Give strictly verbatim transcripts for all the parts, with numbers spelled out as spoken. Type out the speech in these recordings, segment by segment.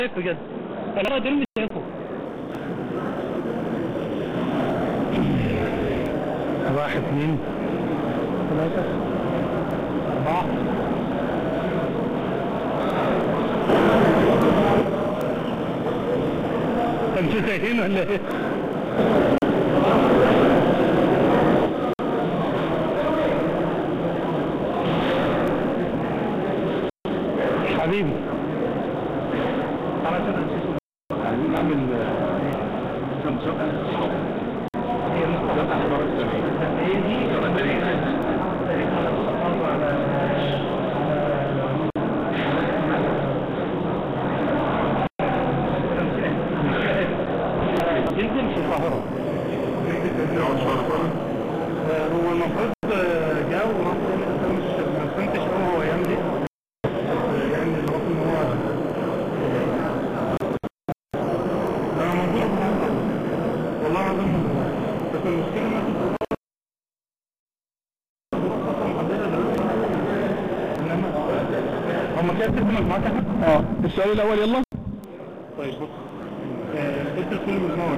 شايف بجد انا دول مش شايفه. واحد اثنين ثلاثة أربعة انتوا شايفين ولا ايه؟ حبيبي نعمل هي المستقبل اخبار السنه هي دي ينزل في القاهره. هو المفروض جاء ومش ما فهمتش قوي هو يعمل ايه يعني الوقت ان هو انا موجود والله العظيم بس المشكله ما هم كده ست مجموعات احنا اه السؤال الاول يلا. طيب بص انت كل مجموعه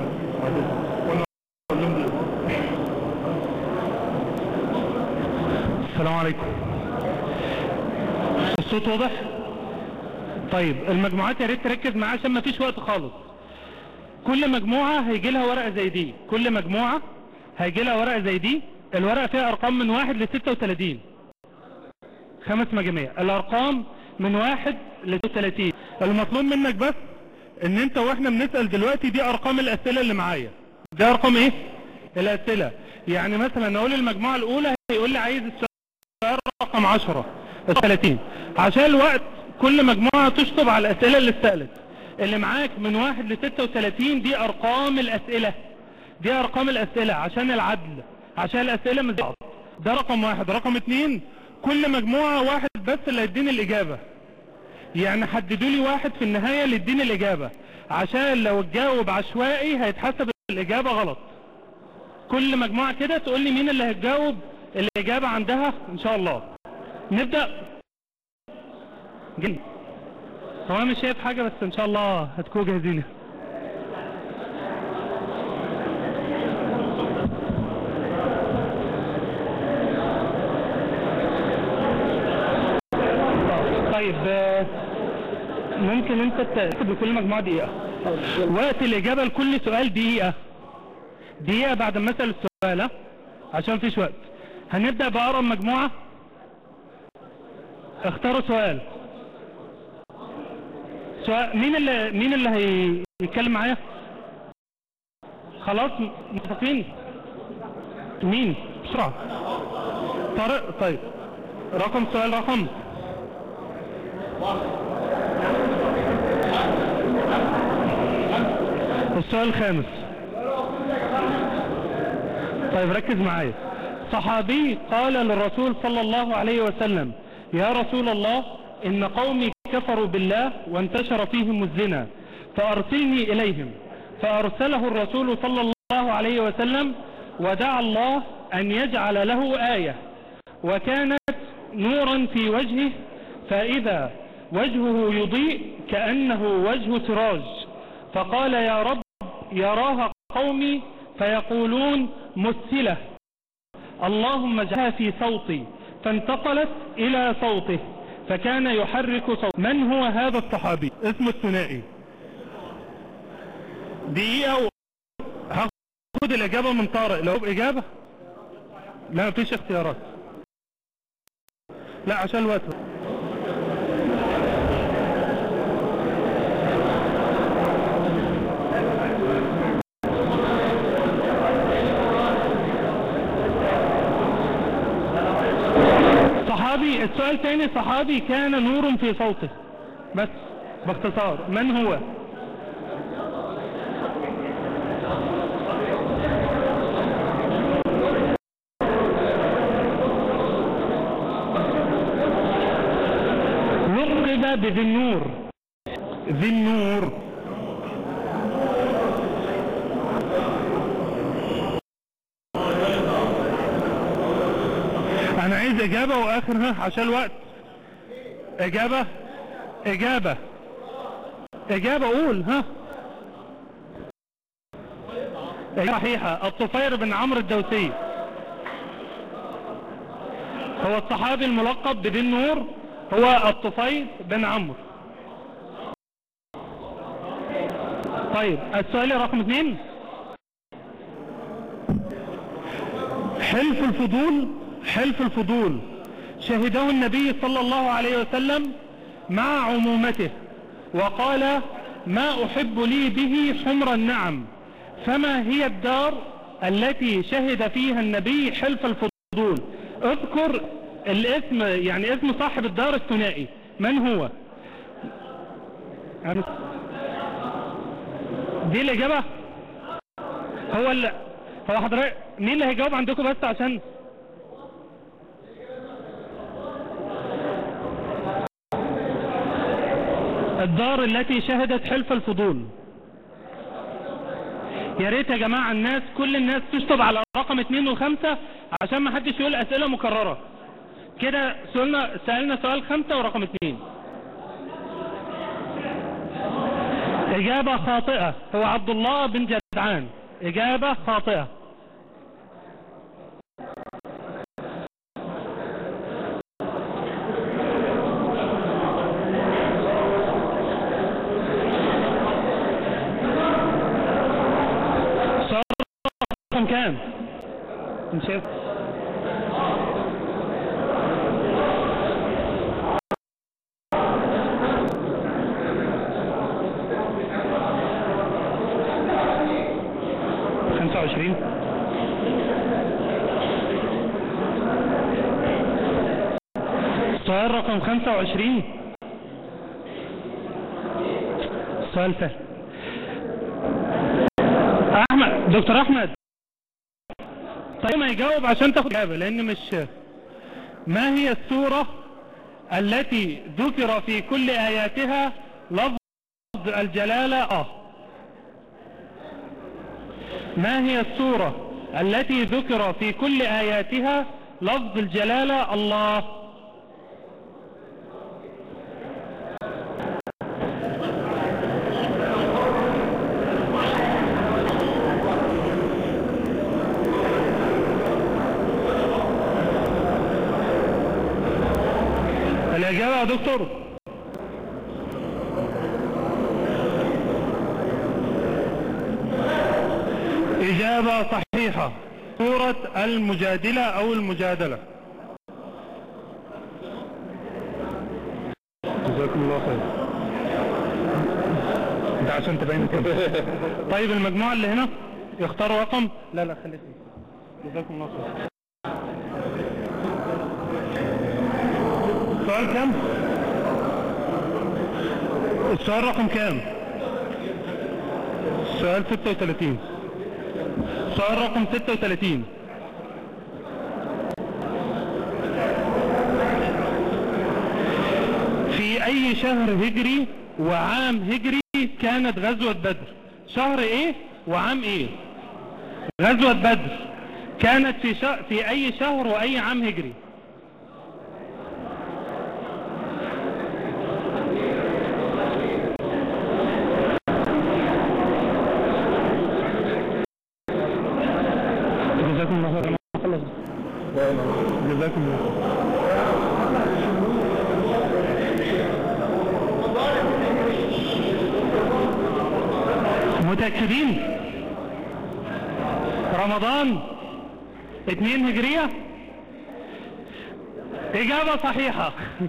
السلام عليكم. الصوت واضح؟ طيب المجموعات يا ريت تركز معايا عشان ما فيش وقت خالص. كل مجموعه هيجي لها ورقه زي دي، كل مجموعه هيجي لها ورقه زي دي، الورقه فيها ارقام من واحد ل ستة وثلاثين، خمس مجاميع، الارقام من واحد ل ستة وثلاثين. المطلوب منك بس ان انت واحنا بنسال دلوقتي دي ارقام الاسئله اللي معايا. ده ارقام ايه؟ الاسئله. يعني مثلا اقول المجموعه الاولى هيقول لي عايز السؤال رقم عشرة ثلاثين. عشان الوقت كل مجموعه تشطب على الاسئله اللي اتسالت. اللي معاك من واحد ل ستة وثلاثين دي ارقام الاسئله، دي ارقام الاسئله عشان العدل، عشان الاسئله مش بعض. ده رقم واحد. رقم اتنين كل مجموعه واحد بس اللي هيديني الاجابه، يعني حددوا لي واحد في النهايه اللي يديني الاجابه، عشان لو تجاوب عشوائي هيتحسب الاجابه غلط. كل مجموعه كده تقول لي مين اللي هتجاوب الاجابه عندها ان شاء الله. نبدا. جميل. هو انا مش شايف حاجه بس ان شاء الله هتكونوا جاهزين. طيب ممكن انت تكتب لكل مجموعه دقيقه. وقت الاجابه لكل سؤال دقيقه، دقيقه بعد ما اسال السؤال عشان مفيش وقت. هنبدا باقرب مجموعه. اختاروا سؤال. سؤال مين اللي مين اللي هيتكلم معايا؟ خلاص متفقين؟ مين؟ بسرعه. طارق. طيب رقم سؤال رقم السؤال الخامس. طيب ركز معايا. صحابي قال للرسول صلى الله عليه وسلم: يا رسول الله إن قومي كفروا بالله وانتشر فيهم الزنا فأرسلني إليهم. فأرسله الرسول صلى الله عليه وسلم ودعا الله أن يجعل له آية، وكانت نورا في وجهه فإذا وجهه يضيء كأنه وجه سراج، فقال: يا رب يراها قومي فيقولون مثلة، اللهم اجعلها في صوتي، فانتقلت إلى صوته فكان يحرك صوته. من هو هذا الصحابي؟ اسمه الثنائي. دقيقة هاخد الإجابة من طارق. لو بإجابة لا مفيش اختيارات، لا عشان الوقت. صحابي. السؤال تاني. صحابي كان نور في صوته. بس باختصار من هو؟ لقب بذي النور. ذي النور. انا عايز اجابة واخرها عشان الوقت. اجابة اجابة اجابة قول. ها صحيحة، الطفيل بن عمرو الدوسي هو الصحابي الملقب بذي النور، هو الطفيل بن عمرو. طيب السؤال رقم اثنين، حلف الفضول، حلف الفضول شهده النبي صلى الله عليه وسلم مع عمومته وقال ما أحب لي به حمر النعم، فما هي الدار التي شهد فيها النبي حلف الفضول؟ اذكر الاسم، يعني اسم صاحب الدار الثنائي من هو؟ دي الإجابة؟ هو اللي هو حضرتك مين اللي هيجاوب عندكم بس عشان الدار التي شهدت حلف الفضول؟ يا ريت يا جماعة الناس، كل الناس تشطب على رقم اتنين وخمسة عشان ما حدش يقول اسئلة مكررة كده. سألنا سألنا سؤال خمسة ورقم اتنين. اجابة خاطئة، هو عبد الله بن جدعان. اجابة خاطئة. رقم كام؟ نشوف. خمسة وعشرين. سؤال رقم خمسة وعشرين، سؤال سهل. احمد، دكتور احمد، طيب ما يجاوب عشان تاخد اجابه، لان مش. ما هي السوره التي ذكر في كل اياتها لفظ الجلاله اه؟ ما هي السوره التي ذكر في كل اياتها لفظ الجلاله الله؟ الإجابة يا دكتور؟ إجابة صحيحة، سورة المجادلة أو المجادلة. جزاكم الله خير. ده عشان تبين كده. طيب المجموعة اللي هنا يختاروا رقم. لا لا خليك. جزاكم الله خير. السؤال كام؟ السؤال رقم كام؟ السؤال ستة وثلاثين. السؤال رقم ستة وثلاثين. في أي شهر هجري وعام هجري كانت غزوة بدر؟ شهر إيه وعام إيه؟ غزوة بدر كانت في ش... في أي شهر وأي عام هجري؟ جزاكم الله خير. خلص. جزاكم الله. متأكدين؟ رمضان اتنين هجرية. إجابة صحيحة.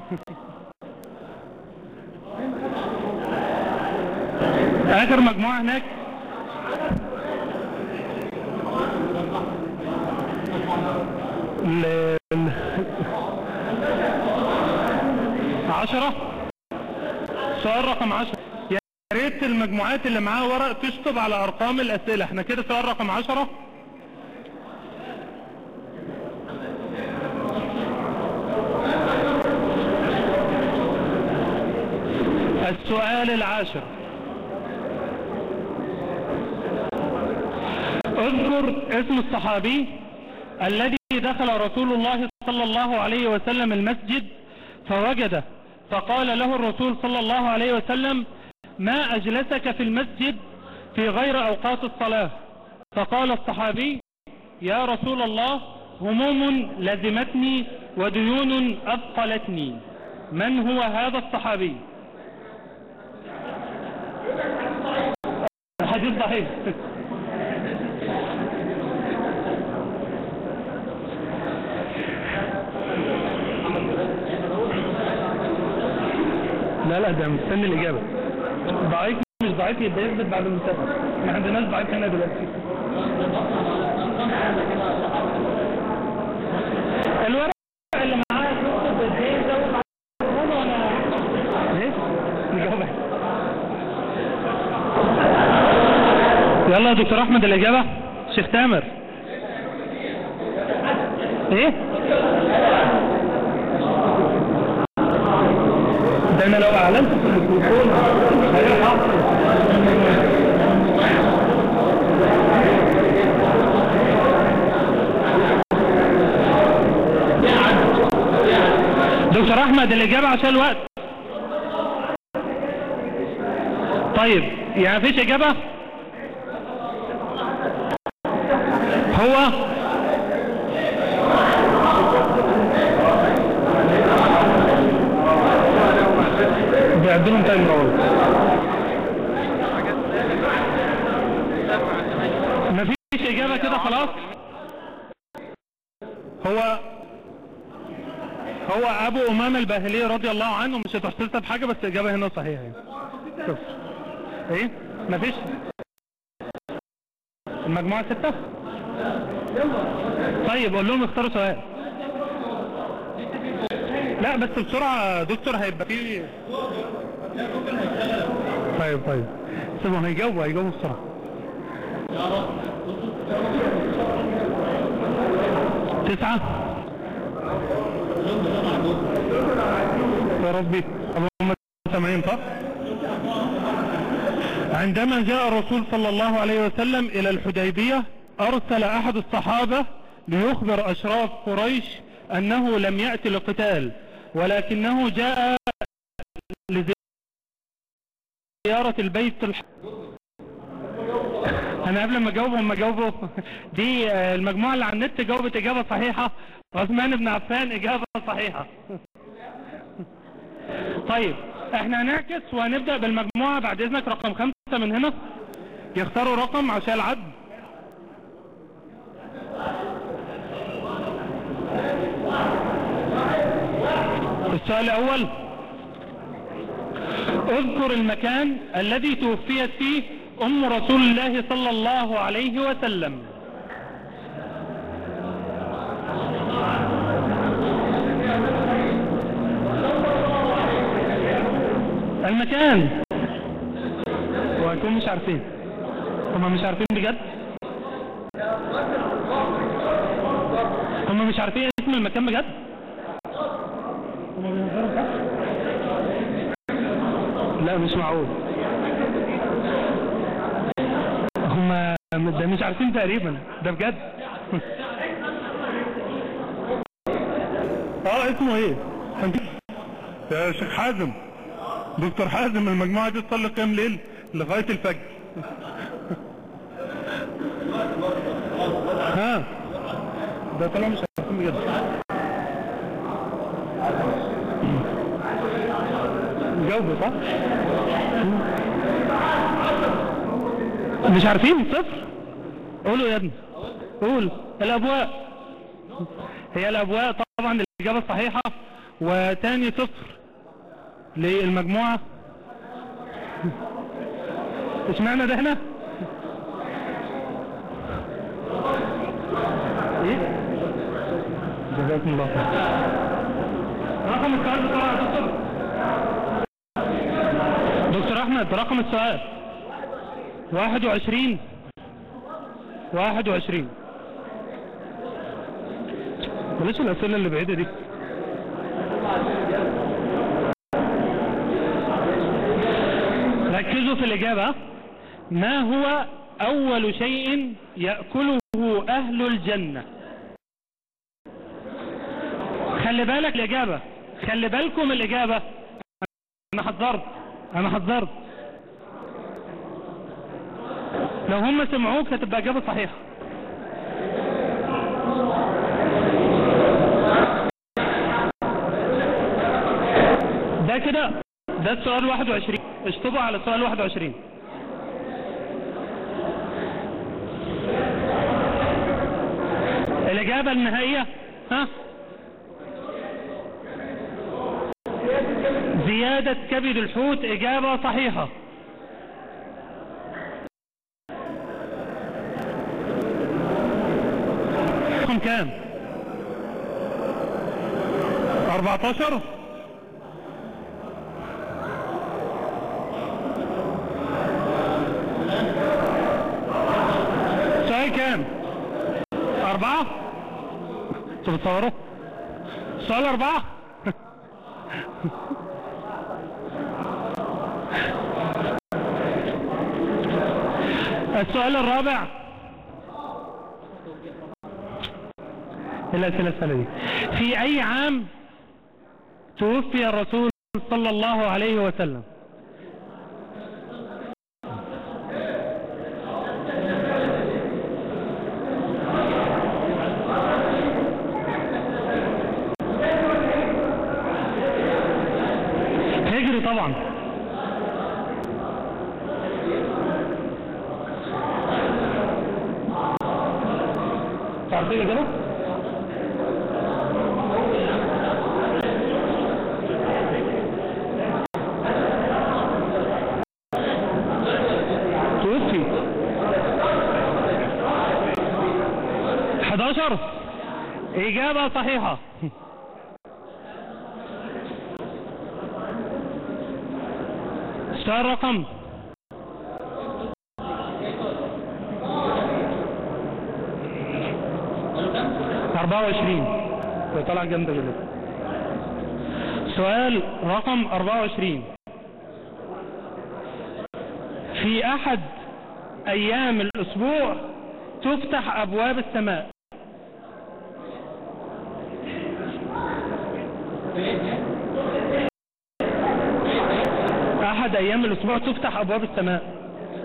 آخر مجموعة هناك. ل... عشرة. سؤال رقم عشرة. يا ريت المجموعات اللي معاها ورق تشطب على أرقام الأسئلة. احنا كده سؤال رقم عشرة. السؤال العاشر، اذكر اسم الصحابي الذي دخل رسول الله صلى الله عليه وسلم المسجد فوجده، فقال له الرسول صلى الله عليه وسلم ما أجلسك في المسجد في غير أوقات الصلاة؟ فقال الصحابي: يا رسول الله، هموم لزمتني وديون أثقلتني. من هو هذا الصحابي؟ الحديث صحيح. لا لا ده مستني الإجابة. ضعيف مش ضعيف يبقى يثبت بعد المسافة. ما عندناش ضعيف هنا دلوقتي. الورق اللي معاه يكتب ازاي يزود على وانا ايه؟ نجاوب. يلا يا دكتور احمد الإجابة. شيخ تامر ايه؟ ده انا لو اعلنت في الميكروفون هيحصل. دكتور احمد الاجابة عشان الوقت. طيب يعني مفيش اجابة؟ هو بيعدلهم تايم راول. مفيش اجابة كده خلاص. هو هو ابو امامة الباهلي رضي الله عنه. مش هتحسسها بحاجة بس الاجابة هنا صحيحة يعني. شوف ايه مفيش. المجموعة ستة. طيب قول لهم اختاروا سؤال. لا بس بسرعة دكتور هيبقى فيه. طيب طيب سيبهم هيجاوبوا هيجاوبوا بسرعة. تسعة يا ربي. اللهم سامعين صح. عندما جاء الرسول صلى الله عليه وسلم إلى الحديبية أرسل أحد الصحابة ليخبر أشراف قريش أنه لم يأتي لقتال ولكنه جاء لزيارة البيت الحرام. أنا قبل ما أجاوبهم ما جاوبوا دي المجموعة اللي على النت جاوبت إجابة صحيحة. عثمان بن عفان إجابة صحيحة. طيب احنا هنعكس وهنبدأ بالمجموعة بعد إذنك رقم خمسة من هنا. يختاروا رقم عشان العد. السؤال الأول: اذكر المكان الذي توفيت فيه أم رسول الله صلى الله عليه وسلم. المكان. وهيكون مش عارفين. هما مش عارفين بجد. هما مش عارفين اسم المكان بجد. لا مش معقول. هما ده مش عارفين تقريبا. ده بجد. اه اسمه ايه يا شيخ حازم؟ دكتور حازم المجموعة دي تصلي قيام ليل لغاية الفجر. ها ده طلع مش عارفين بجد. جاوبوا صح؟ مش عارفين صفر. قولوا يا ابني قول. الابواء. هي الابواء طبعا الاجابة الصحيحة. وتاني صفر للمجموعة. اشمعنى ده هنا؟ ايه؟ جزاكم الله خير. رقم السؤال بسرعة يا دكتور. دكتور احمد رقم السؤال واحد وعشرين. واحد وعشرين. بلاش الاسئلة اللي بعيدة دي. ركزوا في الإجابة. ما هو أول شيء يأكله أهل الجنة؟ خلي بالك الإجابة. خلي بالكم الإجابة. أنا حذرت. أنا حذرت. لو هم سمعوك هتبقى اجابة صحيحة. ده كده ده السؤال واحد وعشرين، اشطبوا على السؤال واحد وعشرين. الإجابة النهائية ها زيادة كبد الحوت، إجابة صحيحة. رقم كام؟ أربعتاشر. سؤال كام؟ أربعة؟ انتوا بتصوروا؟ سؤال أربعة؟ السؤال الرابع. الأسئلة السهلة دي. في أي عام توفي الرسول صلى الله عليه وسلم؟ هجري طبعا. تعرفين كده؟ توفي حداشر. إجابة صحيحة. السؤال رقم أربعة وعشرين. طلع جامدة جدا. سؤال رقم أربعة وعشرين. في أحد أيام الأسبوع تفتح أبواب السماء. أحد أيام الأسبوع تفتح أبواب السماء.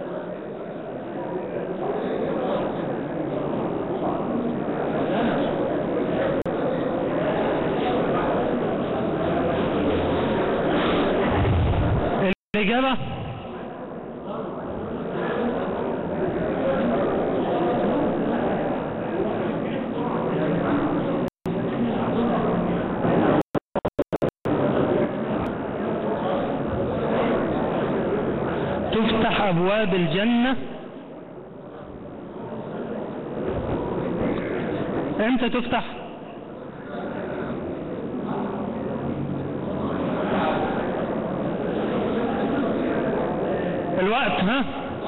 الإجابة تفتح أبواب الجنة. امتى تفتح؟ الوقت ها؟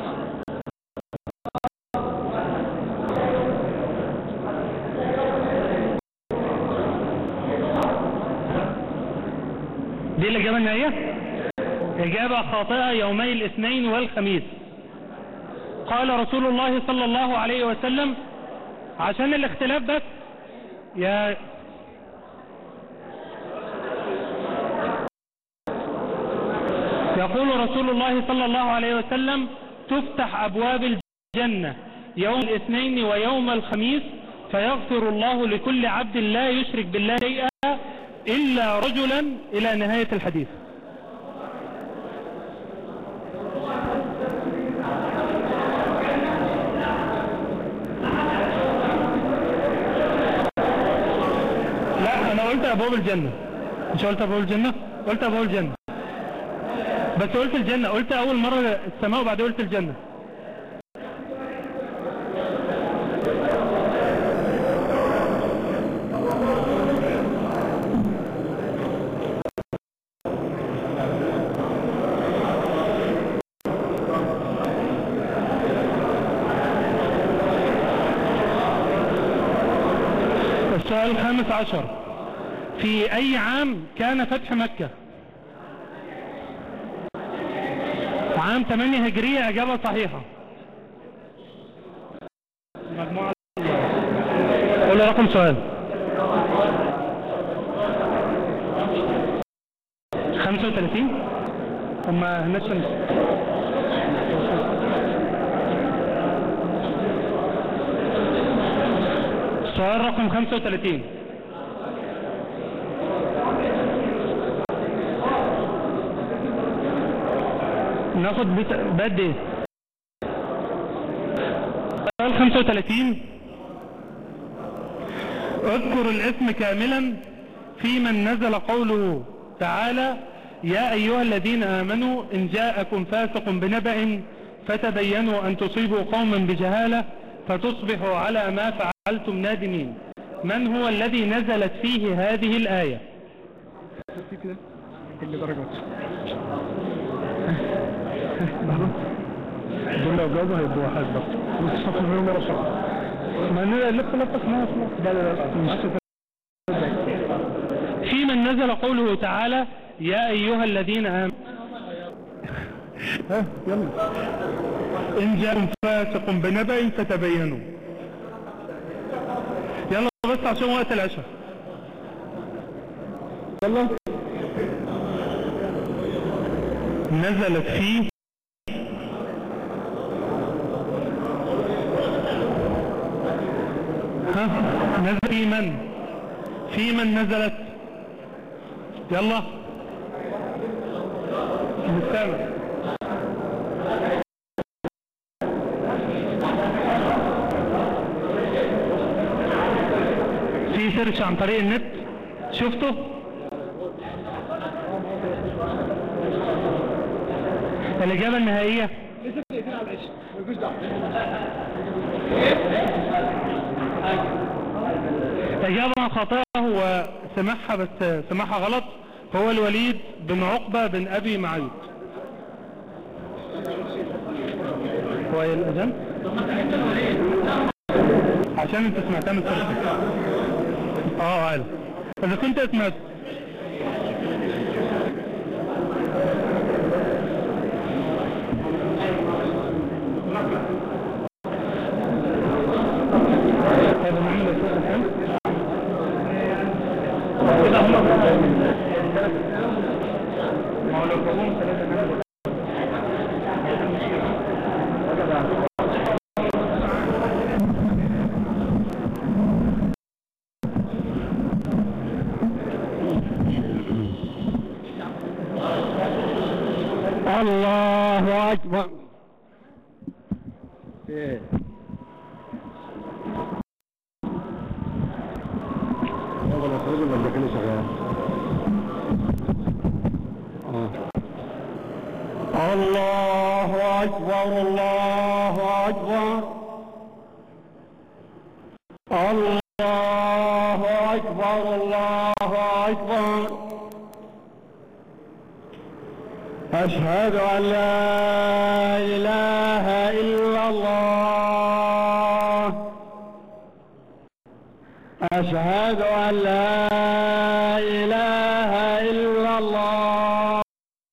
دي الإجابة النهائية؟ إجابة خاطئة. يومي الاثنين والخميس. قال رسول الله صلى الله عليه وسلم، عشان الاختلاف بس يا يقول رسول الله صلى الله عليه وسلم: تفتح أبواب الجنة يوم الاثنين ويوم الخميس، فيغفر الله لكل عبد لا يشرك بالله شيئا إلا رجلا، إلى نهاية الحديث. لا، أنا قلت أبواب الجنة، مش قلت أبواب الجنة؟ قلت أبواب الجنة، بس قلت الجنة، قلت أول مرة السماء وبعدين قلت الجنة. السؤال الخامس عشر. في أي عام كان فتح مكة؟ عام ثمانية هجرية. إجابة صحيحة. مجموعة. قول لي رقم سؤال. خمسة وثلاثين. أما هناك سؤال رقم خمسة وثلاثين. ناخد بد ايه؟ سؤال خمسة وثلاثين. اذكر الاسم كاملا في من نزل قوله تعالى يا أيها الذين آمنوا إن جاءكم فاسق بنبأ فتبينوا أن تصيبوا قوما بجهالة فتصبحوا على ما فعلتم نادمين. من هو الذي نزلت فيه هذه الآية؟ دول لو جاوبوا هيبقوا واحد بس مش صفر منهم ولا صفر. ما انا لف لف اسمها لا لا لا. في من نزل قوله تعالى يا أيها الذين آمنوا ها يلا إن جاءكم فاسق بنبأ فتبينوا. يلا بس عشان وقت العشاء. يلا. نزلت فيه ها نزل في من في من نزلت. يلا نستمع. في سيرش عن طريق النت شفته؟ الإجابة النهائية لسه دقيقتين على العشاء مفيش دعوة. إجابة خاطئة هو سمعها بس سمعها غلط. هو الوليد بن عقبة بن أبي معيط. هو الأذان عشان انت سمعتها من سرطة. اه عارف اذا كنت سمعت. هذا نعمل الاساس الحين كده هم ما هو لو جابوهم ثلاثة نعمل الله أكبر. ايه ولا خرج ولا كان شغال. الله أكبر الله أكبر الله أكبر الله أكبر. أشهد أن لا إله إلا الله. أشهد أن لا إله إلا الله.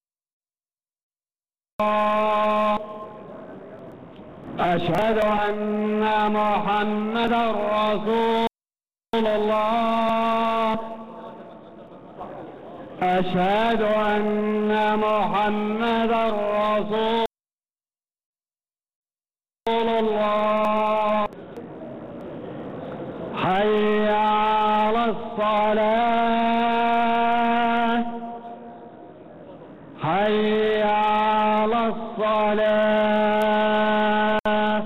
أشهد أن محمدا رسول الله. أشهد أن محمدا رسول الله. حي على الصلاة حي على الصلاة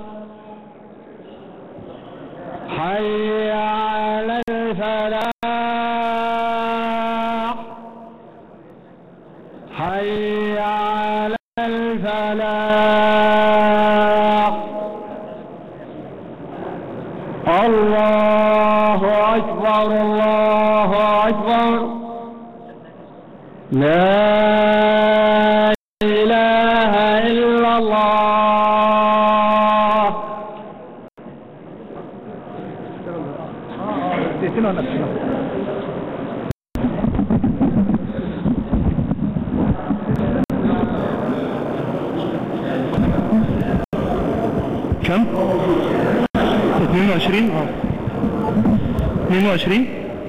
حي على الفلاح حي على الفلاح. الله أكبر الله أكبر. لا إله إلا الله. كم؟ اثنين وعشرين اه اثنين وعشرين.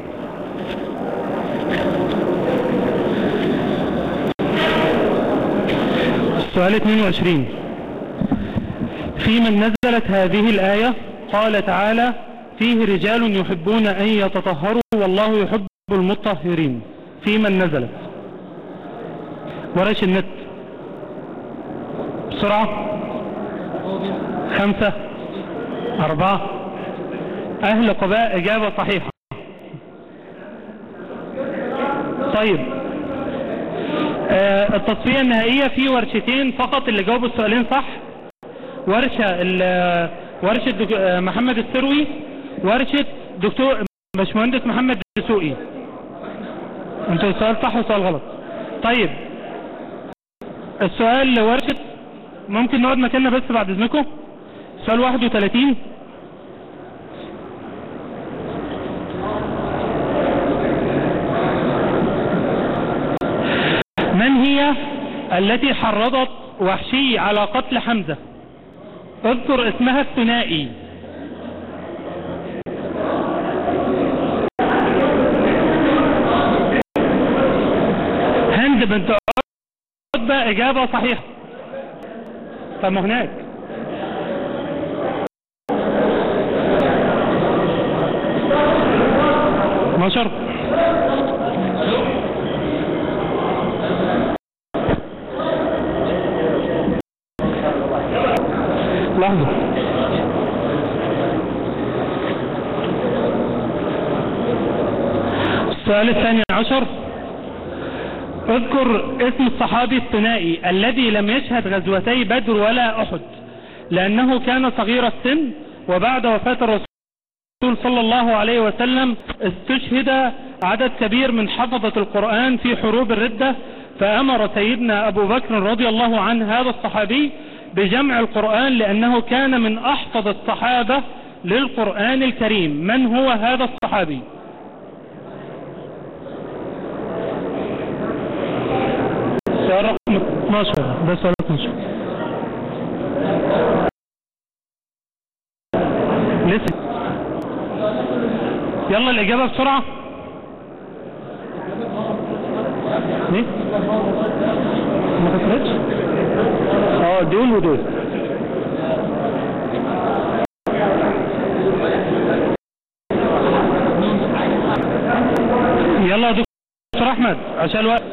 السؤال اثنين وعشرين. في من نزلت هذه الآية قال تعالى فيه رجال يحبون أن يتطهروا والله يحب المطهرين. في من نزلت؟ ورش النت بسرعة. خمسة أربعة. أهل قباء إجابة صحيحة. طيب آه التصفية النهائية في ورشتين فقط اللي جاوبوا السؤالين صح. ورشة ورشة دك... محمد السروي، ورشة دكتور باشمهندس محمد الدسوقي. انتوا السؤال صح والسؤال غلط. طيب السؤال ورشة، ممكن نقعد مكاننا بس بعد اذنكم. سؤال واحد وثلاثين. من هي التي حرضت وحشي على قتل حمزة؟ اذكر اسمها الثنائي. هند بنت عتبة إجابة صحيحة. طب هناك نشر. لحظة. السؤال الثاني عشر. اذكر اسم الصحابي الثنائي الذي لم يشهد غزوتي بدر ولا أحد لأنه كان صغير السن، وبعد وفاة الرسول صلى الله عليه وسلم استشهد عدد كبير من حفظة القرآن في حروب الردة، فأمر سيدنا أبو بكر رضي الله عنه هذا الصحابي بجمع القرآن لأنه كان من أحفظ الصحابة للقرآن الكريم. من هو هذا الصحابي؟ سؤال رقم اثناشر. ده سؤال اثناشر لسه. يلا الإجابة بسرعة. ايه ما خسرتش؟ اه دول ودول. يلا يا دكتور احمد عشان الوقت.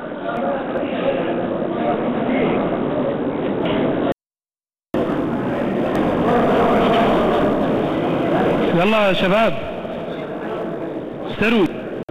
يلا يا شباب. سروي.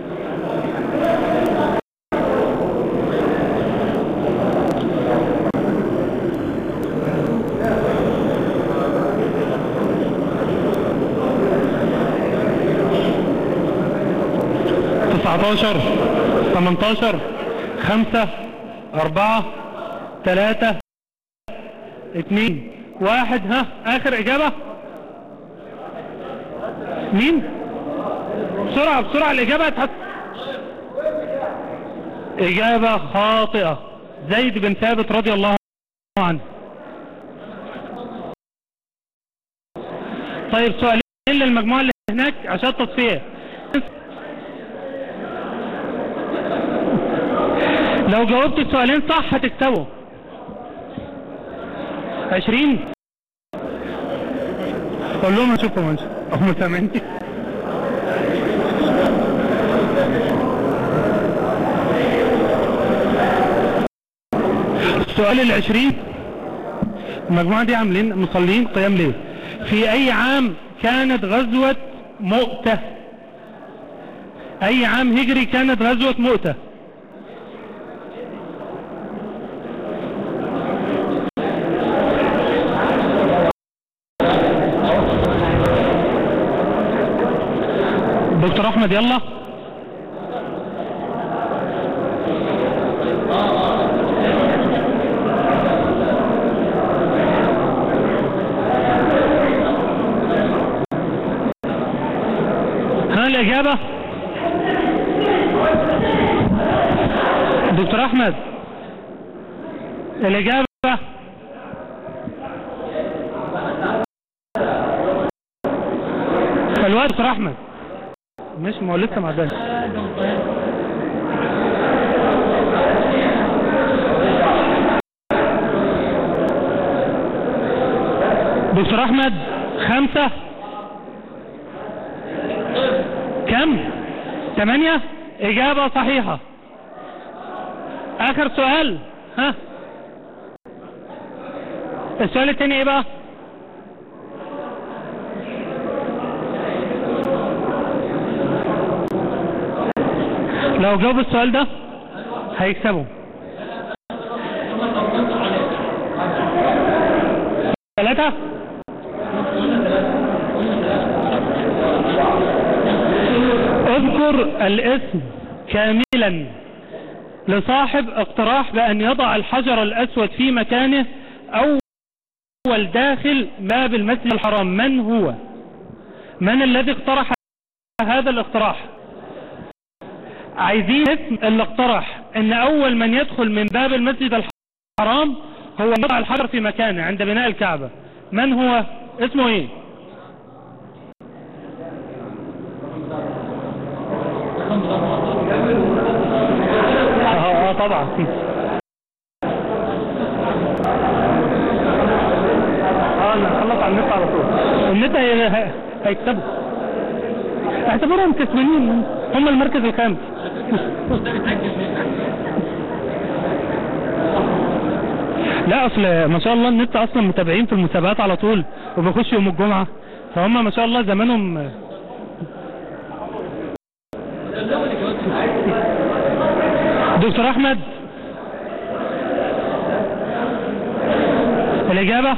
تسعتاشر تمنتاشر خمسة أربعة ثلاثة اثنين واحد. ها آخر إجابة مين؟ بسرعة بسرعة الإجابة هتحط. إجابة خاطئة. زيد بن ثابت رضي الله عنه. طيب سؤالين للمجموعة اللي هناك عشان التصفية. لو جاوبت السؤالين صح هتكسبوا عشرين. قول لهم نشوفهم انت هم سامعين. السؤال العشرين. المجموعة دي عاملين مصلين قيام ليل. في اي عام كانت غزوة مؤتة؟ اي عام هجري كانت غزوة مؤتة؟ دكتور احمد يلا. ها الاجابة دكتور احمد. الاجابة الوقت دكتور احمد. مش ما هو لسه ما عداش. دكتور احمد خمسة كم؟ ثمانية. إجابة صحيحة. آخر سؤال. ها السؤال التاني ايه بقى؟ لو جاوب السؤال ده هيكسبوا. ثلاثة. اذكر الاسم كاملا لصاحب اقتراح بأن يضع الحجر الأسود في مكانه أول داخل باب المسجد الحرام. من هو؟ من الذي اقترح هذا الاقتراح؟ عايزين اسم اللي اقترح ان اول من يدخل من باب المسجد الحرام هو يضع الحجر في مكانه عند بناء الكعبة. من هو؟ اسمه ايه؟ اه اه طبعا. اه نخلص على النت على طول. النت هي- هيكسبوا. اعتبرهم كسبانين، هم المركز الخامس. لا اصل ما شاء الله النت اصلا متابعين في المسابقات على طول وبيخشوا يوم الجمعة، فهم ما شاء الله زمانهم. دكتور احمد الاجابة.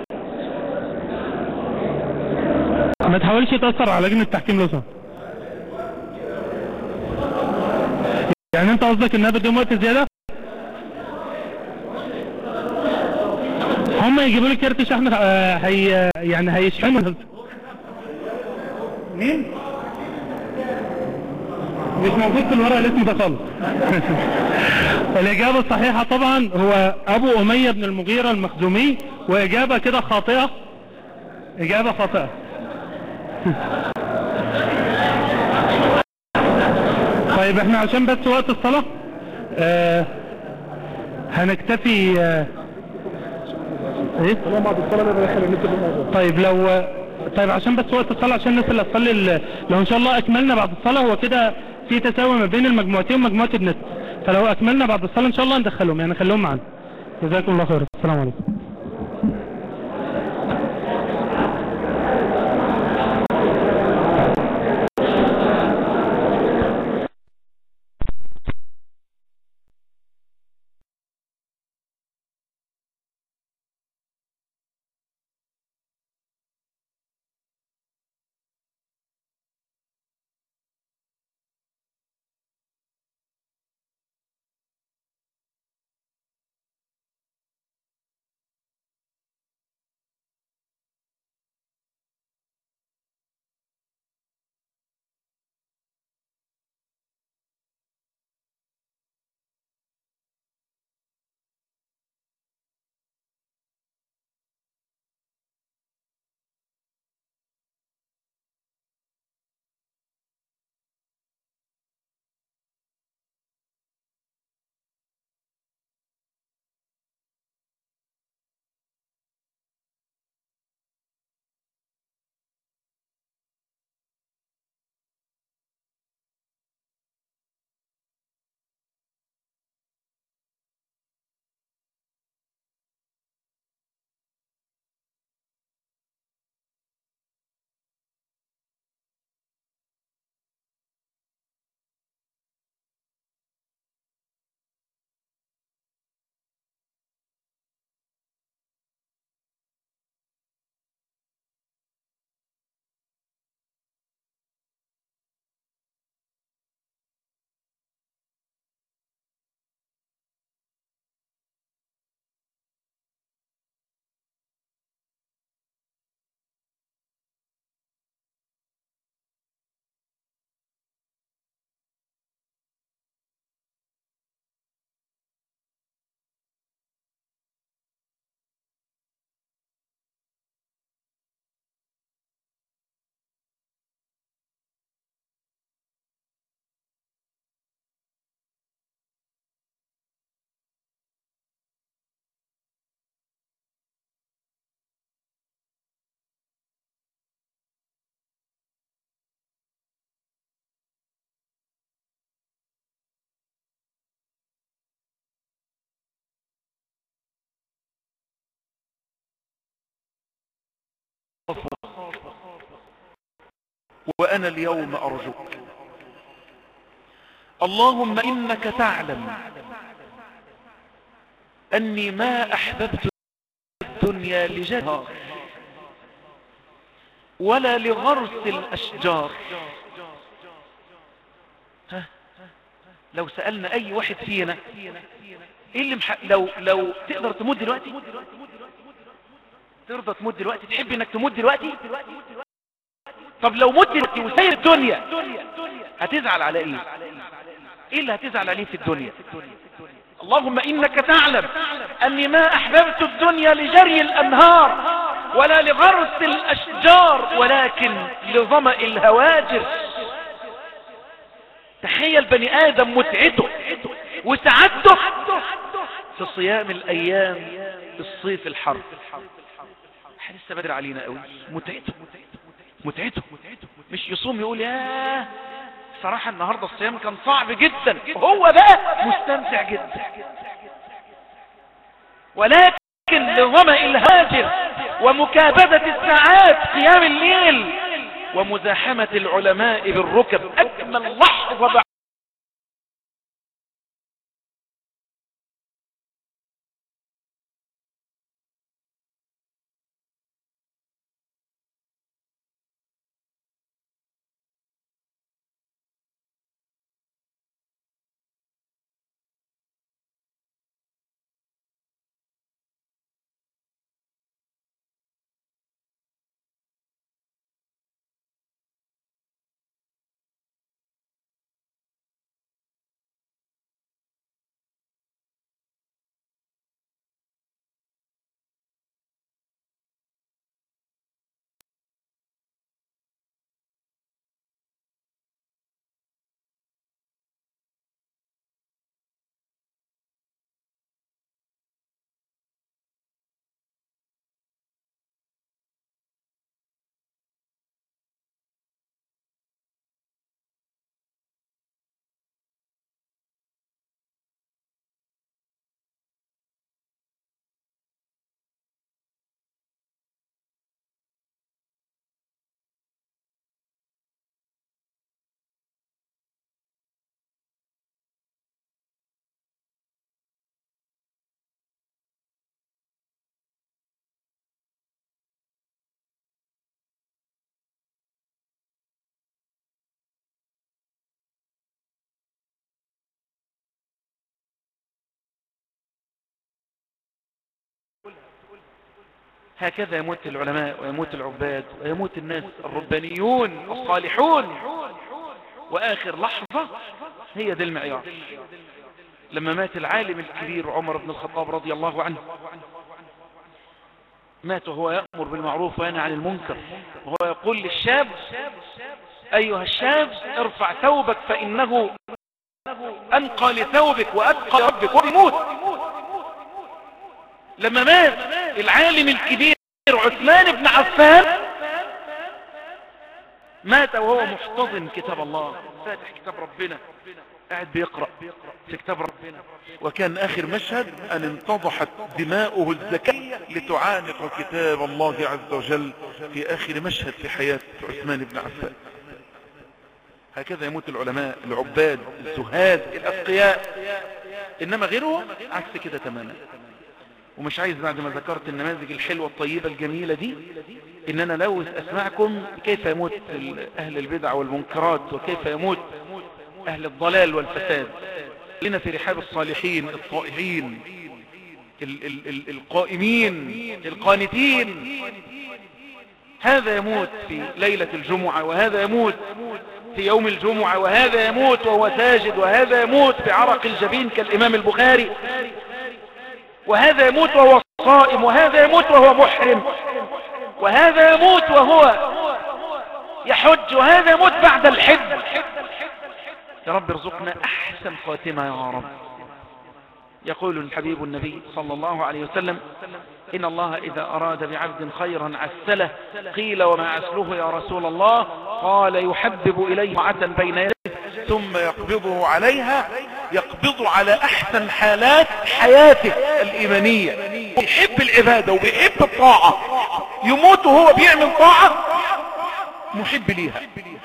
ما تحاولش تأثر على لجنة التحكيم لو سمحت. يعني انت قصدك انها بدهم وقت زيادة؟ هم يجيبوا لي كارت شحن. آه هي يعني هيشحنوا. مين؟ مش موجود في الورقة الاسم ده خالص. الإجابة الصحيحة طبعا هو أبو أمية بن المغيرة المخزومي، وإجابة كده خاطئة. إجابة خاطئة. طيب احنا عشان بس وقت الصلاة آه هنكتفي. آه ايه؟ بعد الصلاة نبقى داخل النت بالموضوع. طيب لو طيب عشان بس وقت الصلاة، عشان الناس اللي هتصلي ال- لو ان شاء الله اكملنا بعد الصلاة، هو كده في تساوي ما بين المجموعتين ومجموعة النت، فلو اكملنا بعد الصلاة ان شاء الله ندخلهم، يعني نخليهم معانا. جزاكم الله خير. السلام عليكم. وأنا اليوم أرجوك. اللهم إنك تعلم أني ما أحببت الدنيا لجدها ولا لغرس الأشجار. ها، لو سألنا أي واحد فينا إيه اللي مح... لو لو تقدر تموت دلوقتي، ترضى تموت دلوقتي؟ تحب إنك تموت دلوقتي؟ طب لو مت دلوقتي وسير الدنيا هتزعل على إيه؟ إيه اللي هتزعل عليه في الدنيا؟ اللهم إنك تعلم أني ما أحببت الدنيا لجري الأنهار ولا لغرس الأشجار ولكن لظمأ الهواجر. تخيل بني آدم متعته وسعادته في صيام الأيام الصيف الحر. لسه بدري علينا قوي. متعته متعته مش يصوم يقول ياه صراحة النهاردة الصيام كان صعب جدا، هو بقى مستمتع جدا. ولكن لظمأ الهاجر ومكابدة الساعات قيام الليل ومزاحمة العلماء بالركب أجمل لحظة هكذا يموت العلماء ويموت العباد ويموت الناس الربانيون الصالحون. وآخر لحظة هي دي المعيار. لما مات العالم الكبير عمر بن الخطاب رضي الله عنه، مات وهو يأمر بالمعروف وينهى عن المنكر وهو يقول للشاب أيها الشاب ارفع ثوبك فإنه أنقى لثوبك وأتقى لربك وبيموت. لما مات العالم الكبير عثمان بن عفان مات وهو محتضن كتاب الله، فاتح كتاب ربنا قاعد بيقرأ في كتاب ربنا. وكان آخر مشهد أن انتضحت دماؤه الزكية لتعانق كتاب الله عز وجل في آخر مشهد في حياة عثمان بن عفان. هكذا يموت العلماء العباد الزهاد الأتقياء. إنما غيره عكس كده تماما. ومش عايز بعد ما ذكرت النماذج الحلوة الطيبة الجميلة دي إن أنا لوث أسمعكم كيف يموت أهل البدع والمنكرات وكيف يموت أهل الضلال والفساد. لنا في رحاب الصالحين الطائعين ال ال ال القائمين القانتين. هذا يموت في ليلة الجمعة وهذا يموت في يوم الجمعة وهذا يموت وهو ساجد وهذا يموت بعرق الجبين كالإمام البخاري وهذا يموت وهو صائم وهذا يموت وهو محرم وهذا يموت وهو يحج وهذا يموت بعد الحج. يا رب ارزقنا أحسن خاتمة يا رب. يقول الحبيب النبي صلى الله عليه وسلم إن الله إذا أراد بعبد خيرا عسله. قيل وما عسله يا رسول الله؟ قال يحبب إليه طاعة بين يديه ثم يقبضه عليها، يقبض على أحسن حالات حياته الإيمانية. بيحب العبادة وبيحب الطاعة يموت وهو بيعمل طاعة محب ليها،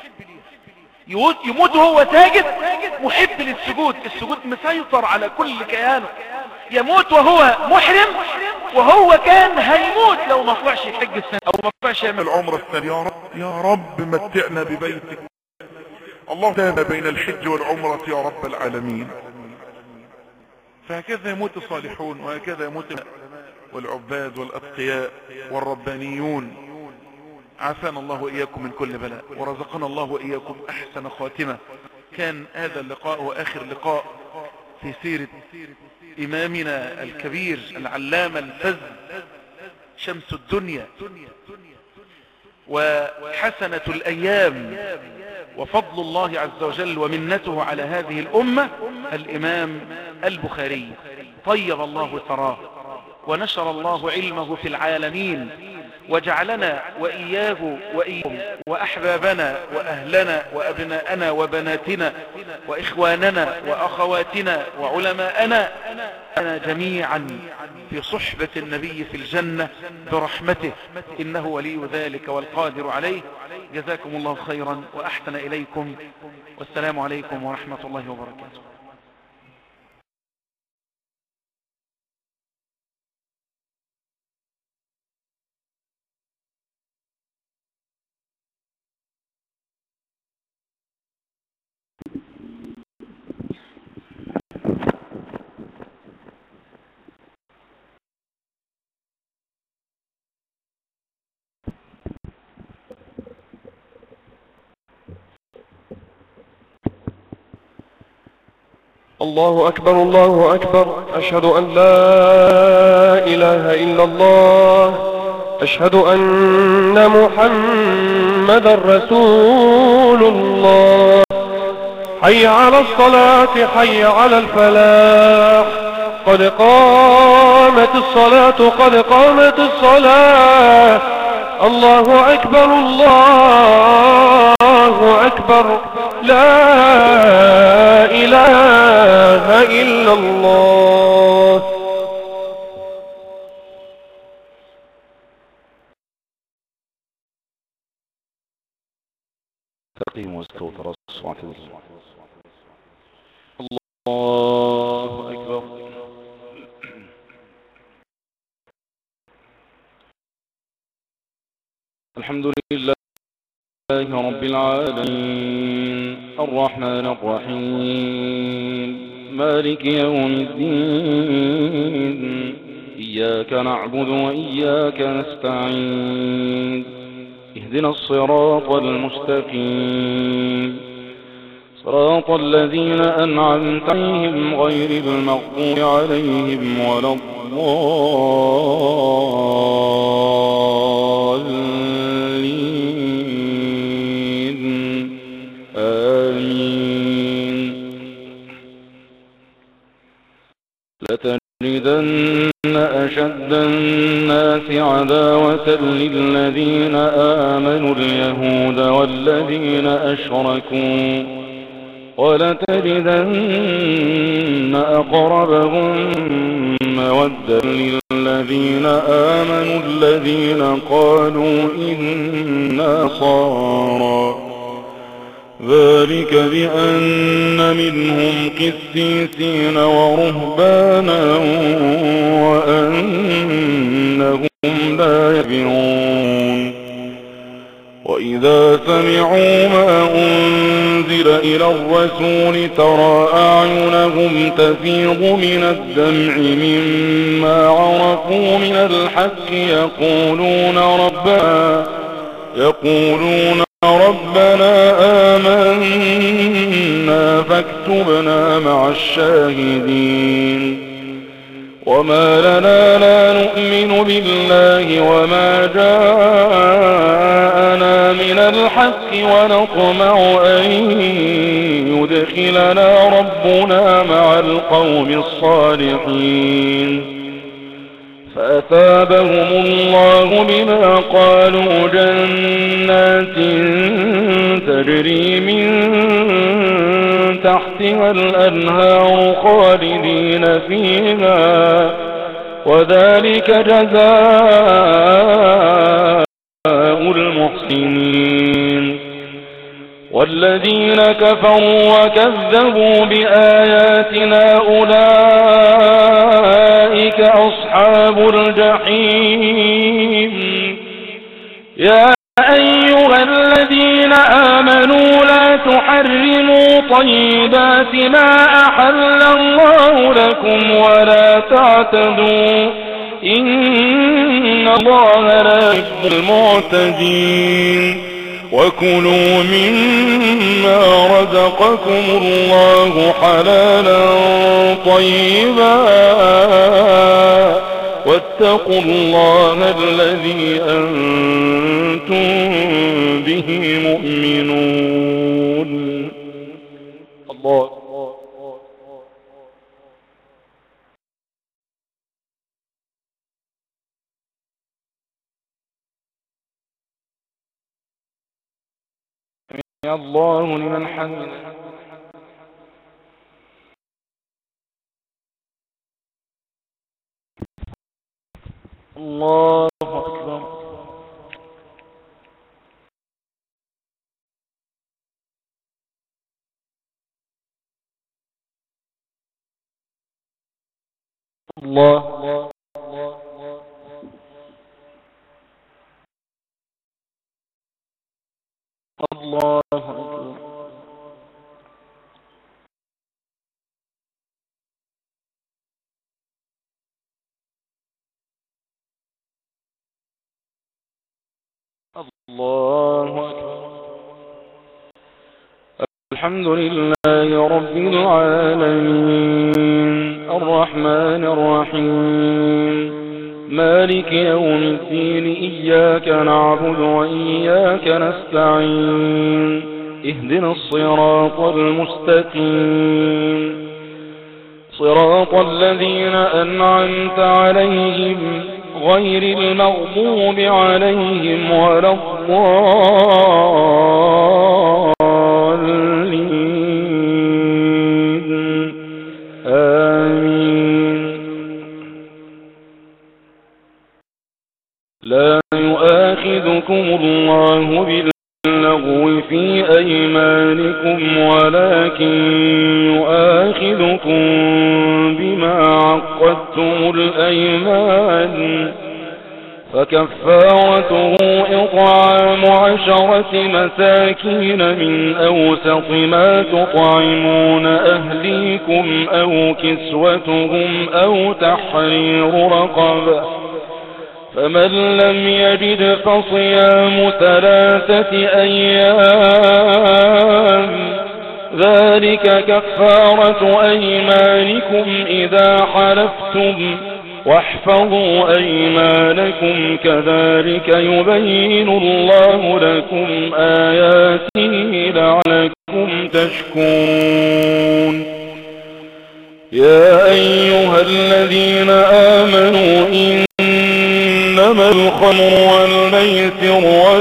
يموت وهو ساجد محب للسجود، السجود مسيطر على كل كيانه. يموت وهو محرم وهو كان هيموت لو ما طلعش يحج السنة او ما طلعش يعمل عمره السنة. يا رب يا رب متعنا ببيتك، الله تاب بين الحج والعمرة يا رب العالمين. فهكذا يموت الصالحون، وهكذا يموت والعباد والأتقياء والربانيون. عافانا الله وإياكم من كل بلاء، ورزقنا الله وإياكم أحسن خاتمة. كان هذا اللقاء وآخر لقاء في سيرة إمامنا الكبير العلامة الفذ شمس الدنيا وحسنة الأيام وفضل الله عز وجل ومنته على هذه الأمة، الإمام البخاري. طيب الله ثراه ونشر الله علمه في العالمين، وجعلنا وإياه وإياكم وأحبابنا وأهلنا وأبناءنا وبناتنا وإخواننا وأخواتنا وعلماءنا أنا جميعا في صحبة النبي في الجنة برحمته، إنه ولي ذلك والقادر عليه. جزاكم الله خيرا وأحسن إليكم، والسلام عليكم ورحمة الله وبركاته. الله أكبر الله أكبر، أشهد أن لا إله إلا الله، أشهد أن محمدا رسول الله. حي على الصلاة حي على الفلاح، قد قامت الصلاة قد قامت الصلاة. الله أكبر الله أكبر، لا إله إلا الله. تقيم واستووا ترصوا واعتدلوا. الله أكبر. الحمد لله رب العالمين، الرحمن الرحيم، مالك يوم الدين، إياك نعبد وإياك نستعين، اهدنا الصراط المستقيم، صراط الذين أنعمت عليهم غير المغضوب عليهم ولا الضالين، آمين. لتجدن أشد الناس عداوة للذين آمنوا اليهود والذين أشركوا، ولتجدن أقربهم مودة للذين آمنوا الذين قالوا إنا نصارى، ذلك بأن منهم قسيسين ورهبانا وأنهم لا يعلمون. وإذا سمعوا ما أنزل إلى الرسول ترى أعينهم تفيض من الدمع مما عرفوا من الحق، يقولون ربنا يقولون ربنا آمنا فاكتبنا مع الشاهدين. وما لنا لا نؤمن بالله وما جاءنا من الحق، ونطمع أن يدخلنا ربنا مع القوم الصالحين. فأثابهم الله بما قالوا جنات تجري من تحتها الأنهار خالدين فيها، وذلك جزاء المحسنين. والذين كفروا وكذبوا بآياتنا أولئك أصحاب الجحيم. يا أيها الذين آمنوا لا تحرموا طيبات ما أحل الله لكم ولا تعتدوا إن الله لا يحب المعتدين. وكلوا مما رزقكم الله حلالا طيبا واتقوا الله الذي أنتم به مؤمنون. الله يا الله لمن حمده. الله أكبر. الله الله أكبر. الله أكبر. الحمد لله رب العالمين الرحمن الرحيم مالك يوم الدين. إياك نعبد وإياك نستعين. اهدنا الصراط المستقيم صراط الذين أنعمت عليهم غير المغضوب عليهم ولا الضالين. آمين. لا يؤاخذكم الله باللغو في أيمانكم ولكن يؤاخذكم بما عقدتم الأيمان فكفارته إطعام عشرة مساكين من أوسط ما تطعمون أهليكم أو كسوتهم أو تحرير رقبة فمن لم يجد فصيام ثلاثة أيام ذلك كفارة أيمانكم إذا حلفتم واحفظوا أيمانكم كذلك يبين الله لكم آياته لعلكم تشكرون. يا أيها الذين آمنوا إنما الخمر والميسر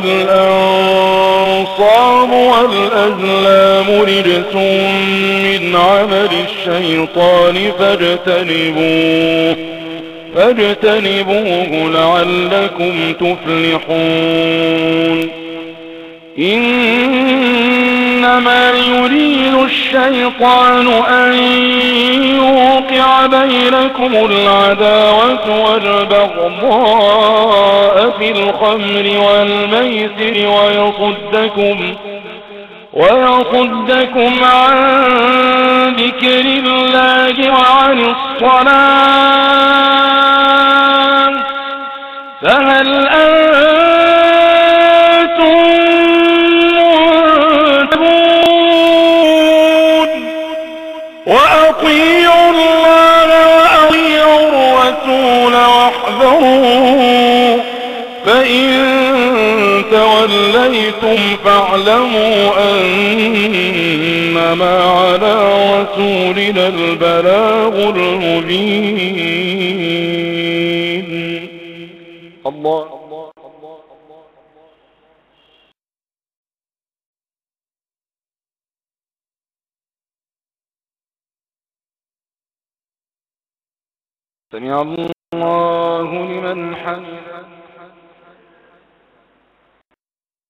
والأنصاب والأزلام رجس من عمل الشيطان فاجتنبوه فاجتنبوه لعلكم تفلحون. إنما يريد الشيطان أن يوقع بينكم العداوة والبغضاء في الخمر والميسر ويصدكم ويصدكم عن ذكر الله وعن الصلاة فهل أنتم منتهون. وأطيعوا الله وأطيعوا الرسول واحذروا فإن توليتم فاعلموا أنما على رسولنا البلاغ المبين. الله سمع الله لمن حمده.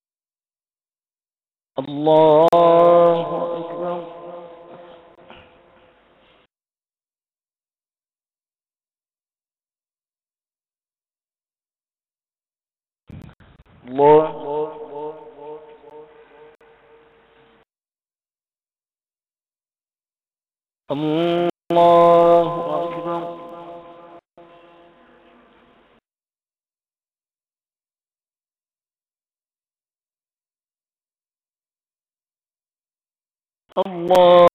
الله أكبر. الله الله أكبر. الله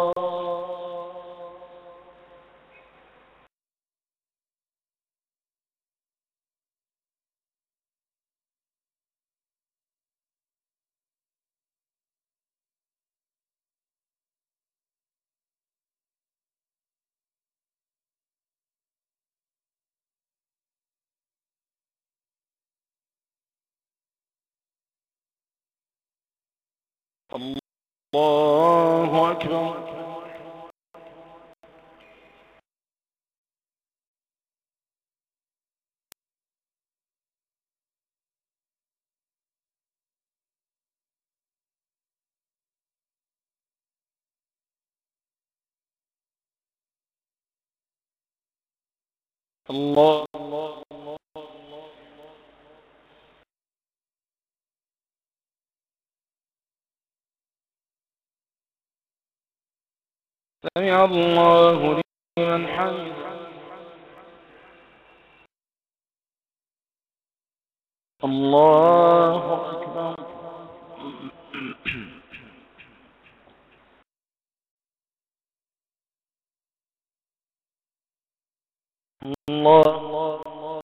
الله أكبر. الله سمع الله لمن حمده. الله أكبر. الله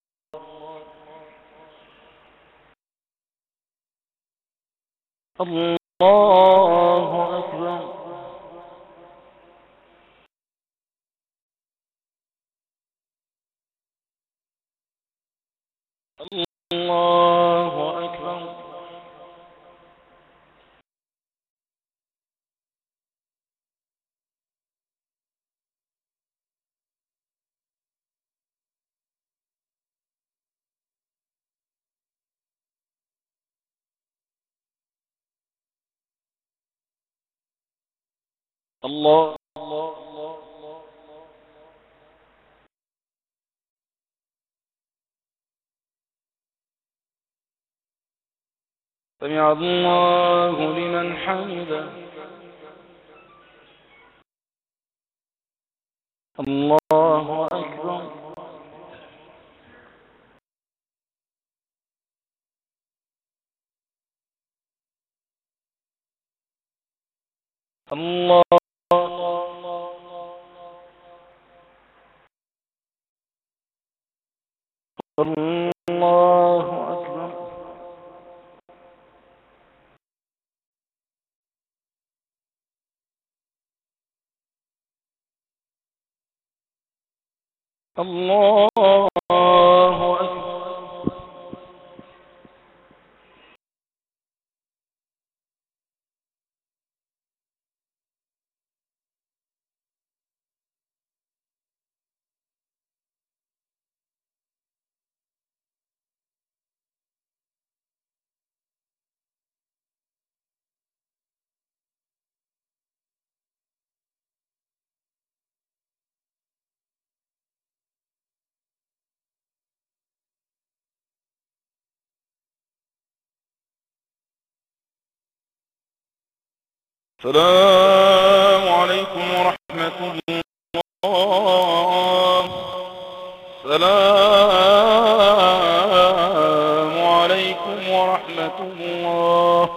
الله أكبر. الله أكبر. الله سمع الله لمن حمده. الله أكبر. الله الله أكبر. الله أكبر. السلام عليكم ورحمة الله. السلام عليكم ورحمة الله.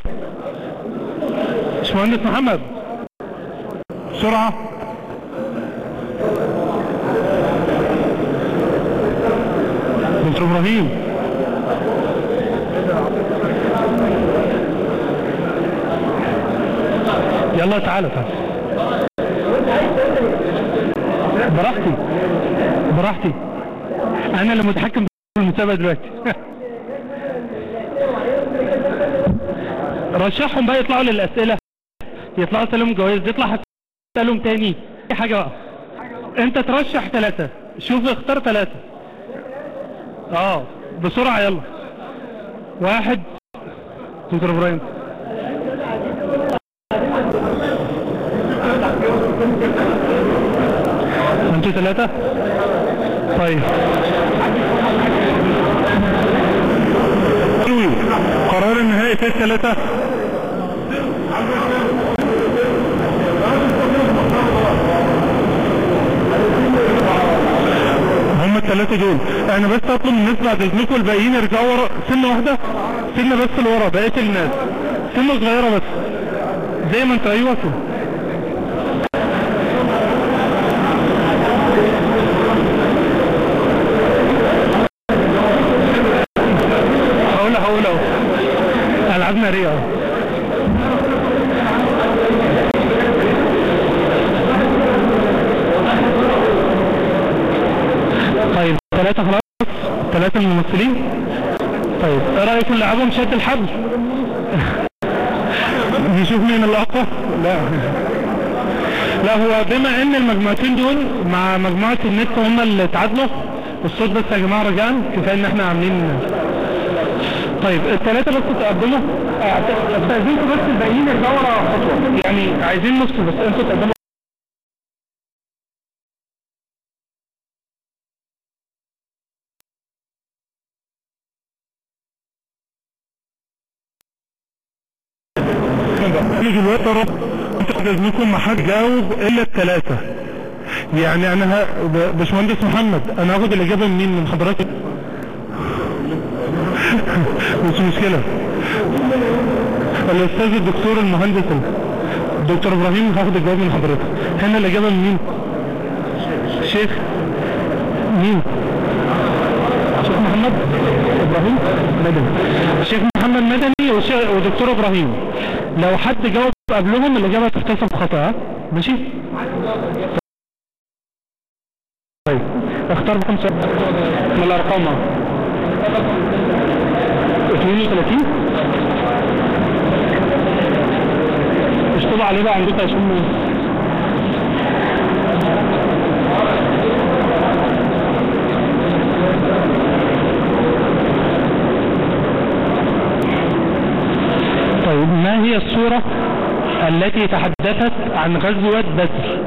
باشمهندس محمد بسرعة. دكتور ابراهيم يلا تعالى تعالى براحتي براحتي انا اللي متحكم في المسابقة دلوقتي. رشحهم بقى يطلعوا للاسئلة، يطلعوا سلم جوائز، يطلع هسألهم تاني اي حاجة بقى. انت ترشح ثلاثة، شوف اختار ثلاثة. اه بسرعة يلا. واحد دكتور ابراهيم. انتوا ثلاثة؟ طيب قرار النهائي في الثلاثة. هم الثلاثة دول. انا بس اطلب من الناس بعد اذنكم الباقيين يرجعوا ورا سنة واحدة، سنة بس لورا، بقية الناس سنة صغيرة بس زي ما انتوا. ايوه هقول هقول اهو العاب نارية اهو. طيب ثلاثة خلاص، ثلاثة الممثلين. طيب ايه رأيكم نلعبهم شد الحبل؟ نشوف مين اللي اقوى؟ لا لا هو بما ان المجموعتين دول مع مجموعة النت هم اللي اتعادلوا الصوت بس يا جماعة رجاء، كفاية ان احنا عاملين. طيب الثلاثة بس تقدموا، استاذنكم بس الباقيين يرجعوا ورا خطوة، يعني عايزين نص بس انتوا تقدموا. دلوقتي استاذنكم ما حد جاوب الا الثلاثة، يعني انا ه... باشمهندس محمد انا هاخد الاجابة منين؟ من حضرتك؟ مش مشكلة. الاستاذ الدكتور المهندس دكتور ابراهيم هاخد الجواب من حضرتك. هنا الاجابة من مين؟ شيخ مين؟ شيخ محمد ابراهيم مدني. شيخ محمد مدني ودكتور ابراهيم. لو حد جاوب قبلهم الاجابة تحتسب خطأ. ماشي؟ طيب اختار بكم سؤال من الارقام. اثنين وثلاثين اشطبوا عليه بقى عندكم عشان طيب ما هي الصورة التي تحدثت عن غزوة بدر؟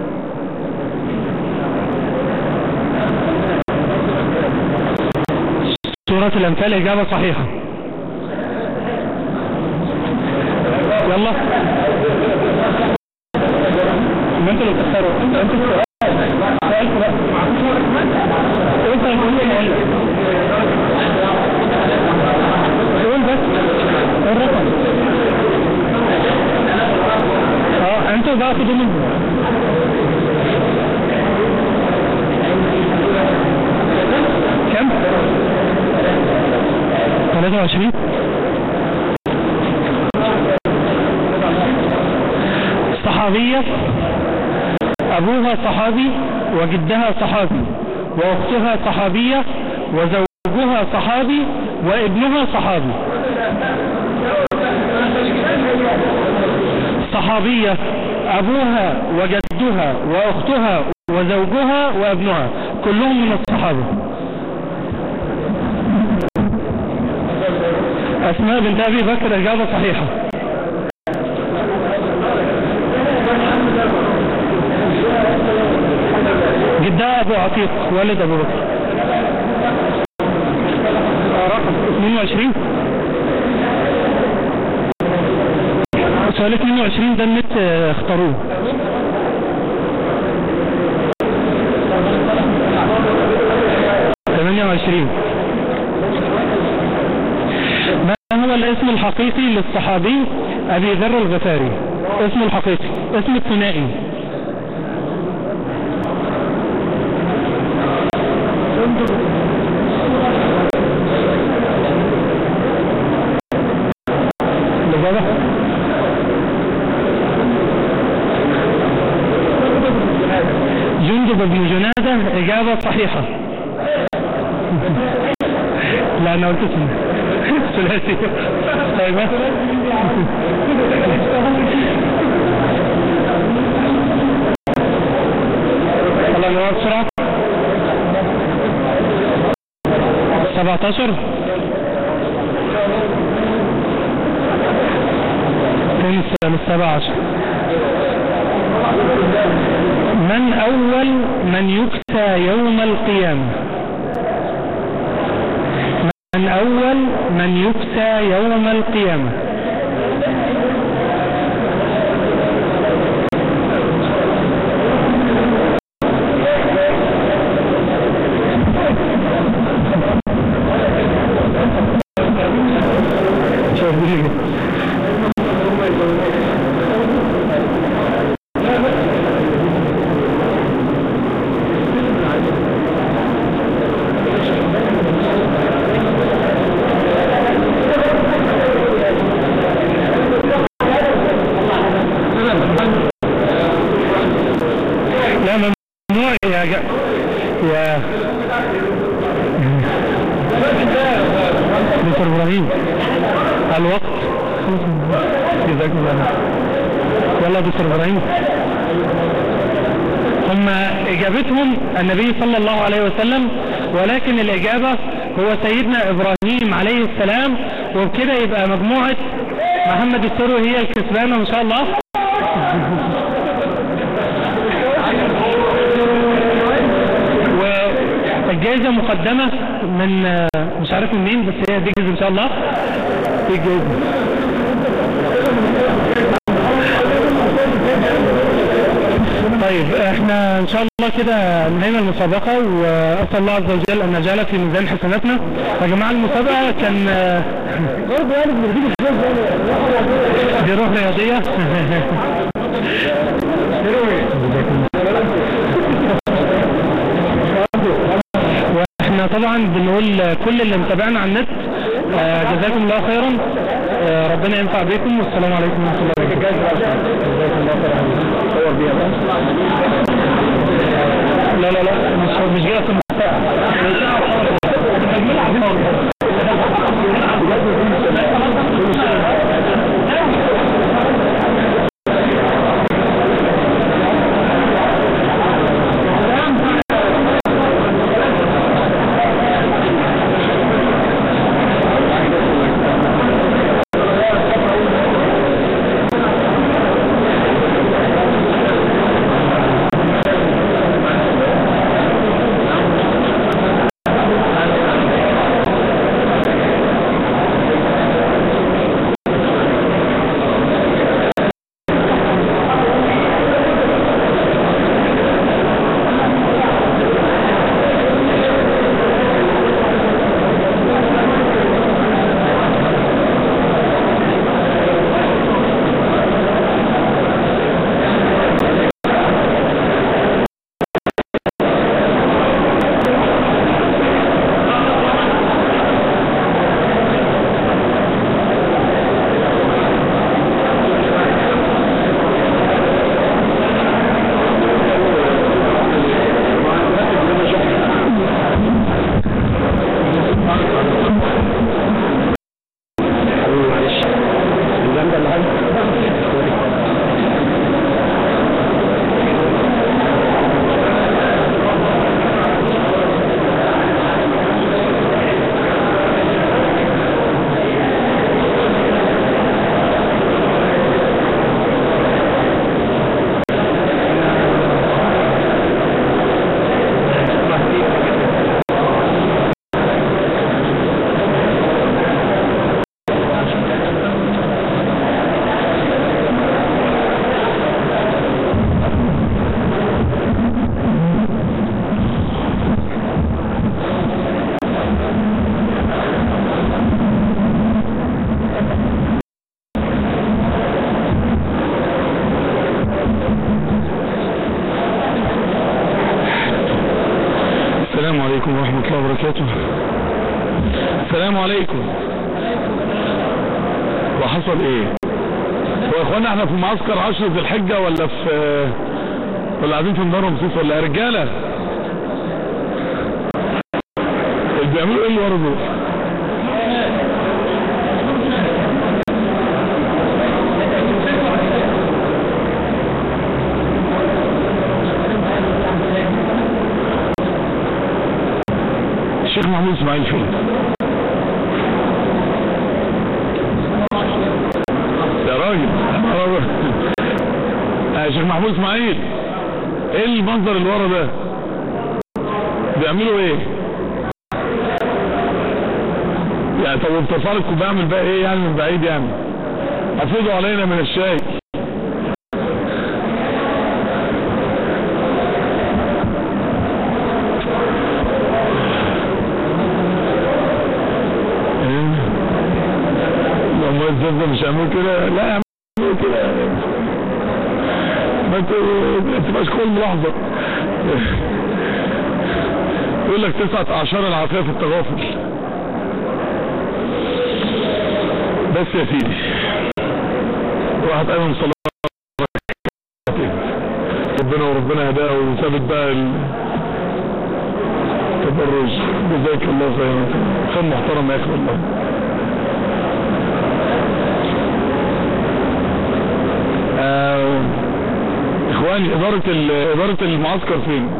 سورة الأنفال إجابة صحيحة. يلا ما انتوا اللي بتختاروا. انتوا السؤال سؤالكم بقى. انت اللي قول بس الرقم. اه انتوا بقى خدوا منه. كم؟ ثلاثة وعشرين. صحابية أبوها صحابي وجدها صحابي وأختها صحابية وزوجها صحابي وابنها صحابي. صحابية أبوها وجدها وأختها وزوجها وابنها كلهم من الصحابة. أسماء بنت أبي بكر إجابة صحيحة. جدها أبو عتيق والد أبو بكر. رقم اثنين وعشرين. سؤال اثنين وعشرين ده النت اختاروه. ثمانية وعشرين. ما هو الاسم الحقيقي للصحابي ابي ذر الغفاري؟ اسمه الحقيقي، اسم الثنائي. جندب بن جنادة إجابة صحيحة. لا أنا قلت اسمه ثلاثي. طيب يلا نقعد بسرعة. سبعتاشر تنسى من سبعة عشر. من أول من يكسى يوم القيامة؟ من أول من يكسى يوم القيامة؟ لا ممنوع يا جا... يا دكتور ابراهيم الوقت. جزاك الله. يلا دكتور ابراهيم. هم اجابتهم النبي صلى الله عليه وسلم، ولكن الاجابة هو سيدنا ابراهيم عليه السلام، وبكده يبقى مجموعة محمد السروي هي الكسبانة ان شاء الله. والجائزة مقدمة من مش عارف من مين، بس هي دي جائزة ان شاء الله. دي جائزة. طيب احنا ان شاء الله كده انهينا المسابقة، واسأل الله عز وجل ان نجعلها في ميزان حسناتنا. يا جماعة المسابقة كان دي روح رياضية. واحنا طبعا بنقول كل اللي متابعنا على النت جزاكم الله خيرا، ربنا ينفع بكم، والسلام عليكم ورحمة الله وبركاته. لا لا لا مش مش جاي في السلام عليكم ورحمة الله وبركاته. السلام عليكم. وحصل ايه؟ هو يا اخوانا احنا في معسكر عشر ذي الحجة ولا في ولا قاعدين في مدار رمسيس ولا يا رجالة؟ اللي بيعملوا ايه اللي ورا دول؟ الشيخ محمود اسماعيل فين؟ يا راجل يا شيخ محمود اسماعيل، ايه المنظر اللي ورا ده؟ بيعملوا ايه؟ يعني طب وبترفع لك كوبايه اعمل بقى ايه يعني من بعيد يعني؟ افيضوا علينا من الشاي. ده مش هعمل كده، لا اعمل كده، ما انت ما تبقاش كل ملاحظه. يقول لك تسعة اعشار العافيه في التغافل. بس يا سيدي واحد قام صلاه ربنا وربنا هداه وثابت بقى التبرج. جزاك الله خيرا، خير محترم يا اخي والله. آه اخواني ادارة ادارة المعسكر فين؟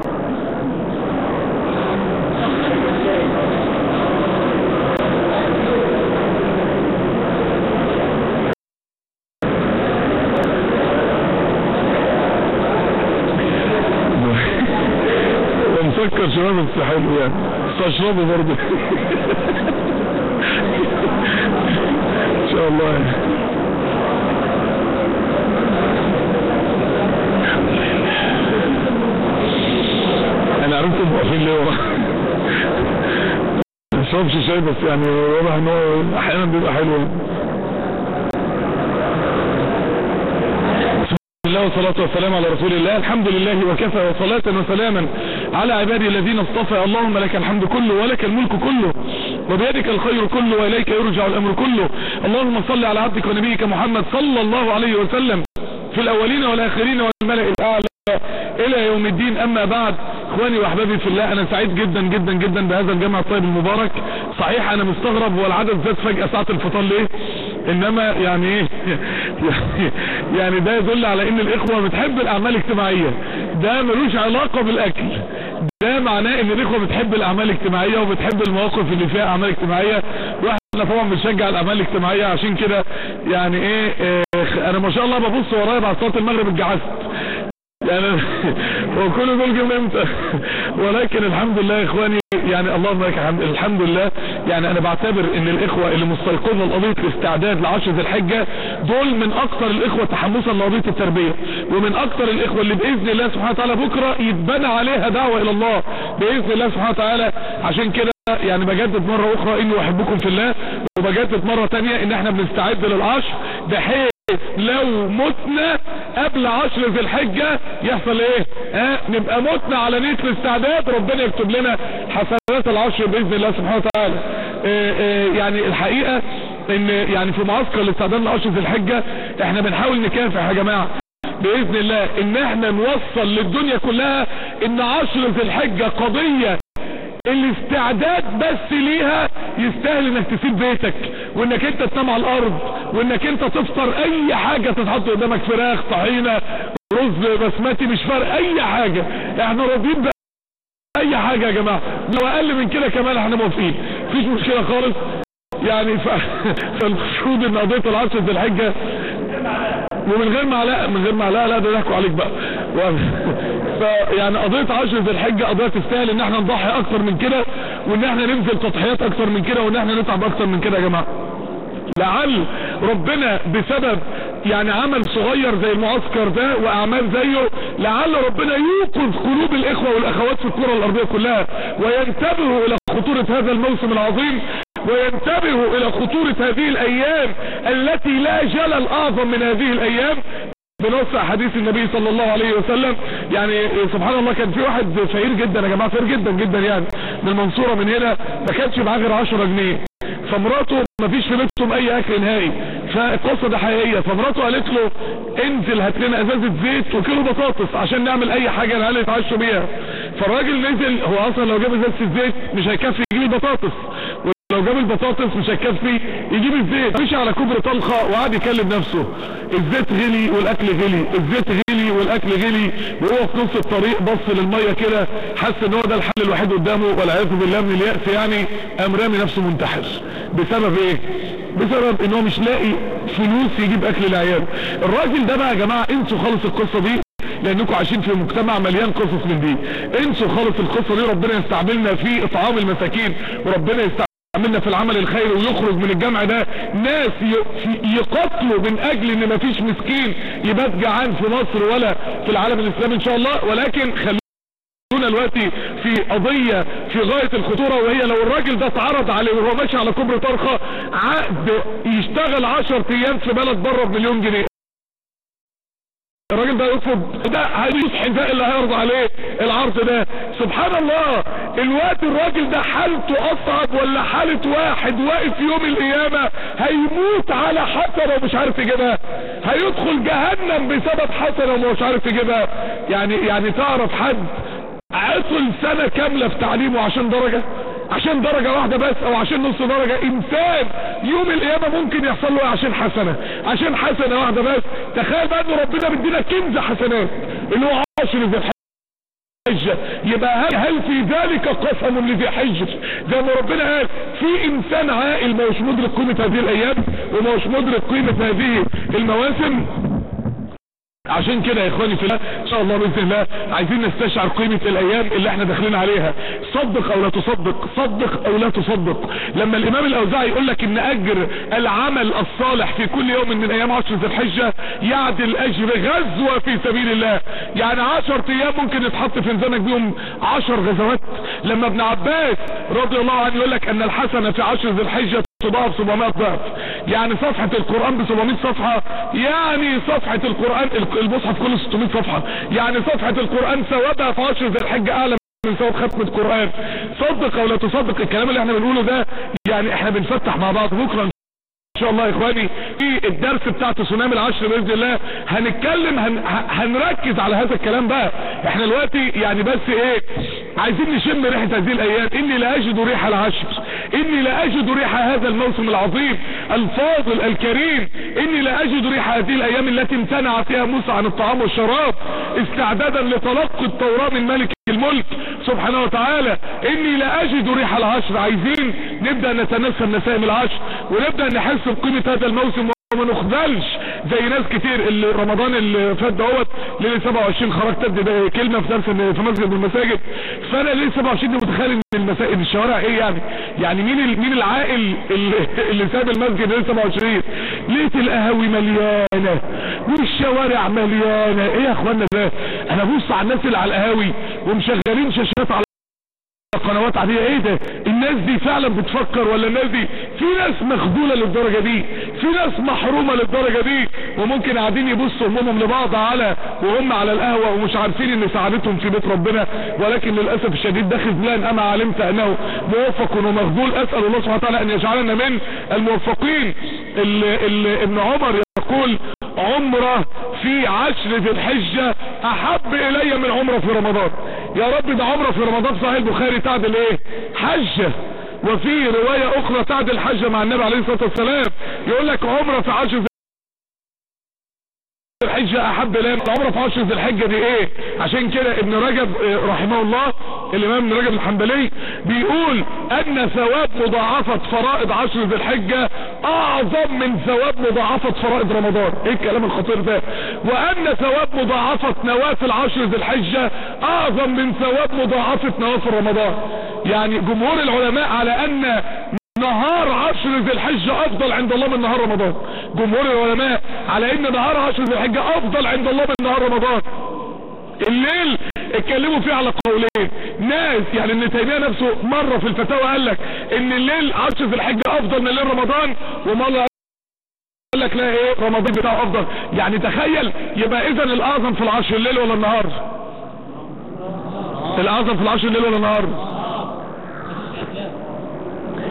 مسكر شباب بس حلو يعني، بس اشربه برضه ان شاء الله يعني. انا عرفت واقفين ليه ورا. ما اشربش شاي بس يعني واضح ان هو احيانا بيبقى حلو. بسم الله والصلاة والسلام على رسول الله. الحمد لله وكفى، وصلاة وسلاما على عبادي الذين اصطفى. اللهم لك الحمد كله ولك الملك كله وبيدك الخير كله واليك يرجع الامر كله. اللهم صل على عبدك ونبيك محمد صلى الله عليه وسلم في الاولين والاخرين والملأ الاعلى الى يوم الدين. اما بعد، اخواني واحبابي في الله، انا سعيد جدا جدا جدا بهذا الجمع الطيب المبارك. صحيح انا مستغرب هو العدد زاد فجأة ساعة الفطار ليه، انما يعني ايه يعني ده يدل على ان الاخوة بتحب الاعمال الاجتماعية. ده ملوش علاقة بالاكل، ده معناه ان الاخوة بتحب الاعمال الاجتماعية وبتحب المواقف اللي فيها اعمال اجتماعية، واحنا طبعا بنشجع الاعمال الاجتماعية. عشان كده يعني ايه, إيه انا ما شاء الله ببص ورايا بعد صلاة المغرب اتجعست يعني وكل دول جم امتى ولكن الحمد لله يا اخواني، يعني اللهم لك الحمد. الحمد لله يعني انا بعتبر ان الاخوة اللي مستيقظوا لقضية الاستعداد لعشر ذي الحجة دول من اكثر الاخوة تحمسا لقضية التربية، ومن اكثر الاخوة اللي باذن الله سبحانه وتعالى بكرة يتبنى عليها دعوة الى الله باذن الله سبحانه وتعالى. عشان كده يعني بجدد مرة اخرى اني احبكم في الله، وبجدد مرة تانية ان احنا بنستعد للعشر بحيث لو متنا قبل عشر ذي الحجة يحصل ايه؟ اه نبقى متنا على نية الاستعداد، ربنا يكتب لنا حسنات العشر باذن الله سبحانه وتعالى. اه اه يعني الحقيقة ان يعني في معسكر الاستعداد لعشر ذي الحجة احنا بنحاول نكافح يا جماعة باذن الله ان احنا نوصل للدنيا كلها ان عشر ذي الحجة قضية الاستعداد بس ليها يستاهل انك تسيب بيتك وانك انت تنام على الارض وانك انت تفطر اي حاجة تتحط قدامك، فراخ، طحينة، رز بسمتي، مش فارق اي حاجة، احنا راضيين باي حاجة يا جماعة، لو اقل من كده كمان احنا موافقين، مفيش مشكلة خالص. يعني فالمفروض ان قضية العشر ذي الحجة ومن غير معلقه من غير معلقه لا ده ضحكوا عليك بقى فيعني قضيه عشر ذي الحجه قضيه تستاهل ان احنا نضحي اكتر من كده، وان احنا نبذل تضحيات اكتر من كده، وان احنا نتعب اكتر من كده يا جماعه. لعل ربنا بسبب يعني عمل صغير زي المعسكر ده واعمال زيه، لعل ربنا يوقظ قلوب الاخوه والاخوات في الكره الارضيه كلها وينتبهوا الى خطوره هذا الموسم العظيم، وينتبهوا الى خطورة هذه الايام التي لا جلل اعظم من هذه الايام بنص حديث النبي صلى الله عليه وسلم. يعني سبحان الله كان في واحد فقير جدا يا جماعة، فقير جدا جدا يعني، من المنصورة من هنا ما كانش معاه غير عشرة جنيه، فمراته ما فيش في بيتهم اي اكل نهائي، فالقصة دي حقيقية. فمراته قالت له انزل هات لنا ازازة زيت وكيلو بطاطس عشان نعمل اي حاجة العيال يتعشوا بيها. فالراجل نزل، هو اصلا لو جاب ازازة الزيت مش هيكفي يجيب البطاطس، لو جاب البطاطس مش هيكفي يجيب الزيت. مشي على كوبري طلخه وقعد يكلم نفسه، الزيت غلي والاكل غلي، الزيت غلي والاكل غلي، وهو في نص الطريق بص للميه كده حس ان هو ده الحل الوحيد قدامه والعياذ بالله من اليأس، يعني قام رامي نفسه منتحر. بسبب ايه؟ بسبب ان هو مش لاقي فلوس يجيب اكل للعيال. الراجل ده بقى يا جماعه انسوا خالص القصه دي، لانكم عايشين في مجتمع مليان قصص من دي. انسوا خالص القصه دي، ربنا يستعملنا في اطعام المساكين، وربنا يستعملنا عملنا في العمل الخيري، ويخرج من الجمع ده ناس يقتلوا من اجل ان مفيش مسكين يبات جعان في مصر ولا في العالم الاسلامي ان شاء الله. ولكن خلونا دلوقتي في قضية في غاية الخطورة، وهي لو الراجل ده اتعرض عليه وهو ماشي على كوبري طرخة عقد يشتغل عشر ايام في بلد بره بمليون جنيه، الراجل ده يرفض؟ ده هيدوس حذاء اللي هيرضى عليه العرض ده. سبحان الله، الوقت الراجل ده حالته اصعب ولا حالة واحد واقف يوم القيامة هيموت على حسنة ومش عارف يجيبها، هيدخل جهنم بسبب حسنة ومش عارف يجيبها. يعني يعني تعرف حد عطل سنة كاملة في تعليمه عشان درجة، عشان درجة واحدة بس او عشان نص درجة؟ انسان يوم القيامة ممكن يحصل له عشان حسنة، عشان حسنة واحدة بس. تخيل بقى ان ربنا مدينا كنز حسنات اللي هو عشر ذي الحجة، يبقى هل في ذلك قسم لذي حجة؟ زي ما ربنا قال في انسان عاقل ما هوش مدرك قيمة هذه الايام وما هوش مدرك قيمة هذه المواسم. عشان كده يا اخواني في الله ان شاء الله باذن الله عايزين نستشعر قيمة الايام اللي احنا داخلين عليها. صدق او لا تصدق، صدق او لا تصدق. لما الامام الاوزاعي يقول لك ان اجر العمل الصالح في كل يوم من ايام عشر ذي الحجة يعدل اجر غزوة في سبيل الله، يعني عشر ايام ممكن يتحط في ميزانك بيهم عشر غزوات. لما ابن عباس رضي الله عنه يقول لك ان الحسنة في عشر ذي الحجة تضاعف سبعمائة ضعف، يعني صفحة القرآن ب سبعمائة صفحة، يعني صفحة القرآن المصحف كله ستمائة صفحة، يعني صفحة القرآن ثوابها في عشر ذي الحجة اعلى من ثواب ختمة القرآن. صدق او لا تصدق الكلام اللي احنا بنقوله ده، يعني احنا بنفتح مع بعض بكرة ان شاء الله يا اخواني في الدرس بتاع تسونامي العشر باذن الله هنتكلم هن... هنركز على هذا الكلام بقى. احنا دلوقتي يعني بس ايه عايزين نشم ريحة هذه الايام. اني لا اجد ريح العشر، اني لا اجد ريح هذا الموسم العظيم الفاضل الكريم، اني لا اجد ريح هذه الايام التي امتنع فيها موسى عن الطعام والشراب استعدادا لتلقي التوراة من ملك الملك سبحانه وتعالى. اني لا اجد ريح العشر. عايزين نبدأ نتنسم نسائم العشر ونبدأ نحس بقيمة هذا الموسم وما نخذلش زي ناس كتير. اللي رمضان اللي فات دوت ليله سبعة وعشرين خرجت ادي كلمه في درس في مسجد من المساجد، فانا ليله سبعة وعشرين دي متخيل ان المساجد الشوارع ايه يعني يعني مين مين العاقل اللي, اللي ساب المسجد ليله سبعة وعشرين؟ ليله القهاوي مليانه والشوارع مليانه. ايه يا اخوانا ده؟ انا ببص على الناس اللي على القهاوي ومشغلين شاشات على قنوات عادية. ايه ده؟ الناس دي فعلا بتفكر ولا الناس دي في ناس مخذولة للدرجة دي؟ في ناس محرومة للدرجة دي وممكن قاعدين يبصوا همهم لبعض على وهم على القهوة ومش عارفين ان سعادتهم في بيت ربنا، ولكن للأسف الشديد ده خذلان. اما علمت انه موفق ومخذول اسأل الله سبحانه وتعالى ان يجعلنا من الموفقين. ال ال ابن عمر يقول عمره في عشر ذي الحجة احب الي من عمره في رمضان. يا رب ده عمره في رمضان صحيح البخاري تعدل ايه؟ حجة. وفي رواية اخرى تعدل حجة مع النبي عليه الصلاة والسلام. يقول لك عمره في عشر ذي الحجة احب الي. عمره في عشر ذي الحجة دي ايه؟ عشان كده ابن رجب رحمه الله الامام ابن رجب الحنبلي بيقول ان ثواب مضاعفة فرائض عشر ذي الحجة اعظم من ثواب مضاعفة فرائض رمضان. ايه الكلام الخطير ده؟ وان ثواب مضاعفة نوافل عشر ذي الحجة اعظم من ثواب مضاعفة نوافل رمضان. يعني جمهور العلماء على ان نهار عشر ذي الحجة افضل عند الله من نهار رمضان. جمهور العلماء على ان نهار عشر ذي الحجة افضل عند الله من نهار رمضان. الليل اتكلموا فيه على قولين ناس، يعني ابن تيمية نفسه مرة في الفتاوى قال لك ان الليل عشر ذي الحجة افضل من الليل رمضان، ومرة قال لك لا ايه رمضان بتاعه افضل. يعني تخيل، يبقى اذا الاعظم في العشر الليل ولا النهار؟ الاعظم في العشر الليل ولا النهار؟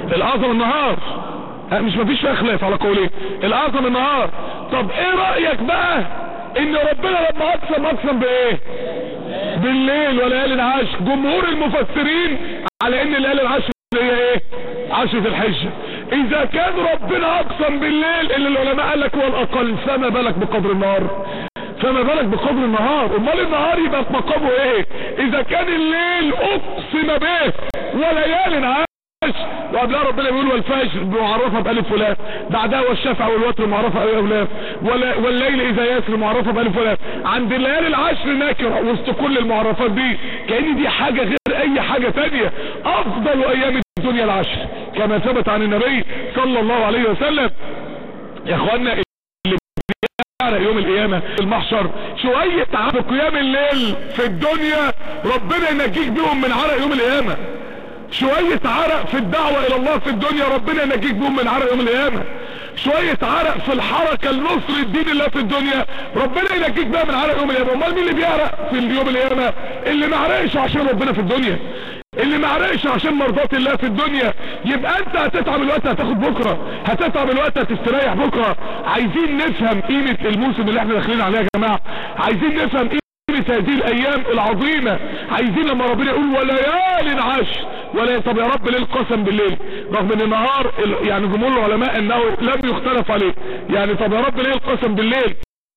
الاعظم النهار، مش مفيش فيها خلاف على قولين، الاعظم النهار. طب ايه رأيك بقى ان ربنا لما اقسم اقسم بايه؟ بالليل وليالي العشر. جمهور المفسرين على ان ليالي العشر هي ايه؟ عشر ذي الحجة. اذا كان ربنا اقسم بالليل اللي العلماء قال لك هو الاقل، فما بالك بقدر النهار؟ فما بالك بقدر النهار؟ امال النهار يبقى في مقامه ايه؟ اذا كان الليل اقسم به وليالي العشر، وقبلها ربنا بيقول والفجر معرفه بالف ولام، بعدها والشفع والوتر معرفه بالف ولام، والليل اذا يسر معرفه بالف ولام. عند الليالي العشر نكره وسط كل المعرفات دي، كأن دي حاجه غير اي حاجه تانية. افضل ايام الدنيا العشر كما ثبت عن النبي صلى الله عليه وسلم. يا اخوانا اللي بيعرق يوم القيامه في المحشر شويه عرق قيام الليل في الدنيا ربنا ينجيك بيهم من عرق يوم القيامه. شوية عرق في الدعوة الى الله في الدنيا ربنا ينجيك بهم من عرق يوم القيامة. شوية عرق في الحركة النصر الدين الله في الدنيا ربنا ينجيك بها من عرق يوم القيامة. امال مين اللي بيعرق في يوم القيامة؟ اللي ما عرقش عشان ربنا في الدنيا، اللي ما عرقش عشان مرضات الله في الدنيا. يبقى انت هتتعب الوقت هتاخد بكرة، هتتعب الوقت هتستريح بكرة. عايزين نفهم قيمة الموسم اللي احنا داخلين عليه يا جماعة، عايزين نفهم قيمة هذه الايام العظيمة. عايزين لما ربنا يقول وليال عشر ولا، طب يا رب ليه القسم بالليل رغم ان النهار يعني جمهور العلماء انه لم يختلف عليه، يعني طب يا رب ليه القسم بالليل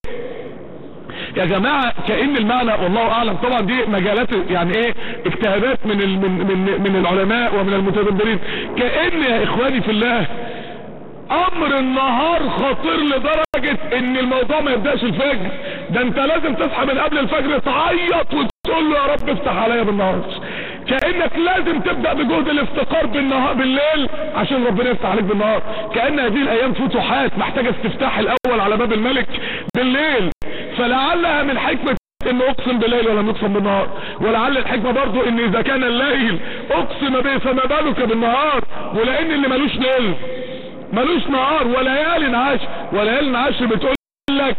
يا جماعة؟ كأن المعنى والله اعلم، طبعا دي مجالات يعني ايه اجتهادات من من من, من العلماء ومن المتدبرين. كأن يا اخواني في الله امر النهار خطير لدرجة ان الموضوع ما يبدأش الفجر، ده انت لازم تصحى من قبل الفجر تعيط وتقول له يا رب افتح عليا بالنهار. كأنك لازم تبدأ بجهد الافتقار بالنهار بالليل عشان ربنا يفتح عليك بالنهار. كأن هذه الايام فتوحات محتاجة استفتاح الاول على باب الملك بالليل. فلعلها من حكمة انه اقسم بالليل ولم يقسم بالنهار، ولعل الحكمة برضو ان اذا كان الليل اقسم به فما بالك بالنهار. ولان اللي ملوش ليل ملوش نهار وليالي عشر، وليالي عشر بتقول لك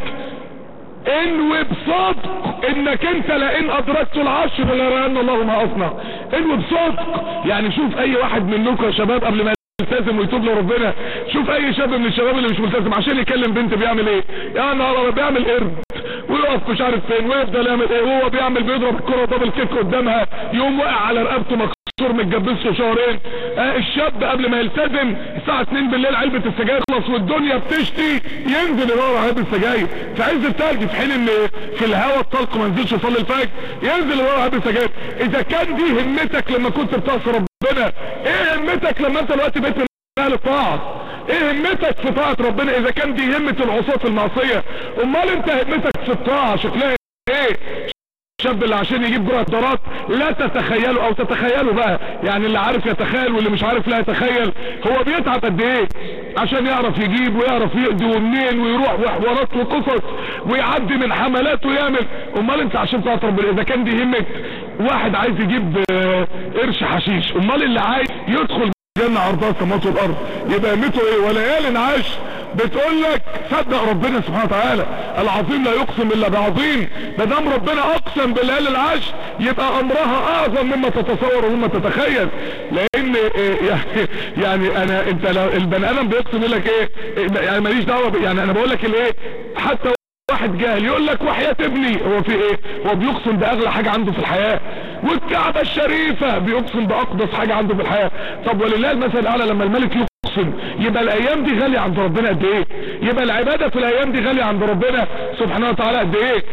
انوي بصدق انك انت لئن ادركت العشر ليرين الله ما اصنع. انوي بصدق، يعني شوف اي واحد منكم يا شباب قبل ما يلتزم ويتوب لربنا، شوف اي شاب من الشباب اللي مش ملتزم عشان يكلم بنت بيعمل ايه؟ يا نهار بيعمل قرد ويقف مش عارف فين ويفضل يعمل ايه، وهو بيعمل بيضرب الكره دبل كيك قدامها يقوم واقع على رقبته مكسور متجبسه شهرين. آه الشاب قبل ما يلتزم الساعه اتنين بالليل علبه السجاير خلص والدنيا بتشتي ينزل يدور على علبه السجاير في عز التلج، في حين ان في الهواء الطلق ما نزلش يصلي الفجر ينزل يدور على علبه السجاير. اذا كان دي همتك لما كنت بتعصي ربنا، ايه همتك لما انت دلوقتي بقيت من اهل الطاعه؟ ايه همتك في طاعة ربنا اذا كان دي همة العصاة في المعصية؟ امال انت همتك في الطاعة شكلها ايه؟ الشاب اللي عشان يجيب جرعة دارات لا تتخيلوا او تتخيلوا بقى، يعني اللي عارف يتخيل واللي مش عارف لا يتخيل، هو بيتعب قد ايه عشان يعرف يجيب ويعرف يقضي ومنين ويروح وحوارات وقصص ويعدي من حملات ويعمل. امال انت عشان طاعة ربنا اذا كان دي همة واحد عايز يجيب قرش حشيش، امال اللي عايز يدخل جنة عرضها السماوات والارض يبقى همته ايه؟ وليال عشر بتقول لك صدق ربنا سبحانه وتعالى، العظيم لا يقسم الا بعظيم. ما دام ربنا اقسم بالليالي العشر يبقى امرها اعظم مما تتصور ومما تتخيل. لان يعني يعني انا انت لو البني ادم بيقسم يقول لك ايه يعني ماليش دعوه، يعني انا بقول لك الايه، حتى واحد جاهل يقول لك وحياة ابني، هو في ايه؟ هو بيقسم باغلى حاجة عنده في الحياة، والكعبة الشريفة بيقسم باقدس حاجة عنده في الحياة. طب ولله المثل الاعلى لما الملك يقسم يبقى الايام دي غالية عند ربنا قد ايه؟ يبقى العبادة في الايام دي غالية عند ربنا سبحانه وتعالى قد ايه؟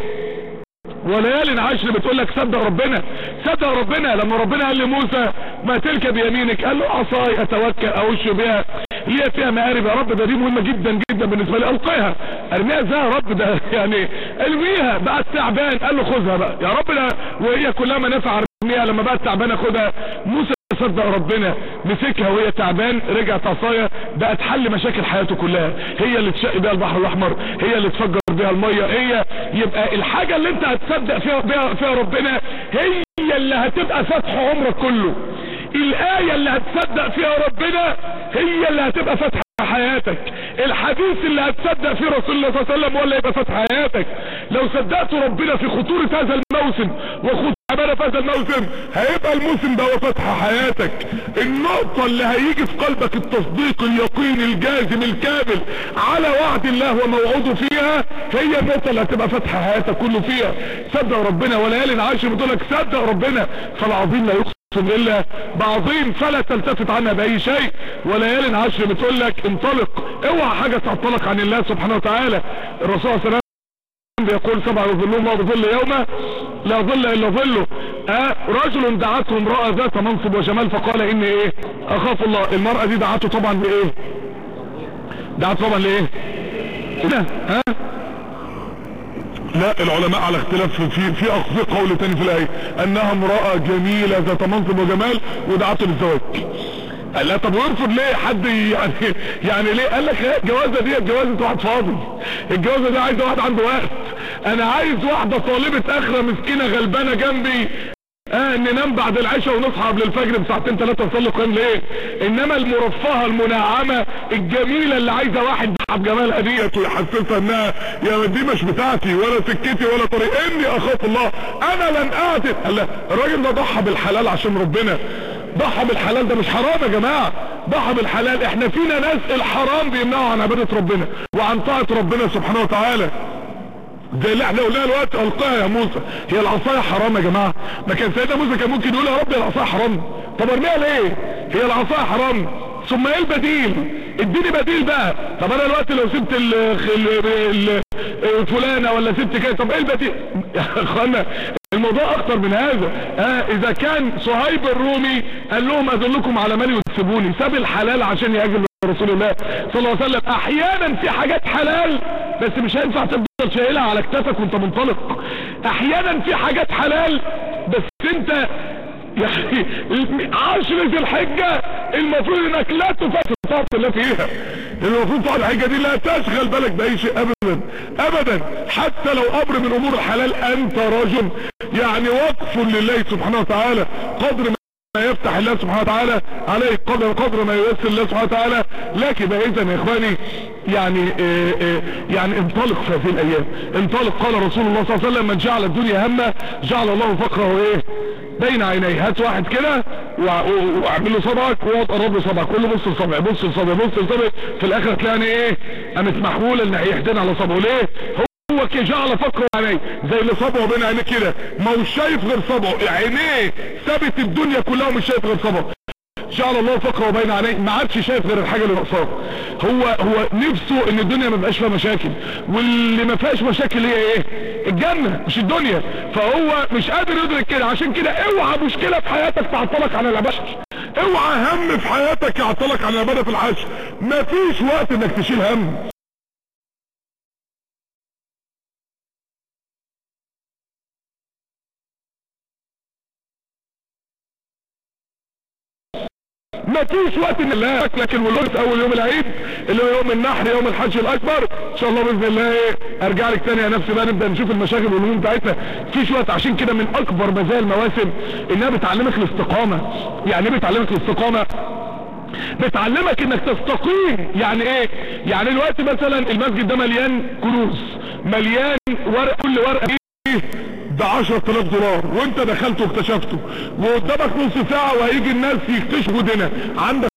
وليال عشر بتقول لك صدق ربنا، صدق ربنا. لما ربنا قال لموسى ما تلك بيمينك، قال له عصاي اتوكل اوش بها ليه فيها مقارب يا رب، ده دي مهمه جدا جدا بالنسبه لي، القيها ارميها ازاي يا رب، ده يعني ارميها بقت تعبان، قال له خذها بقى يا رب، ده وهي كلها منافع ارميها، لما بقت تعبانه خدها. موسى صدق ربنا مسكها وهي تعبان، رجعت عصايه بقت حل مشاكل حياته كلها، هي اللي تشق بيها البحر الاحمر، هي اللي تفجر بيها الميه، هي يبقى الحاجه اللي انت هتصدق فيها بيها, فيها ربنا هي اللي هتبقى فتح عمرك كله. الآية اللي هتصدق فيها ربنا هي اللي هتبقى فتح حياتك. الحديث اللي هتصدق فيه رسول الله صلى الله عليه وسلم ولا يبقى فتح حياتك. لو صدقت ربنا في خطورة هذا الموسم وخطورة عبادة في هذا الموسم هيبقى الموسم ده هو فتح حياتك. النقطة اللي هيجي في قلبك التصديق اليقين الجازم الكامل على وعد الله وموعوده فيها، هي النقطة اللي هتبقى فاتحة حياتك كله فيها. صدق ربنا. وليالي عشر بتقولك صدق ربنا، فالعظيم لا يقسم الا بعظيم فلا تلتفت عنها باي شيء. وليالي عشر بتقولك انطلق، اوعى حاجة تعطلك عن الله سبحانه وتعالى. الرسول صلى الله عليه وسلم بيقول سبع يظلون ما بظل يومه لا ظل الا ظله. آه رجل دعته امرأة ذات منصب وجمال فقال اني ايه اخاف الله. المرأة دي دعته طبعا لايه؟ دعته طبعا لايه؟ لا ها لا العلماء على اختلاف في في في قول تاني في الايه انها امرأة جميلة ذات منصب وجمال ودعته للزواج. قال لا طب ويرفض ليه حد يعني يعني ليه؟ قال لك الجوازه دي جوازه واحد فاضي، الجوازه دي عايزه واحد عنده وقت. انا عايز واحده طالبه اخره مسكينه غلبانه جنبي، اه ننام بعد العشاء ونصحى قبل الفجر بساعتين ثلاثه نصلي قيام ليه؟ انما المرفهه المنعمه الجميله اللي عايزه واحد يحب جمالها ديت ويحسسها انها يا دي مش بتاعتي ولا سكتي ولا طريق، اني اخاف الله انا لن اعتد. قال لا الراجل ده ضحى بالحلال عشان ربنا، ضحى بالحلال ده مش حرام يا جماعه، ضحى بالحلال. احنا فينا ناس الحرام بيمنعوا عن عباده ربنا وعن طاعه ربنا سبحانه وتعالى. زي اللي احنا قلناها الوقت القاها يا موسى، هي العصايه حرام يا جماعه؟ ما كان سيدنا موسى كان ممكن يقول يا رب العصايه حرام، طب ارميها ليه؟ هي العصايه حرام، ثم ايه البديل؟ اديني بديل بقى. طب انا دلوقتي لو سبت ال ال فلانه ولا سبت كده، طب ايه البديل؟ يا اخوانا الموضوع اكتر من هذا. اه اذا كان صهيب الرومي قال لهم ادلكم على مالي وتسيبوني، ساب الحلال عشان يهاجم رسول الله صلى الله عليه وسلم. احيانا في حاجات حلال بس مش هينفع تفضل شايلها على كتافك وانت منطلق. احيانا في حاجات حلال بس انت يعني عشر ذي الحجة المفروض انك لا تفكر طاعة الله فيها، المفروض طاعة الحجة دي لا تشغل بالك باي شيء ابدا ابدا، حتى لو امر من امور الحلال انت رجل يعني وقف لله سبحانه وتعالى قدر ما يفتح الله سبحانه وتعالى عليك، قدر قدر ما ييسر الله سبحانه وتعالى لك. يبقى اذا يا اخواني يعني إيه إيه يعني انطلق في هذه الايام، انطلق. قال رسول الله صلى الله عليه وسلم من جعل الدنيا همه جعل الله فقره ايه بين عينيه. هات واحد كده واعمل له صبعك وقرب له صبعك، قول له بص لصبعي بص لصبعي بص لصبعي، في الاخر تلاقي ايه قامت محموله الناحيتين على صبعه. ليه؟ هو كي جعل فقره عينيه زي اللي صبعه بين عينيه كده، ما هوش شايف غير صبعه، عينيه سابت الدنيا كلها ومش شايف غير صبعه. جعل الله فقره بين عينيه، ما عادش شايف غير الحاجه اللي ناقصاه. هو هو نفسه ان الدنيا ما بقاش فيها مشاكل، واللي ما فيهاش مشاكل هي ايه؟ الجنه مش الدنيا. فهو مش قادر يدرك كده. عشان كده اوعى مشكله في حياتك تعطلك عن العباده، اوعى هم في حياتك يعطلك عن العباده في الحج. مفيش وقت انك تشيل هم. مفيش وقت ان الله. لكن ولوت اول يوم العيد اللي هو يوم النحر يوم الحج الاكبر ان شاء الله باذن الله ايه ارجع لك تاني يا نفسي بقى نبدا نشوف المشاغل والهموم بتاعتنا. مفيش وقت. عشان كده من اكبر مزايا المواسم انها بتعلمك الاستقامه. يعني ايه بتعلمك الاستقامه؟ بتعلمك انك تستقيم. يعني ايه؟ يعني الوقت مثلا المسجد ده مليان كنوز، مليان ورق، كل ورقه ايه ب عشرة آلاف دولار وانت دخلت واكتشفته، وقدامك نص ساعه وهيجي الناس يكتشفوا دينا، عندك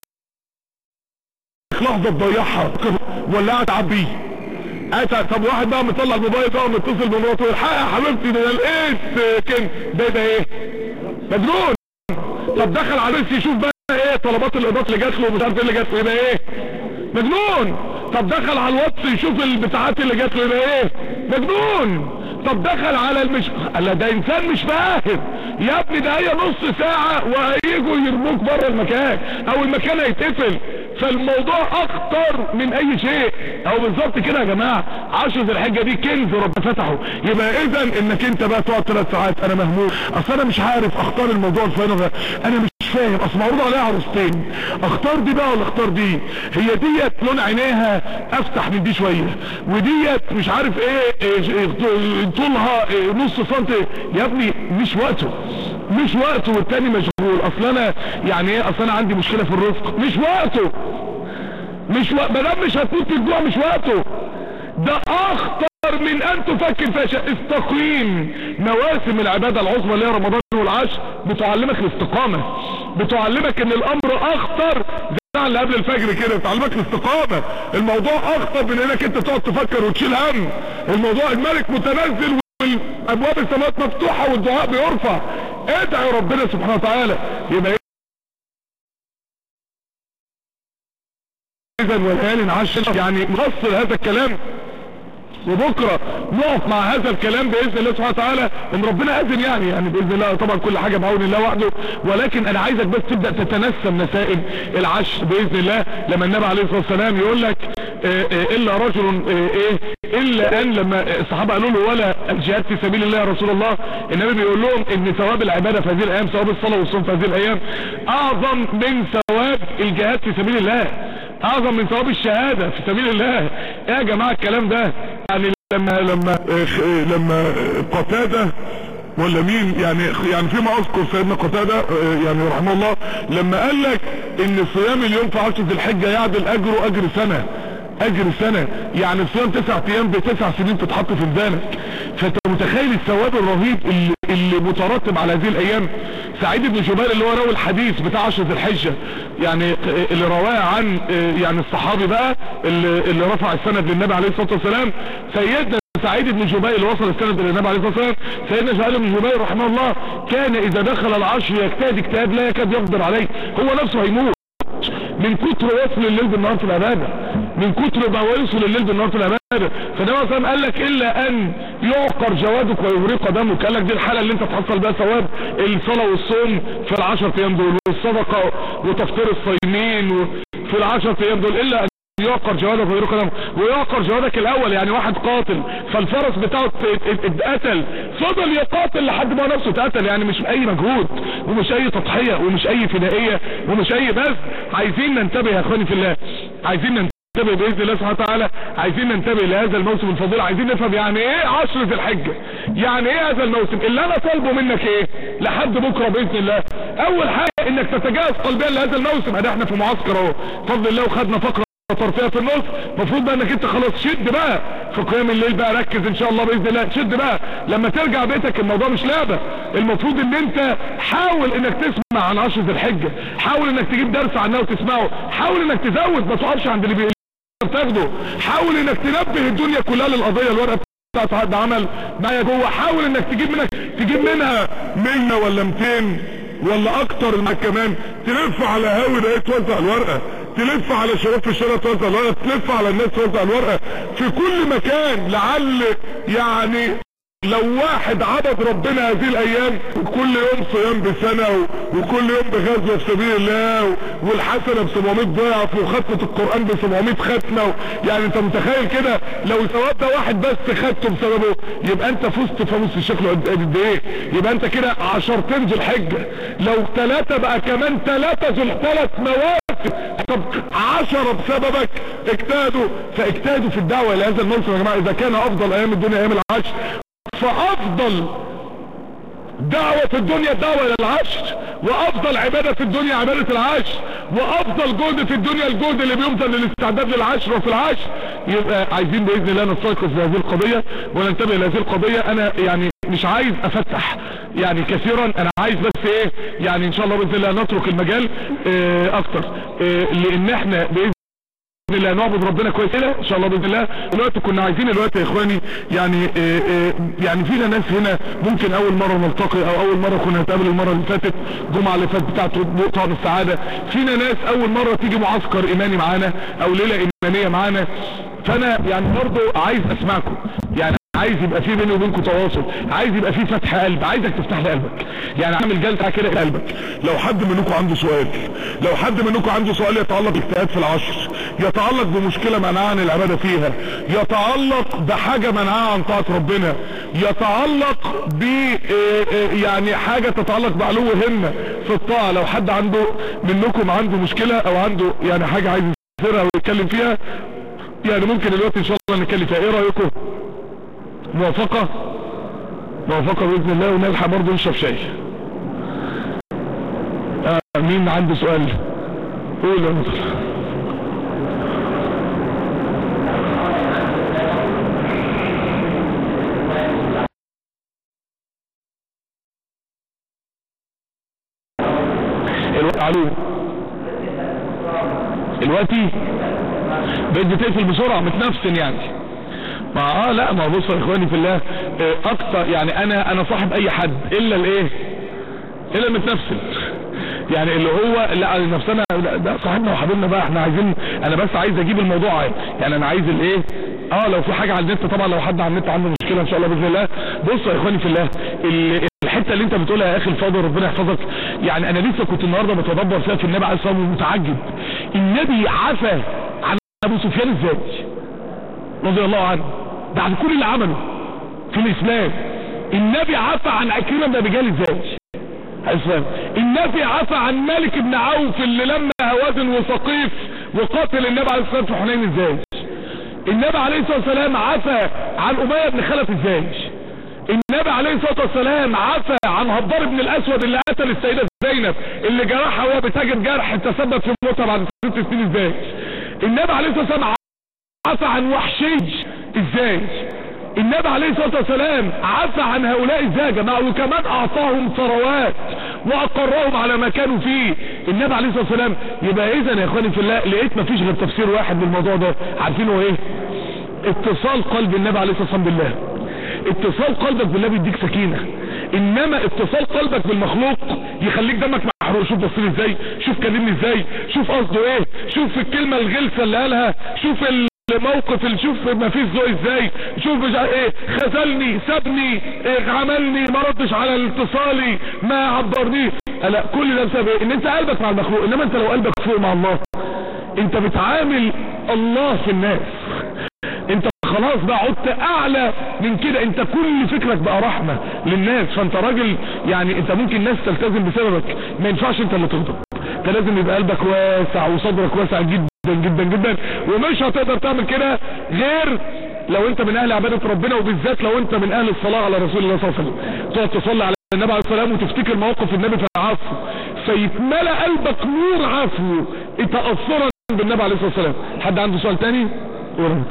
لحظه تضيعها ولا قاعد تعبيه. طب واحد بقى مطلع الموبايل بقى ومتصل بمراته، الحق يا حبيبتي ده لقيت كده، ده ده ايه؟ مجنون. طب دخل على الناس يشوف بقى ايه طلبات الاضافه اللي جات له ومش عارف ايه اللي جات له، يبقى ايه؟ مجنون. طب دخل على الواتس يشوف البتاعات اللي جات له، يبقى ايه؟ مجنون. طب دخل على المش لا ده انسان مش فاهم يا ابني، ده هي نص ساعة وهيجوا يرموك بره المكان او المكان هيتقفل. فالموضوع اخطر من اي شيء. او بالظبط كده يا جماعة عشر ذي الحجة دي كنز ربنا فتحه. يبقى اذا انك انت بقى تقعد ثلاث ساعات انا مهموم، اصل انا مش عارف اختار الموضوع الفلاني، انا مش فاهم، اصل معروض عليها عروستين، اختار دي بقى ولا اختار دي؟ هي ديت لون عينيها افتح من دي شويه، وديت مش عارف ايه, إيه طولها إيه نص سنتي. يا ابني مش وقته، مش وقته، والتاني مشغول. اصل انا يعني ايه، اصل انا عندي مشكله في الرزق، مش وقته، مش وقت. ما دام مش هتموت في الجوع مش وقته. ده اخطر من ان تفكر في شيء. استقيم. مواسم العباده العظمى اللي هي رمضان والعشر بتعلمك الاستقامه. بتعلمك ان الامر اخطر زي اللي قبل الفجر كده، بتعلمك الاستقامة. الموضوع اخطر من انك انت تقعد تفكر وتشيل هم. الموضوع الملك متنزل والابواب السماوات مفتوحة والدعاء بيرفع. ادعي ربنا سبحانه وتعالى. يبقى اذا والليالي عشر يعني نفصل هذا الكلام، وبكرة نقف مع هذا الكلام بإذن الله سبحانه وتعالى ان ربنا أذن يعني يعني بإذن الله. طبعا كل حاجة بعون الله وحده، ولكن انا عايزك بس تبدأ تتنسم نسائم العشر بإذن الله. لما النبي عليه الصلاة والسلام يقول لك اه اه الا رجل اه ايه الا ان لما الصحابة قالوا له ولا الجهاد في سبيل الله يا رسول الله، النبي بيقول لهم ان ثواب العبادة في هذه الايام، ثواب الصلاة والصوم في هذه الايام اعظم من ثواب الجهاد في سبيل الله، اعظم من ثواب الشهادة في سبيل الله. ايه يا جماعة الكلام ده؟ يعني لما لما لما قتادة ولا مين يعني يعني فيما اذكر سيدنا قتادة يعني رحمه الله لما قال لك ان صيام اليوم في عشر ذي الحجة يعدل اجره اجر سنة، اجر سنة. يعني صيام تسع ايام بتسع سنين تتحط في ميزانك. فانت متخيل الثواب الرهيب اللي, اللي مترتب على هذه الايام. سعيد بن جبير اللي هو راوي الحديث بتاع عشر ذي الحجة، يعني اللي رواه عن يعني الصحابي بقى اللي, اللي رفع السند للنبي عليه الصلاة والسلام، سيدنا سعيد بن جبير اللي وصل السند للنبي عليه الصلاة والسلام. سيدنا سعيد بن جبير رحمه الله كان اذا دخل العشر يجتهد اجتهاد لا يكاد يقدر عليه، هو نفسه هيموت من كتر وصل الليل بالنهار في العبادة، من كتر ما وصل الليل بالنهار في العبادة. فالنبي صلى الله عليه وسلم قال لك الا ان يعقر جوادك ويغرق دمك. قال لك دي الحالة اللي انت تحصل بها ثواب الصلاة والصوم في العشر ايام دول، والصدقة وتفطير الصايمين في العشر ايام دول، الا ان يعقر جوادك ويغرق دمك. ويعقر جوادك الاول يعني واحد قاتل فالفرس بتاعه اتقتل، فضل يقاتل لحد ما نفسه اتقتل، يعني مش اي مجهود ومش اي تضحية ومش اي فدائية ومش اي بس. عايزين ننتبه يا اخواني في الله، عايزين ننتبه باذن الله سبحانه وتعالى، عايزين ننتبه لهذا الموسم الفضيل. عايزين نفهم يعني ايه عشر ذي الحجة، يعني ايه هذا الموسم اللي انا طالبه منك ايه لحد بكرة باذن الله. اول حاجة انك تتجهز قلبيا لهذا الموسم. ادي احنا في معسكر اهو بفضل الله وخدنا فقرة طرفية في النص، المفروض بقى انك انت خلاص شد بقى في قيام الليل بقى، ركز ان شاء الله باذن الله، شد بقى لما ترجع بيتك. الموضوع مش لعبة، المفروض ان انت حاول انك تسمع عن عشر ذي الحجة، حاول انك تجيب درس عنها وتسمعه، حاول انك تزود ما تقفش عند اللي بتاخده، حاول انك تنبه الدنيا كلها للقضية. الورقة بتاعت حد عمل معايا جوه، حاول انك تجيب منك تجيب منها مية ولا ميتين ولا اكتر منك كمان، تلف على هاوي ده توزع الورقة، تلف على شباب في الشارع توزع الورقة، تلف على الناس توزع الورقة في كل مكان. لعل يعني لو واحد عبد ربنا هذه الايام كل يوم صيام بسنة وكل يوم بغزوة في سبيل الله والحسنة بسبعمائة ضعف وختمة القرآن بسبعمائة ختمة، يعني انت متخيل كده لو الثواب ده واحد بس خدته بسببه يبقى انت فزت فوز شكله قد ايه؟ يبقى انت كده عشرتين ذو الحجة، لو ثلاثة بقى كمان ثلاثة ذو ثلاث مواسم. طب عشرة بسببك اجتهدوا، فاجتهدوا في الدعوة لهذا الموسم يا جماعة. اذا كان افضل ايام الدنيا ايام العشر، فافضل دعوة في الدنيا الدعوة الى العشر، وافضل عبادة في الدنيا عبادة العشر، وافضل جهد في الدنيا الجهد اللي بيمثل للاستعداد للعشر وفي العشر. يبقى عايزين باذن الله نستيقظ بهذه القضية وننتبه لهذه القضية. انا يعني مش عايز افتح يعني كثيرا، انا عايز بس ايه يعني ان شاء الله باذن الله نترك المجال اه اكتر اه لان احنا باذن الله نعبد ربنا كويس كده ان شاء الله باذن الله. الوقت كنا عايزين الوقت يا اخواني يعني اه اه يعني فينا ناس هنا ممكن اول مره نلتقي او اول مره كنا نتقابل المره اللي فاتت الجمعه اللي فاتت بتاعت طعم السعاده، فينا ناس اول مره تيجي معسكر ايماني معانا او ليله ايمانيه معانا. فانا يعني برضو عايز اسمعكم، يعني عايز يبقى في بيني وبينكم تواصل، عايز يبقى في فتح قلب، عايزك تفتح لي قلبك، يعني اعمل جلسه كده في قلبك. لو حد منكم عنده سؤال، لو حد منكم عنده سؤال يتعلق باجتهاد في العشر، يتعلق بمشكله منعاه عن العباده فيها، يتعلق بحاجه منعاه عن طاعه ربنا، يتعلق ب يعني حاجه تتعلق بعلو همه في الطاعه، لو حد عنده منكم عنده مشكله او عنده يعني حاجه عايز يسيرها ويتكلم فيها، يعني ممكن الوقت ان شاء الله نتكلم فيها. ايه رايكم؟ موافقة موافقة بإذن الله، ونلحق برضه نشرب شاي. آه مين عنده سؤال؟ قول يا مصر. الوقت علوم الوقتي بقيت بتقفل بسرعة متنفسن يعني. ما اه لا ما بصوا يا اخواني في الله اه اكتر يعني انا انا صاحب اي حد الا الايه الا المتنفسن يعني اللي هو لا نفسنا ده صاحبنا وحبيبنا بقى احنا عايزين انا بس عايز اجيب الموضوع عادي يعني انا عايز الايه اه لو في حاجة على النت طبعا لو حد على النت عنده مشكلة ان شاء الله باذن الله. بصوا يا اخواني في الله الحته اللي انت بتقولها يا اخي الفاضل ربنا يحفظك يعني انا لسه كنت النهارده بتدبر فيها في النبي عليه الصلاه والسلام ومتعجب النبي عفى عن ابو سفيان ازاي رضي الله عنه بعد كل اللي عمله في الاسلام. النبي عفى عن عكرمه بن ابي جهل ازاي الاسلام. النبي عفى عن مالك بن عوف اللي لما هوازن وثقيف وقاتل النبي عليه الصلاه والسلام في حنين ازاي. النبي عليه الصلاه والسلام عفى عن اميه بن خلف ازاي. النبي عليه الصلاة والسلام عفى عن هبار بن الاسود اللي قتل السيدة زينب اللي جرحها وهو بتاجر جرح تسبب في موتها بعد ست سنين ازاي. النبي عليه الصلاة والسلام عفى عن وحشي ازاي. النبي عليه الصلاة والسلام عفى عن هؤلاء ازاي يا جماعة وكمان اعطاهم ثروات واقرهم على ما كانوا فيه النبي عليه الصلاة والسلام. يبقى اذا يا اخواني في الله لقيت مفيش غير تفسير واحد للموضوع ده عارفينه ايه؟ اتصال قلب النبي عليه الصلاة والسلام بالله. اتصال قلبك بالله بيديك سكينة انما اتصال قلبك بالمخلوق يخليك دمك محروق. شوف بصير ازاي شوف كلمني ازاي شوف قصده ايه شوف الكلمة الغلسة اللي قالها شوف الموقف اللي شوف ما فيش ذوق ازاي شوف مش ايه خذلني سابني إيه عملني ما ردش على اتصالي ما عبرني. لا كل ده بسبب ايه ان انت قلبك مع المخلوق. انما انت لو قلبك فوق مع الله انت بتعامل الله في الناس انت خلاص بقى عدت اعلى من كده انت كل فكرك بقى رحمة للناس. فانت راجل يعني انت ممكن الناس تلتزم بسببك ما ينفعش انت اللي تغضب. انت لازم يبقى قلبك واسع وصدرك واسع جدا جدا جدا ومش هتقدر تعمل كده غير لو انت من اهل عبادة ربنا وبالذات لو انت من اهل الصلاة على رسول الله صلى الله عليه وسلم. تقعد تصلي على النبي عليه الصلاة والسلام وتفتكر مواقف النبي في العفو فيتملى قلبك نور عفو تأثرا بالنبي عليه الصلاة والسلام. حد عنده سؤال تاني؟ ورد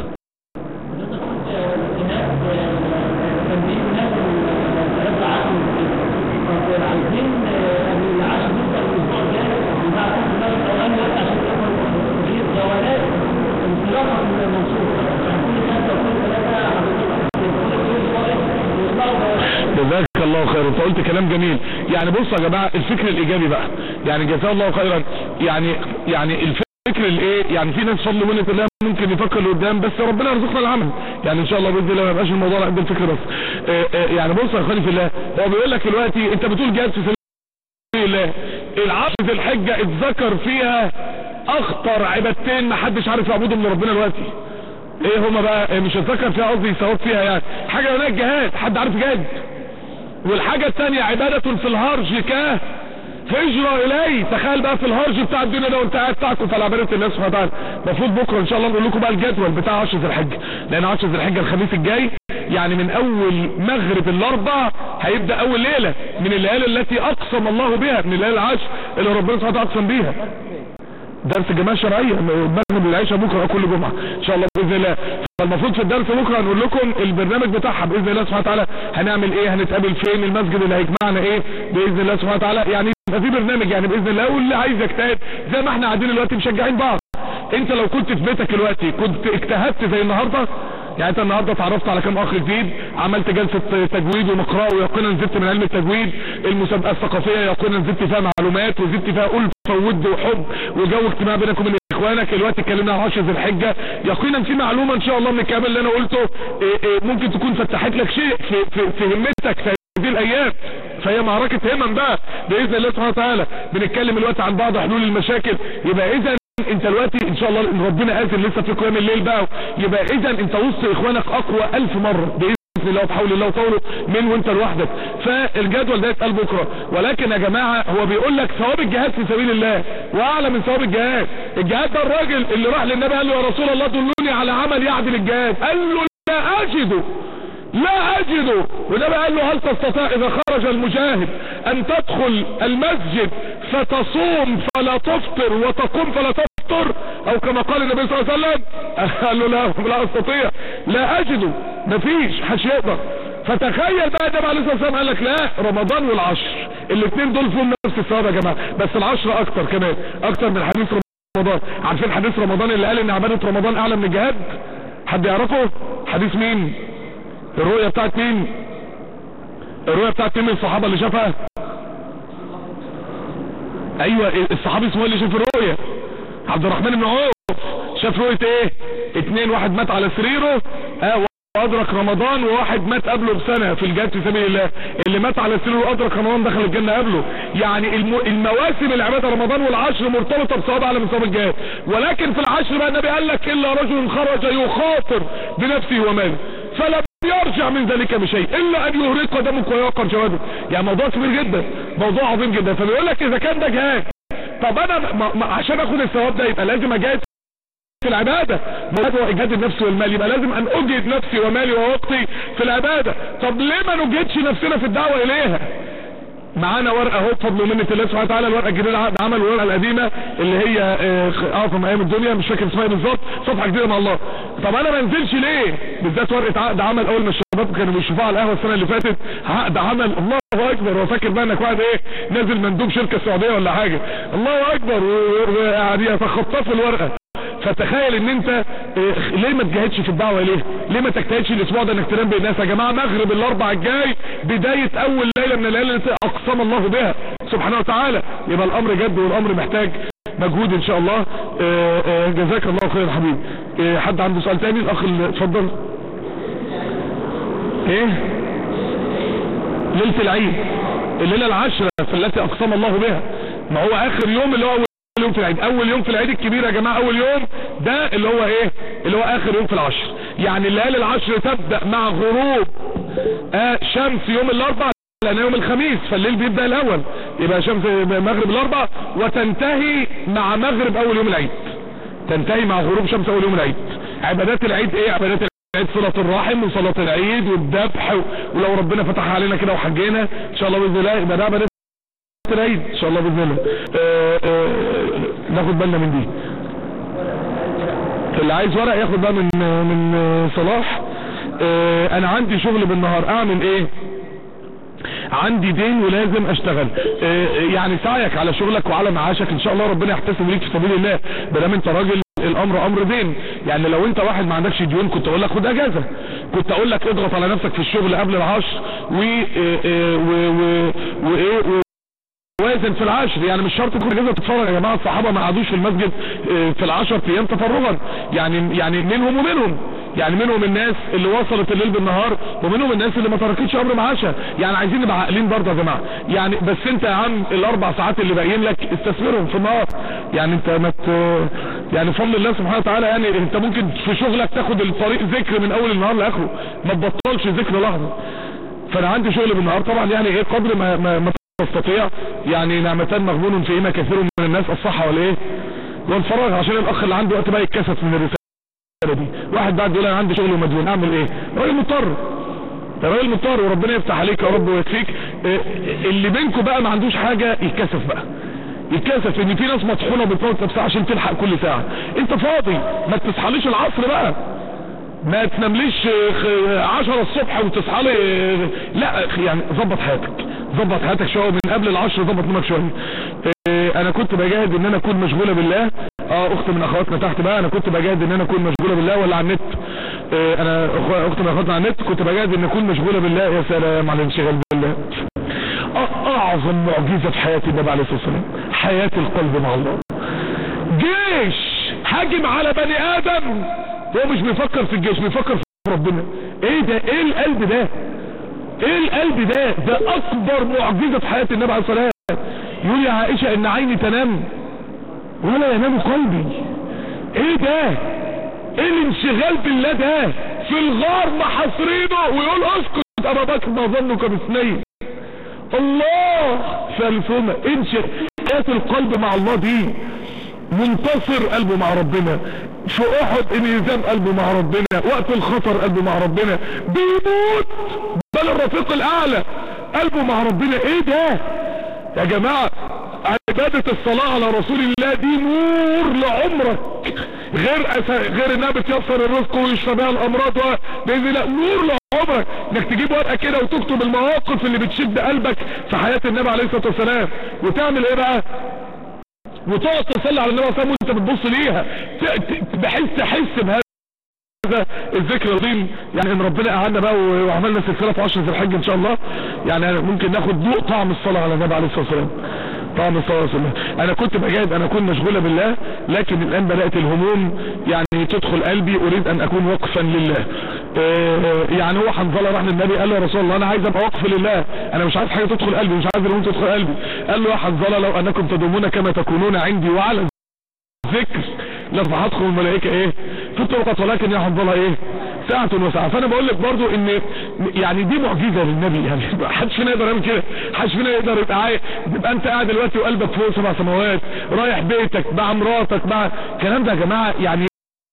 جزاك الله خير. انت قلت كلام جميل يعني. بصوا يا جماعه الفكر الايجابي بقى يعني جزاه الله خيرا يعني يعني الفكر الايه يعني في ناس فضل منه الله ممكن يفكر لقدام بس ربنا يرزقنا العمل يعني ان شاء الله باذن الله ما يبقاش الموضوع عند الفكر بس. اه اه يعني بص يا اخواني في الله هو بيقول لك دلوقتي انت بتقول جهاد في سبيل الله العشر ذي الحجه اتذكر فيها اخطر عبادتين ما حدش عارف يعبدهم من ربنا دلوقتي. ايه هما بقى؟ مش اتذكر فيها قصدي ثواب فيها يعني. حاجه هناك جهاد حد عارف جهاد والحاجه الثانيه عباده في الهرج كاه هجرة اليه. تخيل بقى في الهرج بتاع الدنيا ده وانت قاعد تاكل على عبادة الله سبحانه وتعالى. المفروض بكره ان شاء الله نقول لكم بقى الجدول بتاع عشر ذي الحجه لان عشر ذي الحجه الخميس الجاي يعني من اول مغرب الاربع هيبدا اول ليله من الليالي التي اقسم الله بها من الليالي العشر اللي ربنا سبحانه وتعالى اقسم بيها. درس جماعه شرعيه المغرب العشاء بكره كل جمعه ان شاء الله باذن الله. فالمفروض في الدرس بكره هنقول لكم البرنامج بتاعها باذن الله سبحانه وتعالى هنعمل ايه هنتقابل فين المسجد اللي هيجمعنا ايه باذن الله سبحانه وتعالى يعني يبقى في برنامج يعني باذن الله. واللي عايز يجتهد زي ما احنا قاعدين دلوقتي مشجعين بعض. انت لو كنت في بيتك دلوقتي كنت اجتهدت زي النهارده يعني انت النهارده اتعرفت على كام اخ جديد عملت جلسه تجويد ومقرأ ويقينا زدت من علم التجويد. المسابقه الثقافيه يقينا زدت فيها معلومات وزدت فيها ألفة وود وحب وجو اجتماع بينك وبين اخوانك. دلوقتي اتكلمنا عن عشر ذي الحجه يقينا في معلومه ان شاء الله من الكلام اللي انا قلته ايه ايه ممكن تكون فتحت لك شيء في, في, في همتك في هذه الايام. فهي معركه همم بقى باذن الله سبحانه وتعالى. بنتكلم دلوقتي عن بعض حلول المشاكل. يبقى اذا انت دلوقتي ان شاء الله ان ربنا اذن لسه في قيام الليل بقى يبقى اذا انت وسط اخوانك اقوى الف مره باذن الله وبحول الله وطوله من وانت لوحدك. فالجدول ده يتقال بكره. ولكن يا جماعه هو بيقول لك ثواب الجهاد في سبيل الله واعلى من ثواب الجهاد. الجهاد ده الراجل اللي راح للنبي قال له يا رسول الله دلوني على عمل يعدل الجهاد قال له لا اجده لا اجده. والنبي قال له هل تستطيع اذا خرج المجاهد ان تدخل المسجد فتصوم فلا تفطر وتقوم فلا تفطر او كما قال النبي صلى الله عليه وسلم؟ قال له لا لا استطيع لا اجده مفيش حدش يقدر. فتخيل بقى النبي عليه الصلاه والسلام قال لك لا رمضان والعشر الاثنين دول فيهم نفس الثواب يا جماعه، بس العشرة اكتر كمان، اكتر من حديث رمضان. عارفين حديث رمضان اللي قال ان عباده رمضان اعلى من الجهاد؟ حد يعرفه؟ حديث مين؟ الرؤيا بتاعت مين؟ الرؤيا بتاعت مين من الصحابه اللي شافها؟ ايوه الصحابي اسمه اللي شاف الرؤيا، عبد الرحمن بن عوف. شاف رؤيه ايه؟ اتنين، واحد مات على سريره اه وادرك رمضان، وواحد مات قبله بسنه في الجهاد في سبيل الله. اللي مات على سريره وادرك رمضان دخل الجنه قبله. يعني المو... المواسم العباده رمضان والعشر مرتبطه بثواب اعلى من ثواب الجهاد. ولكن في العشر بقى النبي قال لك الا رجل خرج يخاطر بنفسه وماله فلم يرجع من ذلك بشيء الا ان يهرق قدمك ويوقر جواده. يعني موضوع كبير جدا، موضوع عظيم جدا. فبيقول لك اذا كان ده جهاد، طب انا ما... ما... عشان اخد الثواب ده يبقى لازم اجاهد في العبادة. هو اجهاد النفس والمال، يبقى لازم ان اجهد نفسي ومالي ووقتي في العبادة. طب ليه ما نجهدش نفسنا في الدعوة اليها؟ معانا ورقة اهو بفضل ومنة الله سبحانه وتعالى، الورقة الجديدة عقد عمل، والورقة القديمة اللي هي اعظم ايام الدنيا مش فاكر اسمها بالظبط، صفحة جديدة مع الله. طب انا ما انزلش ليه؟ بالذات ورقة عقد عمل اول ما الشباب كانوا بيشوفوها على القهوة السنة اللي فاتت، عقد عمل الله اكبر، وفاكر بقى انك واحد ايه نازل مندوب شركة سعودية ولا حاجة، الله اكبر، ويعني يتخطفوا الورقة. فتخيل ان انت ليه ما تجاهدش في الدعوه؟ ليه ليه ما تجتهدش الاسبوع ده انك تنام بالناس يا جماعه؟ مغرب الاربع الجاي بدايه اول ليله من الليالي التي اقسم الله بها سبحانه وتعالى. يبقى الامر جد والامر محتاج مجهود ان شاء الله. جزاك الله خير يا حبيبي. حد عنده سؤال تاني؟ الاخ اتفضل. ايه ليله العيد، الليله العشره في التي اقسم الله بها، ما هو اخر يوم اللي هو يوم في العيد. اول يوم في العيد الكبير يا جماعة، اول يوم ده اللي هو ايه؟ اللي هو اخر يوم في العشر. يعني الليالي العشر تبدأ مع غروب آه شمس يوم الاربع، لان يوم الخميس فالليل بيبدأ الاول، يبقى شمس مغرب الاربع، وتنتهي مع مغرب اول يوم العيد، تنتهي مع غروب شمس اول يوم العيد. عبادات العيد ايه؟ عبادات العيد صلة الرحم وصلاة العيد والذبح، ولو ربنا فتح علينا كده وحجينا ان شاء الله باذن الله يبقى ده عبادات العيد ان شاء الله باذن الله. آه آه ناخد بالنا من دي. اللي عايز ورق ياخد بقى من من صلاح. آه انا عندي شغل بالنهار، اعمل ايه؟ عندي دين ولازم اشتغل. آه يعني سعيك على شغلك وعلى معاشك ان شاء الله ربنا يحتسب ليك في سبيل الله، بدل انت راجل الامر امر دين. يعني لو انت واحد ما عندكش ديون كنت اقول لك خد اجازه، كنت اقول لك اضغط على نفسك في الشغل قبل العشر و وايه وازن في العشر. يعني مش شرط تكون اجازه تتفرج يا جماعه، الصحابه ما قعدوش في المسجد في العشر ايام تفرغا. يعني يعني منهم ومنهم، يعني منهم الناس اللي وصلت الليل بالنهار، ومنهم الناس اللي ما تركتش امر معاشها. يعني عايزين نبقى عاقلين برضه يا جماعه. يعني بس انت يا عم الاربع ساعات اللي باقيين لك استثمرهم في النهار. يعني انت ما يعني بفضل الله سبحانه وتعالى، يعني انت ممكن في شغلك تاخد الطريق ذكر من اول النهار لاخره، ما تبطلش ذكر لحظه. فانا عندي شغل بالنهار طبعا، يعني ايه قدر ما, ما, ما تستطيع. يعني نعمتان مغبون فيهما كثير من الناس، الصحة والايه والفراغ. عشان الاخ اللي عنده وقت بقى يتكسف من الرسالة دي. واحد بعد يقول انا عندي شغل ومديون، اعمل ايه؟ راجل مضطر، راجل مضطر، وربنا يفتح عليك يا رب ويكفيك. اللي بينكم بقى ما عندوش حاجة يتكسف بقى، يتكسف ان في ناس مطحونة بتموت نفسها عشان تلحق كل ساعة. انت فاضي ما تصحاليش العصر بقى، ما تنامليش عشرة الصبح وتصحى لي، لا يعني ظبط حياتك، ظبط حياتك شويه من قبل العشر، ظبط نومك شويه. اه انا كنت بجاهد ان انا اكون مشغوله بالله. اه اخت من اخواتنا تحت بقى، انا كنت بجاهد ان انا اكون مشغوله بالله ولا على النت. اه انا اخت من اخواتنا على النت، كنت بجاهد ان اكون مشغوله بالله. يا سلام على الانشغال بالله. اعظم معجزه في حياه النبي عليه الصلاه والسلام حياه القلب مع الله. جيش هاجم على بني ادم، هو مش بيفكر في الجيش، بيفكر في ربنا. ايه ده؟ ايه القلب ده؟ ايه القلب ده؟ ده اكبر معجزة في حياة النبي عليه الصلاة والسلام. يقول يا عائشة ان عيني تنام ولا ينام قلبي. ايه ده؟ ايه الانشغال بالله ده؟ في الغار محاصرينه ويقول اسكت ابا بكر ما ظنك باثنين، الله ثالثهما. انشغال حياة القلب مع الله دي. منتصر قلبه مع ربنا، في احد انهزام قلبه مع ربنا، وقت الخطر قلبه مع ربنا، بيموت بل الرفيق الاعلى قلبه مع ربنا. ايه ده يا جماعة؟ عبادة الصلاة على رسول الله دي نور لعمرك، غير أس... غير انها بتيسر الرزق ويشفى بها الامراض باذن الله، نور عمرك انك تجيب ورقه كده وتكتب المواقف اللي بتشد قلبك في حياه النبي عليه الصلاه والسلام، وتعمل ايه بقى؟ وتقعد تصلي على النبي صلى الله عليه وسلم وانت بتبص ليها، بحيث تحس بهذا الذكر العظيم. يعني ان ربنا قعدنا بقى وعملنا سلسله في عشر ذي الحجه ان شاء الله، يعني ممكن ناخد ذوق طعم الصلاه على النبي عليه الصلاه والسلام، طعم الصلاه والسلام. انا كنت بجاهد، انا كنت مشغوله بالله، لكن الان بدات الهموم يعني تدخل قلبي، اريد ان اكون وقفا لله. يعني هو حنظله راح للنبي قال له يا رسول الله انا عايز ابقى وقف لله، انا مش عايز حاجه تدخل قلبي، مش عايز الهموم تدخل قلبي. قال له يا حنظله لو انكم تدومون كما تكونون عندي وعلى ذكر لرفعتكم الملائكه ايه في الطرقات، ولكن يا حنظله ايه ساعة وساعة. فانا بقول لك برضو ان يعني دي معجزة للنبي، يعني محدش فينا يقدر يعمل كده، محدش فينا يقدر يبقى عايز تبقى انت قاعد دلوقتي وقلبك فوق سبع سماوات، رايح بيتك مع مراتك مع الكلام ده يا جماعة. يعني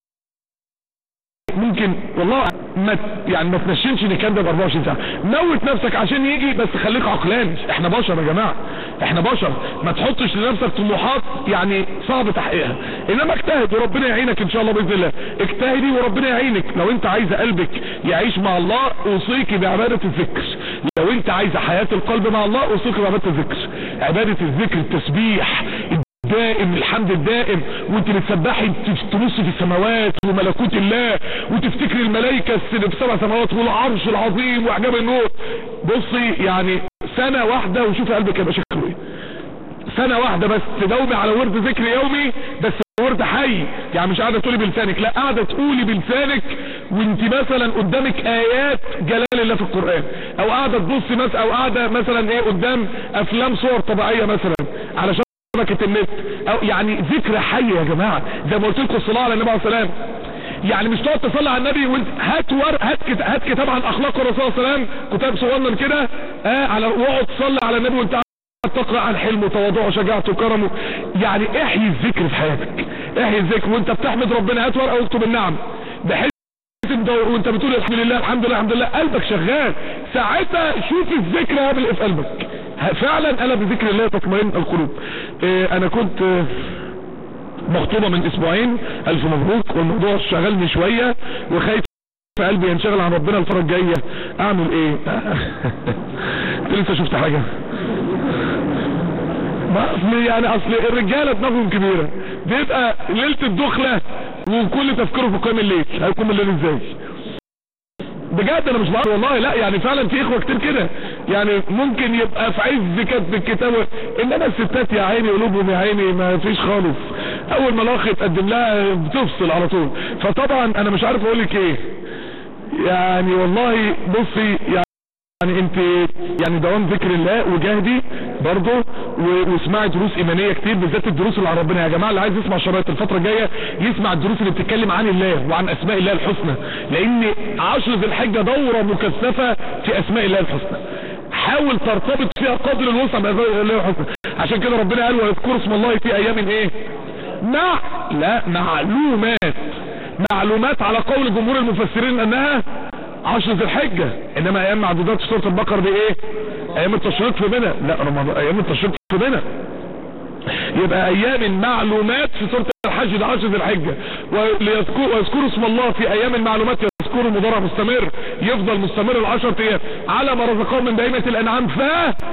ممكن والله ما يعني ما تنشنش ان الكلام ده ب أربعة وعشرين ساعة، موت نفسك عشان يجي، بس خليك عقلاني، احنا بشر يا جماعة، احنا بشر، ما تحطش لنفسك طموحات يعني صعب تحقيقها، انما اجتهد وربنا يعينك ان شاء الله باذن الله. اجتهدي وربنا يعينك. لو انت عايزه قلبك يعيش مع الله اوصيك بعبادة الذكر، لو انت عايزه حياة القلب مع الله اوصيك بعبادة الذكر، عبادة الذكر، التسبيح دائم، الحمد الدائم، وانت بتسبحي تبص في السماوات وملكوت الله وتفتكري الملائكه اللي في سبع سماوات والعرش العظيم واعجاب النور. بصي يعني سنه واحده وشوفي قلبك هيبقى شكله ايه. سنه واحده بس تداومي على ورد ذكر يومي، بس ورد حي، يعني مش قاعده تقولي بلسانك، لا قاعده تقولي بلسانك وانت مثلا قدامك ايات جلال الله في القران، او قاعده تبصي مثلا، او قاعده مثلا ايه قدام افلام صور طبيعيه مثلا علشان النت، او يعني ذكر حي يا جماعه. زي ما قلت لكم الصلاه على النبي عليه الصلاه والسلام، يعني مش تقعد تصلي على النبي وانت هات ورق، هات كتاب، هات كتاب عن اخلاق الرسول صلى الله عليه وسلم، كتاب صغنن كده اه على، واقعد تصلي على النبي وانت تقرا عن حلمه وتواضعه وشجاعته وكرمه. يعني احيي الذكر في حياتك، احيي الذكر وانت بتحمد ربنا، هات ورقه واكتب النعم، بحيث وانت بتقول الحمد لله الحمد لله الحمد لله قلبك شغال، ساعتها شوف الذكر هيعمل ايه في قلبك فعلا. انا بذكر الله تطمئن القلوب. اه انا كنت اه مخطوبة من اسبوعين، الف مبروك، والموضوع شغلني شوية وخايف في قلبي ينشغل عن ربنا الفترة الجاية، اعمل ايه؟ انت لسه شفت حاجة؟ ما اصل يعني اصل الرجالة دماغهم كبيرة، بيبقى ليلة الدخلة وكل تفكيره في قيام الليل، هيقوم الليل ازاي؟ بجد انا مش بعرف والله، لا يعني فعلا في اخوة كتير كده، يعني ممكن يبقى في عز كتب الكتاب، انما الستات يا عيني قلوبهم يا عيني ما فيش خالص، اول ما الاخ يتقدم لها بتفصل على طول. فطبعا انا مش عارف اقول لك ايه، يعني والله بصي يعني يعني انت يعني دوام ذكر الله وجاهدي برضه، واسمعي دروس ايمانيه كتير، بالذات الدروس اللي عن ربنا يا جماعه. اللي عايز يسمع شرايط الفتره الجايه يسمع الدروس اللي بتتكلم عن الله وعن اسماء الله الحسنى، لان عشر ذي الحجه دوره مكثفه في اسماء الله الحسنى، حاول ترتبط فيها قدر الوسع باسماء الله الحسنى. عشان كده ربنا قال واذكروا اسم الله في ايام ايه؟ مع لا معلومات، معلومات على قول جمهور المفسرين انها عشر ذي الحجة، انما ايام معدودات في سورة البقرة دي ايه؟ ايام التشريق في منى، لا رمضان ايام التشريق في منى، يبقى ايام معلومات في سورة الحج ده عشر ذي الحجة. ويذكروا اسم الله في ايام المعلومات، يذكروا مضارع مستمر، يفضل مستمر العشر ايام على ما رزقهم من بهيمة الانعام، ف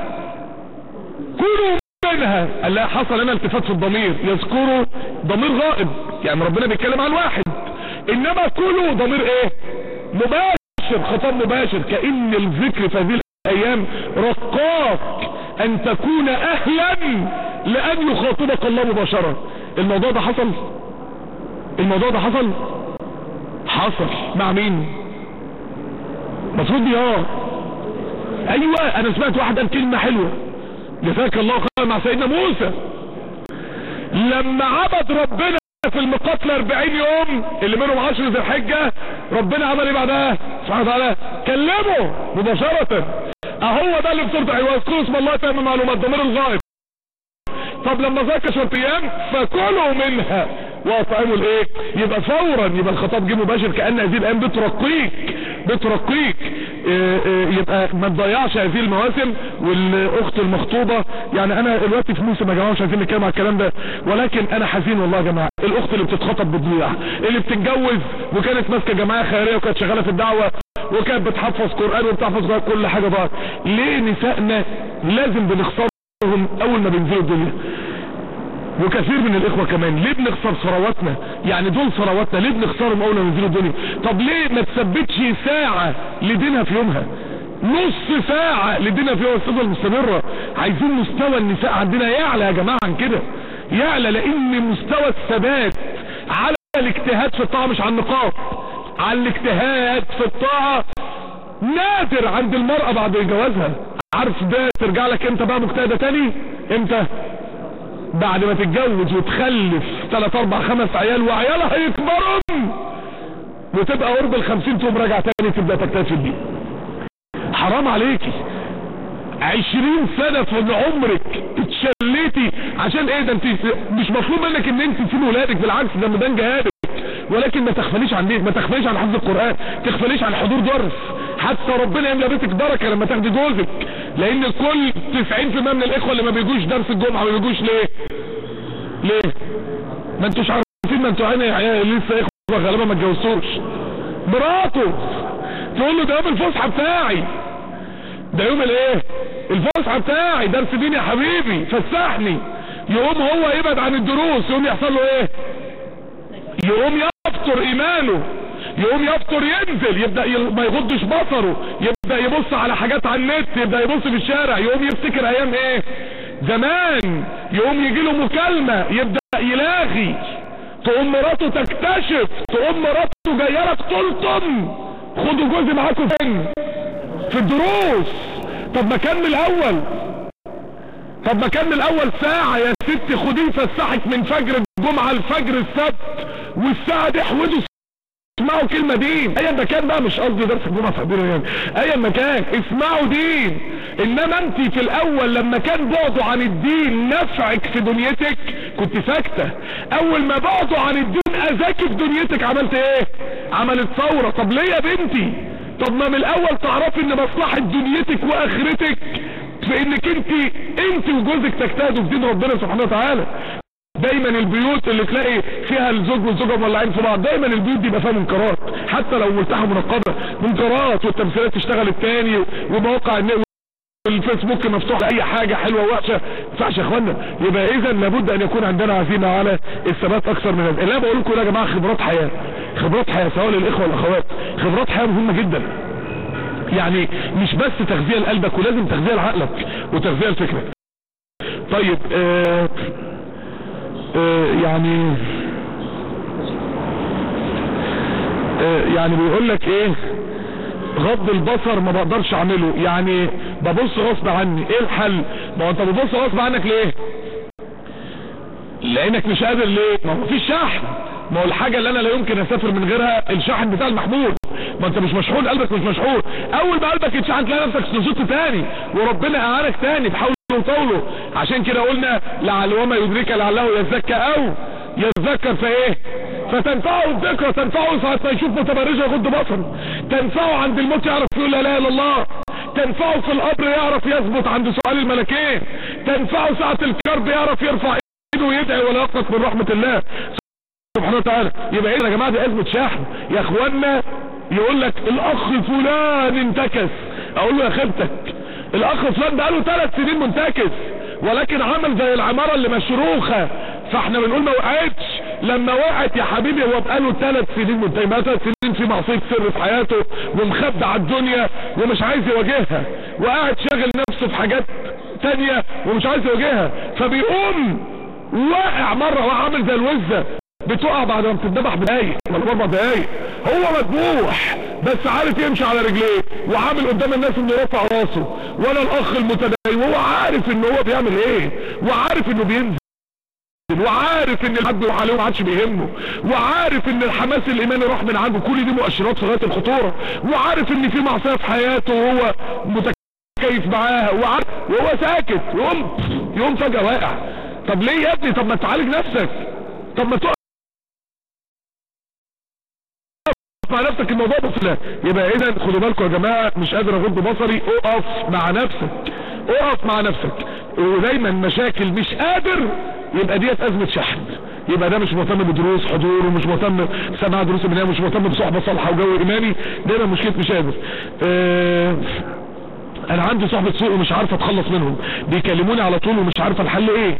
كلوا منها. الله حصل هنا التفات في الضمير، يذكروا ضمير غائب، يعني ربنا بيتكلم عن واحد، انما كلوا ضمير ايه؟ مباشر، خطاب مباشر، كأن الذكر في هذه الايام رقاك ان تكون اهلا لان يخاطبك الله مباشرة. الموضوع ده حصل، الموضوع ده حصل حصل مع مين؟ مفروض دي اه ايوه. انا سمعت واحد قال كلمة حلوة جزاك الله خير مع سيدنا موسى، لما عبد ربنا في المقاتلة أربعين يوم اللي منهم عشر ذي الحجة، ربنا عمل ايه بعدها سبحانه وتعالى؟ كلمه مباشرة. اهو ده اللي في سورة ايوه اذكروا اسم الله في معلومات ضمير الغائب. طب لما ذاك عشر ايام فكلوا منها واطعموا الايه؟ يبقى فورا، يبقى الخطاب جه مباشر، كأن هذه الايام بترقيك بترقيك اه اه يبقى ما تضيعش هذه المواسم. والاخت المخطوبة يعني انا دلوقتي في موسم يا جماعه مش عايزين نتكلم على الكلام ده، ولكن انا حزين والله يا جماعه. الاخت اللي بتتخطب بتضيع، اللي بتتجوز وكانت ماسكه جماعه خيريه وكانت شغاله في الدعوه وكانت بتحفظ قران وبتحفظ قرآن، كل حاجه ضاعت. ليه نسائنا لازم بنخسرهم اول ما بينزلوا الدنيا؟ وكثير من الاخوة كمان ليه بنخسر ثرواتنا؟ يعني دول ثرواتنا ليه بنخسرهم اول ما بينزلوا الدنيا؟ طب ليه ما تثبتش ساعة لدينها في يومها، نص ساعة لدينا في الصفة المستمرة؟ عايزين مستوى النساء عندنا يعلى يا جماعة عن كده، يعلى، لان مستوى الثبات على الاجتهاد في الطاعة مش على النقاط، على الاجتهاد في الطاعة نادر عند المرأة بعد جوازها. عارف ده ترجع لك امتى بقى مجتهدة تاني؟ امتى؟ بعد ما تتجوز وتخلف ثلاث اربع خمس عيال وعيالها هيكبروا وتبقى قرب الخمسين تقوم راجع تاني تبدأ تجتهد في الدين. حرام عليكي عشرين سنة في عمرك اتشليتي عشان ايه؟ ده انت مش مطلوب منك ان انت تسيب ولادك، بالعكس ده ميدان جهادك، ولكن ما تغفليش عن دينك، ما تغفليش عن حفظ القرآن، تغفليش عن حضور درس، حتى ربنا يملى بيتك بركة لما تاخدي جوزك. لان كل تسعين في المية من الاخوة اللي ما بيجوش درس الجمعة ما بيجوش ليه؟ ليه؟ ما انتوش عارفين، ما انتوا عيني لسه اخوة غالبا ما اتجوزتوش. مراته تقول له ده يوم الفسحة بتاعي، ده يوم الايه؟ الفسحة بتاعي، درس دين يا حبيبي فسحني. يقوم هو يبعد عن الدروس، يقوم يحصل له ايه؟ يقوم يفطر ايمانه، يقوم يفطر ينزل، يبدأ ي... ما يغضش بصره، يبدأ يبص على حاجات على النت، يبدأ يبص في الشارع، يقوم يفتكر ايام ايه؟ زمان. يقوم يجي له مكالمة يبدأ يلاغي، تقوم مراته تكتشف، تقوم مراته جايه لك تلطم، خدوا جوزي معاكم فين؟ في الدروس. طب ما كان من الاول، طب ما كان من الاول ساعة يا ستي خديه فسحك من فجر الجمعة لفجر السبت، والساعة دي احودوا اسمعوا كلمة دين. ايا مكان بقى، مش قصدي درس الجمعة تقديره يعني، ايا مكان اسمعوا دين. انما انت في الاول لما كان بعده عن الدين نفعك في دنيتك كنت ساكتة، اول ما بعده عن الدين اذاك في دنيتك عملت ايه؟ عملت ثورة. طب ليه يا بنتي؟ طب ما من الاول تعرفي ان مصلحة دنيتك واخرتك في انك انت انت وجوزك تجتهدوا في دين ربنا سبحانه وتعالى. دايما البيوت اللي تلاقي فيها الزوج والزوجة مولعين في بعض، دايما البيوت دي يبقى فيها منكرات، حتى لو ملتحة منقبة منكرات، والتمثيلات تشتغل التاني، ومواقع الفيسبوك مفتوح لأي حاجة حلوة ووحشة. ما ينفعش يا اخوانا. يبقى اذا لابد ان يكون عندنا عزيمة على الثبات اكثر من هذا. اللي انا بقول لكم يا جماعة خبرات حياة، خبرات حياة سواء للاخوة والاخوات، خبرات حياة مهمة جدا. يعني مش بس تغذية لقلبك، ولازم تغذية لعقلك وتغذية لفكرك. طيب آه آه يعني آه يعني بيقول لك ايه؟ غض البصر ما بقدرش اعمله، يعني ببص غصب عني. ايه الحل؟ ما هو انت بتبص غصب عنك ليه؟ لانك مش قادر. ليه؟ ما هو فيش شحن. ما هو الحاجة اللي انا لا يمكن اسافر من غيرها الشحن بتاع المحمول. ما انت مش مشحون، قلبك مش مشحون. اول ما قلبك يتشحن تلاقي نفسك نشطت تاني، وربنا اعانك تاني بحوله وطوله. عشان كده قلنا لعل وما يدرك لعله يزكى او يتذكر فايه؟ فتنفعه الذكرى، تنفعه ساعة ما يشوف متبرجة يغض بصره، تنفعه عند الموت يعرف يقول لا اله الا الله، تنفعه في القبر يعرف يثبت عند سؤال الملكين، تنفعه ساعة الكرب يعرف يرفع ايده ويدعي ولا يقنط من رحمة الله سبحانه وتعالى. يبقى ايه يا جماعة؟ دي ازمة شحن يا اخوانا. يقول لك الاخ فلان انتكس، اقول له يا خيبتك، الاخ فلان بقاله ثلاث سنين منتكس، ولكن عمل زي العمارة اللي مشروخة، فاحنا بنقول ما وقعتش. لما وقعت يا حبيبي هو بقاله ثلاث سنين منتكس، بقاله ثلاث سنين في معصية سر في حياته، ومخبى على الدنيا ومش عايز يواجهها، وقاعد شاغل نفسه في حاجات تانية ومش عايز يواجهها، فبيقوم واقع مرة وعامل زي الوزة بتقع بعد ما بتتذبح بدقايق ولا اربع دقايق. هو مذبوح بس عارف يمشي على رجليه، وعامل قدام الناس انه رفع راسه، ولا الاخ المتدين، وهو عارف ان هو بيعمل ايه، وعارف انه بينزل، وعارف ان الحد عليه وما عادش بيهمه، وعارف ان الحماس الايماني راح من عنده. كل دي مؤشرات في غايه الخطوره، وعارف ان في معصيه في حياته وهو متكيف معاها، وعارف وهو ساكت، يقوم يقوم فجاه واقع. طب ليه يا ابني؟ طب ما تعالج نفسك، طب ما تقف مع نفسك الموضوع بسيط. يبقى اذا خدوا بالكم يا جماعه، مش قادر اغض بصري، اقف مع نفسك، اقف مع نفسك. ودايما مشاكل مش قادر، يبقى ديت ازمه شحن، يبقى ده مش مهتم بدروس حضور، ومش مهتم بسماع دروس ايمانيه، ومش مهتم بصحبه صالحه وجو ايماني. دايما مشكله مش قادر. اه انا عندي صحبه سوء ومش عارفه اتخلص منهم، بيكلموني على طول ومش عارفه الحل ايه.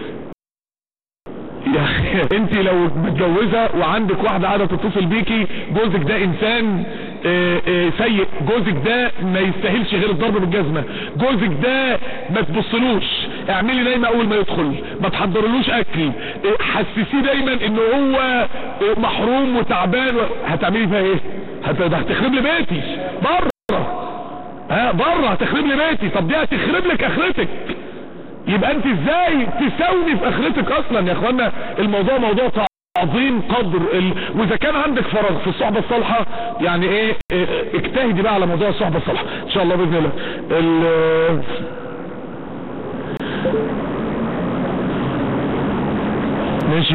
انت لو متجوزه وعندك واحده قاعده تتصل بيكي، جوزك ده انسان اه اه سيء، جوزك ده ما يستاهلش غير الضرب بالجزمه، جوزك ده ما تبصلوش، اعملي نايمه اول ما يدخل، ما تحضرلوش اكل، اه حسسيه دايما ان هو اه محروم وتعبان و... هتعملي فيها ايه؟ هتخرب لي بيتي بره، ها بره هتخرب لي بيتي. طب دي هتخرب لك اخرتك، يبقى انت ازاي تساوي في اخرتك اصلا يا اخوانا؟ الموضوع موضوع تعظيم قدر ال... واذا كان عندك فراغ في الصحبه الصالحه، يعني ايه, إيه اجتهدي بقى على موضوع الصحبه الصالحه ان شاء الله باذن الله. ال... ماشي.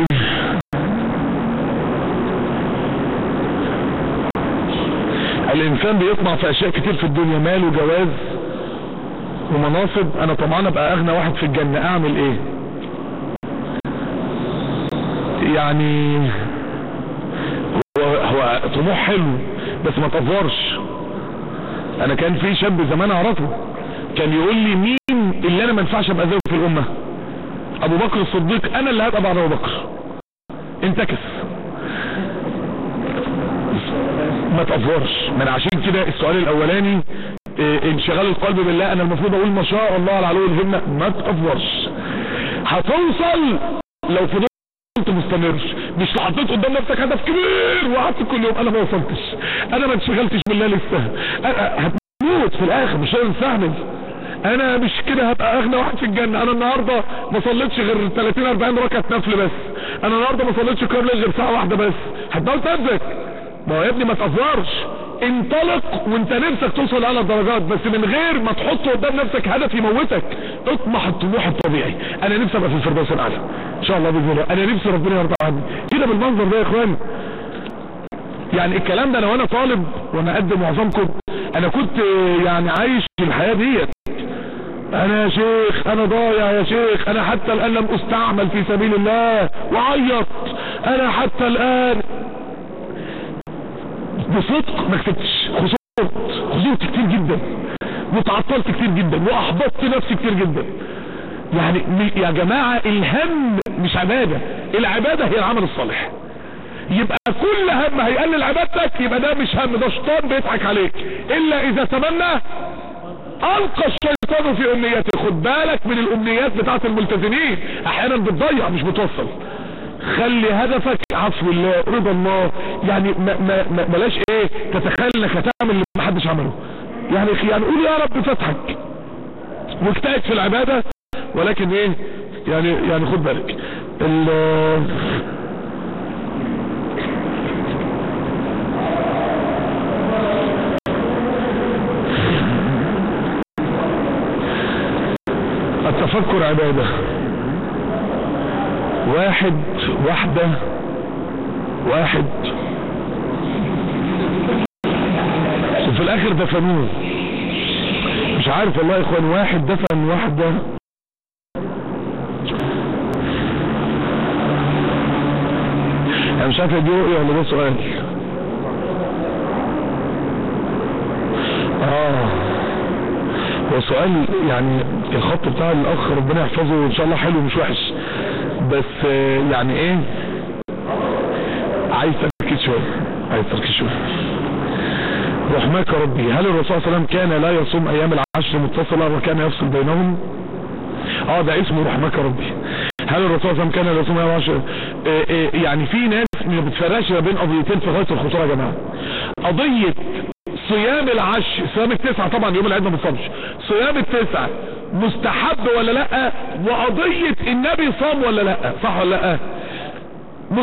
الانسان بيطمع في اشياء كتير في الدنيا، مال وجواز ومناصب. انا طبعا ابقى اغنى واحد في الجنة، اعمل ايه؟ يعني هو, هو طموح حلو بس ما تقفرش. انا كان في شاب زمان اعرفه كان يقول لي مين اللي انا ما ينفعش ابقى زيه في الامة؟ ابو بكر الصديق، انا اللي هبقى بعد ابو بكر. انتكس، ما تقفرش. من عشان كده السؤال الاولاني إيه انشغال القلب بالله، انا المفروض اقول ما شاء الله على علو الهمة. ما تقفرش، هتوصل لو فضلت مستمر. مش حطيت قدام نفسك هدف كبير وقعدت كل يوم انا ما وصلتش، انا ما انشغلتش بالله لسه، هتموت في الاخر، مش هنستحمل. انا مش كده هبقى اغنى واحد في الجنة. انا النهاردة ما صليتش غير ثلاثين اربعين ركعة نفل بس، انا النهاردة ما صليتش قبل غير ساعة واحدة بس. هتموت نفسك. ما هو يا ابني ما تقفرش، انطلق وانت نفسك توصل على الدرجات، بس من غير ما تحط قدام نفسك هدف يموتك. اطمح الطموح الطبيعي. انا نفسي ابقى في الفردوس الاعلى ان شاء الله باذن الله، انا نفسي ربنا يرضى عني كده بالمنظر ده يا اخوان. يعني الكلام ده انا وانا طالب وانا قد معظمكم، انا كنت يعني عايش الحياه ديت. انا يا شيخ انا ضايع يا شيخ، انا حتى الان لم استعمل في سبيل الله، وعيط انا حتى الان. بصدق ما كتبتش، خسرت خسرت كتير جدا، وتعطلت كتير جدا، واحبطت نفسي كتير جدا. يعني يا جماعة الهم مش عبادة، العبادة هي العمل الصالح. يبقى كل هم هيقلل عبادتك يبقى ده مش هم، ده شيطان بيضحك عليك. الا اذا تمنى القى الشيطان في امنيته. خد بالك من الامنيات بتاعت الملتزمين، احيانا بتضيع مش بتوصل. خلي هدفك عفو الله رضا الله. يعني ما ما ما بلاش ايه تتخيل انك هتعمل اللي محدش عمله. يعني يعني قول يا رب فتحك واجتهد في العبادة، ولكن ايه يعني يعني خد بالك التفكر عبادة. واحد واحدة واحد وفي الاخر دفنوه. مش عارف والله يا اخوان، واحد دفن واحدة. انا مش عارف دي رؤية ولا ده سؤال. اه هو سؤال يعني الخط بتاع الاخ ربنا يحفظه وان شاء الله حلو مش وحش، بس يعني ايه عايز تركيز شوية، عايز تركيز شوية. رحمك ربي، هل الرسول صلى الله عليه وسلم كان لا يصوم ايام العشر متصلة وكان يفصل بينهم؟ اه ده اسمه رحمك ربي. هل الرسول صلى الله عليه وسلم كان لا يصوم ايام العشر؟ إيه إيه يعني في ناس ما بتفرقش ما بين قضيتين في غاية الخطورة يا جماعة. قضية صيام العشر، صيام التسعة طبعا يوم العيد ما بتصومش، صيام التسعة مستحب ولا لا؟ وقضية النبي صام ولا لا؟ صح ولا لا؟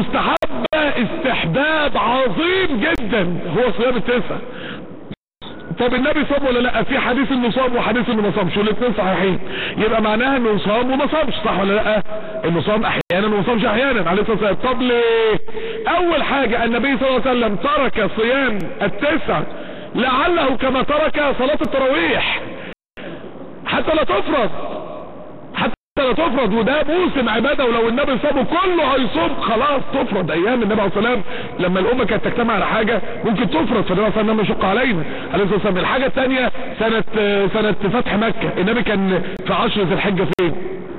مستحب استحباب عظيم جدا هو صيام التسعة. طب النبي صام ولا لا؟ في حديث انه صام وحديث انه ما صامش، والاثنين صحيحين، يبقى معناها انه صام وما صامش، صح ولا لا؟ انه صام احيانا وما صامش احيانا عليه الصلاه والسلام. طب ليه؟ اول حاجه النبي صلى الله عليه وسلم ترك صيام التسع لعله كما ترك صلاه التراويح حتى لا تفرض، حتى لا تفرض، وده موسم عباده، ولو النبي صامه كله هيصوم خلاص تفرض. ايام النبي عليه الصلاه والسلام لما الامه كانت تجتمع على حاجه ممكن تفرض، فالنبي عليه الصلاه والسلام يشق علينا عليه الصلاه والسلام. الحاجه الثانيه سنه سنه فتح مكه، النبي كان في عشر ذي الحجه فين؟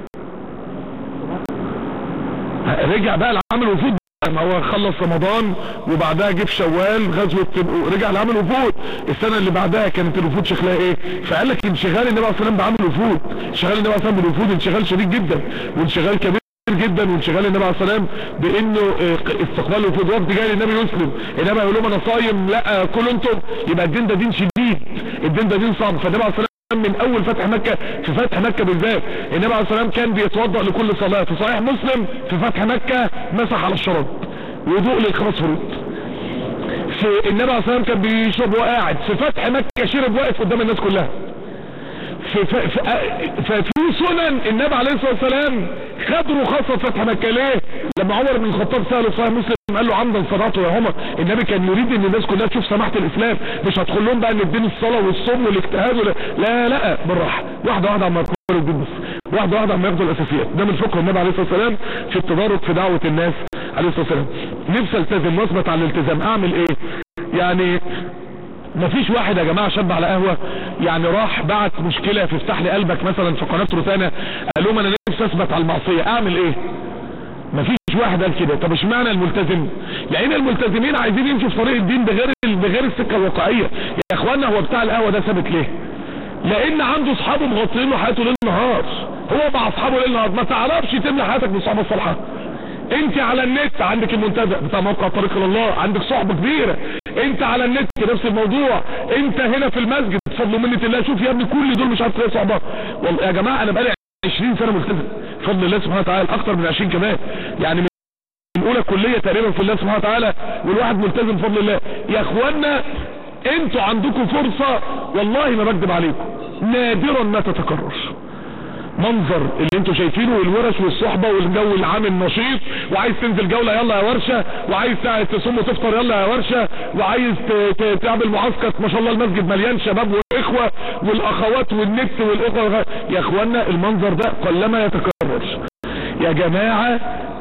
رجع بقى لعمل وفود، ما هو خلص رمضان وبعدها جه في شوال غزوه، رجع لعمل وفود. السنه اللي بعدها كانت الوفود شكلها ايه؟ فقال لك انشغال النبي عليه الصلاه والسلام بعمل وفود، انشغال النبي عليه الصلاه والسلام بالوفود انشغال شديد جدا، وانشغال كبير جدا، وانشغال النبي عليه الصلاه والسلام بانه استقبال الوفود. وفد جاي للنبي يسلم، النبي يقول لهم انا صايم، لا كلوا انتم، يبقى الدين ده دين شديد، الدين ده دين صعب. فالنبي عليه الصلاه من اول فتح مكة، في فتح مكة بالذات النبي عليه الصلاة والسلام كان بيتوضأ لكل صلاة. في صحيح مسلم في فتح مكة مسح على الشراب، وضوء للخمس فروض. في النبي عليه الصلاة والسلام كان بيشرب وقاعد، في فتح مكة شرب واقف قدام الناس كلها. في, في, في, في سنن النبي عليه الصلاة والسلام خد رخصة فتح مكة. ليه؟ لما عمر بن الخطاب سأله صحيح مسلم قال له عمدا صنعته يا عمر، النبي كان يريد ان الناس كلها تشوف سماحة الاسلام، مش هتدخل لهم بقى ان الدين الصلاة والصوم والاجتهاد ولا لا لا بالراحة، واحدة واحدة عم يكبروا الدين، بس واحدة واحدة عم ياخدوا الاساسيات. ده من فقه النبي عليه الصلاة والسلام في التدارك في دعوة الناس عليه الصلاة والسلام. نفسي التزم واثبت على الالتزام، اعمل ايه؟ يعني مفيش واحد يا جماعة شاب على قهوة يعني راح بعت مشكلة في افتح لي قلبك مثلا في قناة روتانا قال لهم انا نفسي اثبت على المعصية، اعمل ايه؟ مفيش واحد قال كده. طب اشمعنى الملتزم؟ لان الملتزمين عايزين يمشوا في طريق الدين بغير بغير السكة الواقعية. يا اخوانا هو بتاع القهوة ده ثابت ليه؟ لان عنده اصحابه مغطيين له حياته ليل نهار، هو مع اصحابه ليل نهار، ما تعرفش تملى حياتك بالصحبة الصالحة. انت على النت عندك المنتدى بتاع موقع طريق الله، عندك صحبة كبيرة، انت على النت نفس الموضوع، انت هنا في المسجد بفضل منة الله. شوف يا ابني كل دول مش عارف تلاقي صحبة. والله يا جماعة انا بقالي عشرين سنة ملتزم بفضل الله سبحانه وتعالى، اكتر من عشرين كمان، يعني من اولى كلية تقريبا في الله سبحانه وتعالى، والواحد ملتزم بفضل الله. يا اخوانا انتوا عندكم فرصة والله ما بكذب عليكم، نادرا ما تتكرر. منظر اللي انتوا شايفينه والورش والصحبة والجو العام النشيط، وعايز تنزل جولة يلا يا ورشة، وعايز تصوم وتفطر يلا يا ورشة، وعايز تعمل معسكر، ما شاء الله المسجد مليان شباب واخوة والاخوات والنت والاخوة. يا اخوانا المنظر ده قلما يتكرر. يا جماعة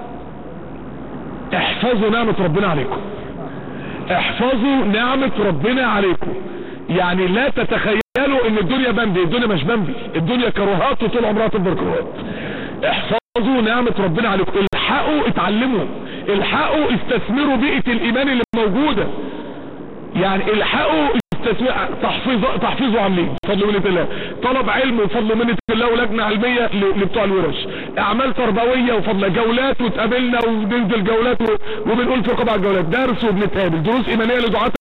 احفظوا نعمة ربنا عليكم، احفظوا نعمة ربنا عليكم. يعني لا تتخيلوا ان الدنيا بمبي، الدنيا مش بمبي، الدنيا كروهات وطول عمرها تفضل كروهات. احفظوا نعمة ربنا عليكم، الحقوا اتعلموا، الحقوا استثمروا بيئة الايمان اللي موجودة، يعني الحقوا تحفيظ تحفيظوا عاملين بفضل منة الله، طلب علم وفضل منة الله، ولجنة علمية لبتوع الورش، اعمال تربوية وفضل جولات، وتقابلنا وبننزل جولات وبنقول في قطع الجولات، درس وبنتقابل، دروس ايمانية لدعاة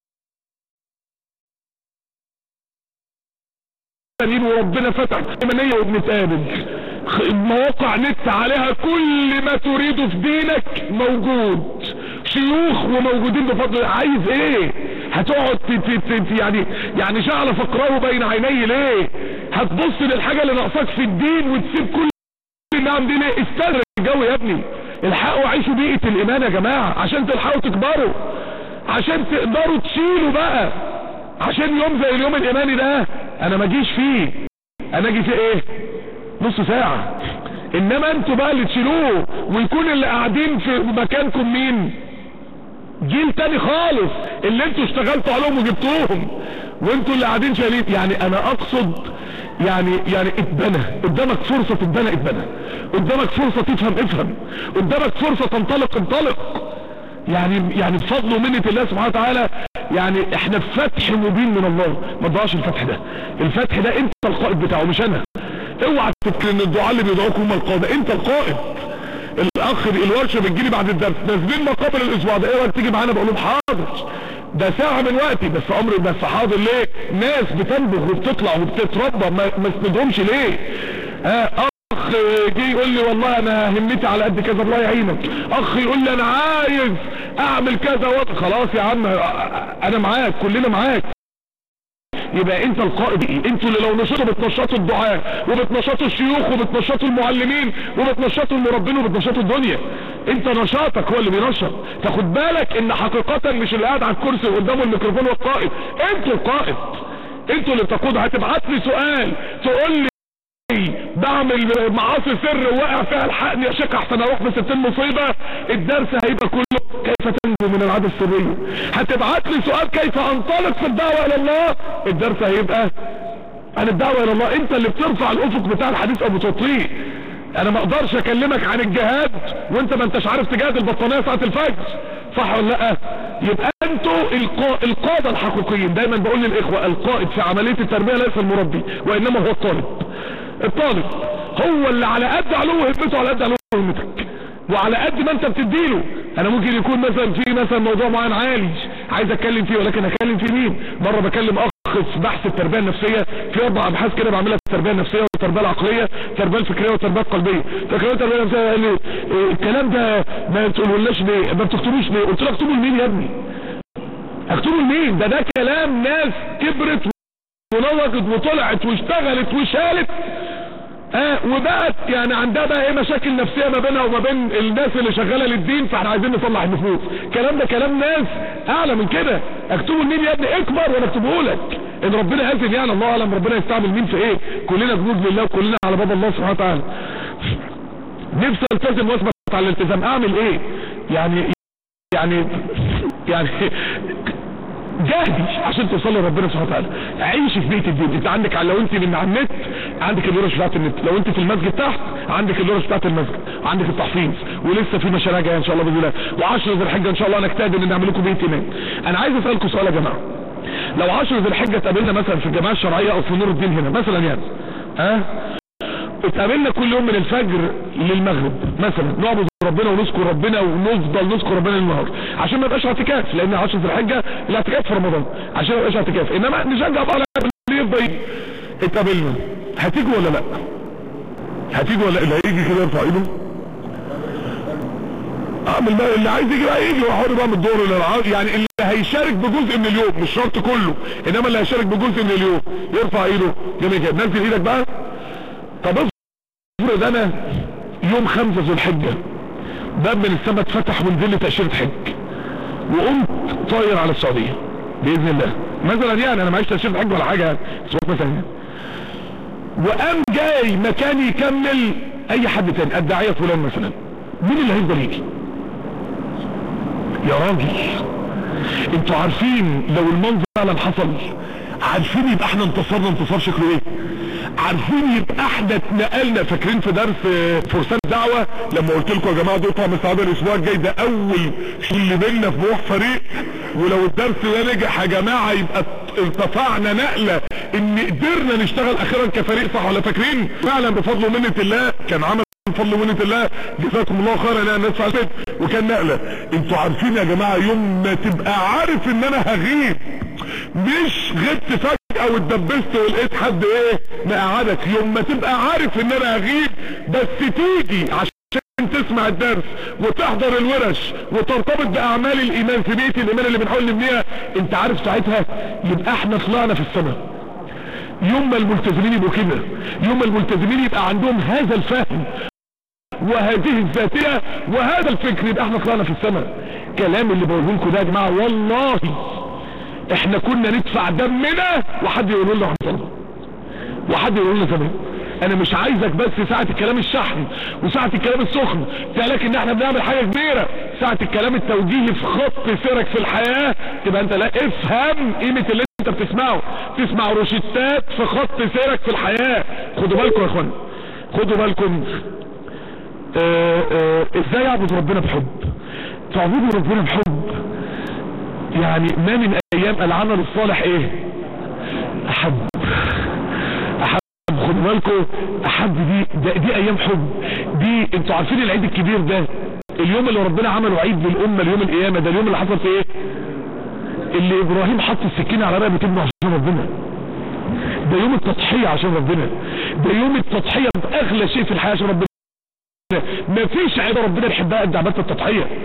وربنا فتح ايمانية وبنتقابل، مواقع نت عليها كل ما تريده في دينك موجود، شيوخ وموجودين بفضل. عايز ايه؟ هتقعد يعني يعني شعل فقره بين عيني ليه؟ هتبص للحاجة اللي ناقصاك في الدين وتسيب كل النعم دي ليه؟ استغرق الجو يا ابني، الحقوا عيشوا بيئة الايمان يا جماعة عشان تلحقوا تكبروا، عشان تقدروا تشيلوا بقى، عشان يوم زي اليوم الايماني ده انا ما اجيش فيه، انا اجي فيه ايه؟ نص ساعة. انما انتوا بقى اللي تشيلوه، ويكون اللي قاعدين في مكانكم مين؟ جيل تاني خالص، اللي انتوا اشتغلتوا عليهم وجبتوهم وانتوا اللي قاعدين شايلين. يعني انا اقصد يعني يعني اتبنى قدامك فرصة، تتبنى اتبنى قدامك فرصة، تفهم افهم قدامك فرصة، تنطلق انطلق. يعني يعني بفضل ومنة الله سبحانه وتعالى يعني احنا في فتح مبين من الله. ما تضيعش الفتح ده، الفتح ده انت القائد بتاعه مش انا. اوعى تفكر ان الدعاء اللي بيدعوك هم القادة، انت القائد. الاخ الورشه بتجيلي بعد الدرس نازلين مقابل الاسبوع ده، ايه رايك تيجي معانا؟ بقول لهم حاضر، ده ساعه من وقتي بس امر، بس حاضر ليه؟ ناس بتنبغ وبتطلع وبتتربى، ما, ما اسندهمش ليه؟ ها اخ جه يقول لي والله انا همتي على قد كذا، الله يعينك. اخ يقول لي انا عايز اعمل كذا، خلاص يا عم انا معاك، كلنا معاك. يبقى انت القائد. انتوا اللي لو نشطوا بتنشطوا الدعاء وبتنشطوا الشيوخ وبتنشطوا المعلمين وبتنشطوا المربين وبتنشطوا الدنيا. انت نشاطك هو اللي بينشط. تاخد بالك ان حقيقة مش اللي قاعد على الكرسي وقدامه الميكروفون والقائد، انتوا القائد، انتوا اللي بتقودوا. هتبعت لي سؤال تقول لي بعمل معاصي سر وواقع فيها الحقني يا شيخ احسن اروح بستين مصيبة، الدرس هيبقى كله كيف تنجو من العادة السرية. هتبعت لي سؤال كيف انطلق في الدعوة الى الله، الدرس هيبقى عن الدعوة الى الله. انت اللي بترفع الافق بتاع الحديث ابو تطريق. انا ما اقدرش اكلمك عن الجهاد وانت ما انتش عارف تجاهد البطانية ساعة الفجر، صح ولا لا؟ يبقى انتوا القا... القادة الحقيقيين. دايما بقول للاخوة القائد في عملية التربية ليس المربي وانما هو الطالب. الطالب هو اللي على قد علو همته على قد علو همتك وعلى قد ما انت بتديله. انا ممكن يكون مثلا في مثلا موضوع معين عالي عايز اتكلم فيه، ولكن اتكلم فيه مين؟ مره بكلم اخ في بحث التربيه النفسيه، في اربع ابحاث كده بعملها في التربيه النفسيه والتربيه العقليه والتربيه الفكريه والتربيه القلبيه. فكره التربيه النفسيه قال لي إيه الكلام ده ما تقولولناش ليه؟ ما بتكتبوش ليه؟ قلت له اكتبه لمين يا ابني؟ اكتبه لمين؟ ده ده كلام ناس كبرت ونضجت وطلعت واشتغلت وشالت اه وبقت يعني عندها بقى ايه مشاكل نفسيه ما بينها وما بين الناس اللي شغاله للدين، فاحنا عايزين نصلح النفوس. الكلام ده كلام ناس اعلى من كده. اكتبه لمين يا ابني؟ اكبر وانا اكتبه لك. ان ربنا اذن يعني الله اعلم ربنا يستعمل مين في ايه. كلنا جنود لله وكلنا على باب الله سبحانه وتعالى. نفسي التزم واثبت على الالتزام، اعمل ايه؟ يعني يعني يعني جاهدي عشان توصل لربنا سبحانه وتعالى. عيش في بيت الدين. انت عندك لو انت من على النت عندك الورش بتاعت النت، لو انت في المسجد تحت عندك الورش بتاعت المسجد، عندك التحفيظ، ولسه في مشاريع جايه ان شاء الله باذن الله، وعشر ذي الحجه ان شاء الله نجتهد ان نعمل لكم بيت ايمان. انا عايز اسالكم سؤال يا جماعه، لو عشر ذي الحجه اتقابلنا مثلا في الجماعه الشرعيه او في نور الدين هنا مثلا يعني ها أه؟ اتقابلنا كل يوم من الفجر للمغرب مثلا نعبد ربنا ونذكر ربنا ونفضل نذكر ربنا النهار عشان ما يبقاش اعتكاف، لان عشرة ذي الحجه الاعتكاف في رمضان عشان ما يبقاش اعتكاف، انما نشجع بعض اللي يفضل. اتقابلنا هتيجوا ولا لا؟ هتيجوا ولا اللي هيجي كده يرفع ايده؟ اعمل بقى اللي عايز يجي بقى يجي وحاول بقى من الدور اللي يعني اللي هيشارك بجزء من اليوم مش شرط كله، انما اللي هيشارك بجزء من اليوم يرفع ايده. جميل كده. نزل ايدك بقى. طب افرض انا يوم خمسة ذو الحجه باب من السماء اتفتح ونزل لي تاشيره حج وقمت طاير على السعوديه باذن الله مثلا، يعني انا معيش تاشيره حج ولا حاجه مثلا يعني. وقام جاي مكاني يكمل اي حد تاني الداعيه فلان مثلا، مين اللي هيفضل يجي؟ يا راجل انتوا عارفين لو المنظر فعلا حصل، عارفين يبقى احنا انتصرنا انتصار شكله ايه؟ عارفين يبقى احنا اتنقلنا. فاكرين في درس فرسان دعوه لما قلت لكم يا جماعه دول طعم السعاده الاسبوع الجاي ده اول اللي بينا في روح فريق، ولو الدرس ده نجح يا جماعه يبقى ارتفعنا نقله ان قدرنا نشتغل اخيرا كفريق، صح ولا فاكرين؟ فعلا بفضل ومنه الله كان عمل بفضل ومنه الله جزاكم الله خيرا يا الناس على وكان نقله. انتوا عارفين يا جماعه يوم ما تبقى عارف ان انا هغيب، مش غبت فجأة واتدبست ولقيت حد ايه مقعدك، يوم ما تبقى عارف ان انا هغيب بس تيجي عشان تسمع الدرس وتحضر الورش وترتبط باعمال الايمان في بيئة الايمان اللي بنحاول نبنيها، انت عارف ساعتها يبقى احنا طلعنا في السماء. يوم ما الملتزمين يبقوا كده، يوم ما الملتزمين يبقى عندهم هذا الفهم وهذه الذاتية وهذا الفكر، يبقى احنا طلعنا في السماء. كلام اللي بقوله لكم ده يا جماعة والله احنا كنا ندفع دمنا وحد يقول لنا هنصلي وحد يقول لنا زمان. انا مش عايزك بس ساعة الكلام الشحن وساعة الكلام السخن تقالك ان احنا بنعمل حاجة كبيرة، ساعة الكلام التوجيهي في خط سيرك في الحياة تبقى انت لا افهم قيمة اللي انت بتسمعه، تسمع روشتات في خط سيرك في الحياة. خدوا بالكم يا اخوان، خدوا بالكم اه اه ازاي اعبد ربنا بحب. تعبدوا ربنا بحب يعني ما من ايام العمل الصالح ايه؟ احب احب. خدوا بالكم احب دي دي ايام حب دي. انتوا عارفين العيد الكبير ده اليوم اللي ربنا عمله عيد للامه اليوم القيامه ده، اليوم اللي حصل فيه ايه؟ اللي ابراهيم حط السكينه على رقبه ابنه عشان ربنا. ده يوم التضحيه عشان ربنا، ده يوم التضحيه باغلى شيء في الحياه عشان ربنا. مفيش عباده ربنا يحبها قد عباده التضحيه.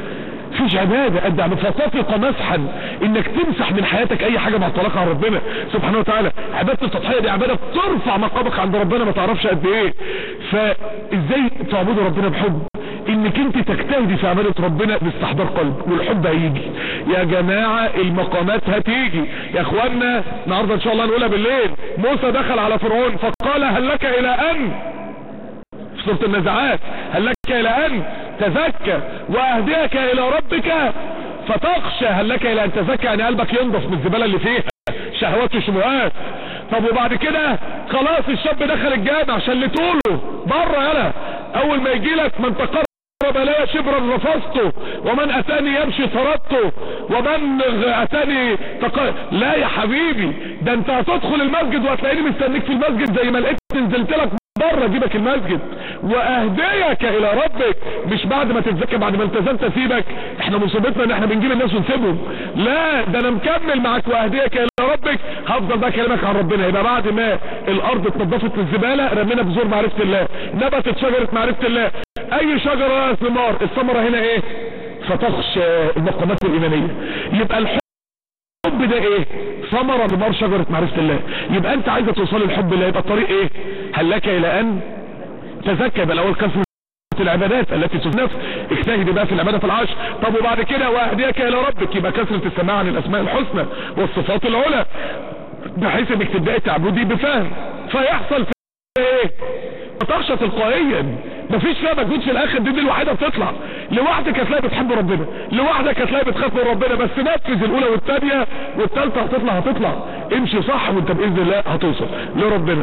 فيش عبادة قد فتطلق مسحا انك تمسح من حياتك اي حاجة معطلقة عن ربنا سبحانه وتعالى. عبادة التضحية دي عبادة بترفع مقامك عند ربنا ما تعرفش قد ايه. فازاي تعبد ربنا بحب؟ انك انت تجتهدي في عبادة ربنا باستحضار قلب، والحب هيجي يا جماعة، المقامات هتيجي يا اخوانا. النهارده ان شاء الله نقولها بالليل. موسى دخل على فرعون فقال هل لك الى ان، في سورة النزعات، هل لك الى ان تزكى واهديك الى ربك فتخشى. هل لك الى ان تزكى يعني قلبك ينضف من الزبالة اللي فيها شهوات وشبهات. طب وبعد كده خلاص الشاب دخل الجامع عشان اللي تقوله بره يلا، اول ما يجي لك من تقرب لا شبرا رفضته ومن اتاني يمشي طردته ومن اتاني تق... لا يا حبيبي، ده انت هتدخل المسجد وهتلاقيني مستنيك في المسجد زي ما لقيت نزلت لك بره اجيبك المسجد. واهديك الى ربك، مش بعد ما تتزكى بعد ما التزمت اسيبك. احنا مصيبتنا ان احنا بنجيب الناس ونسيبهم، لا ده انا مكمل معاك. واهديك الى ربك، هفضل بقى اكلمك عن ربنا. يبقى بعد ما الارض اتنضفت من الزباله رمينا بذور معرفه الله، نبتت شجره معرفه الله، اي شجره ثمار، الثمره هنا ايه؟ فتخشى المقامات الايمانيه. يبقى الحب الحب ده ايه؟ ثمرة ثمار شجرة معرفة الله. يبقى انت عايزة توصل للحب الله، يبقى الطريق ايه؟ هل لك الى ان تزكى. يبقى الاول كثرة العبادات التي تنفس، اجتهد بقى في العبادة العشر. طب وبعد كده واهديك الى ربك، يبقى كثرة السماع عن الاسماء الحسنى والصفات العلى، بحيث انك تبدأي تعبدي بفهم، فيحصل في ايه؟ تخشى تلقائيا، مفيش فيها مجهود في الاخر. دي, دي الوحيده بتطلع لوحدك، هتلاقي بتحب ربنا لوحدك، هتلاقي بتخاف من ربنا. بس نفذ الاولى والثانيه والثالثه هتطلع هتطلع امشي صح وانت باذن الله هتوصل لربنا.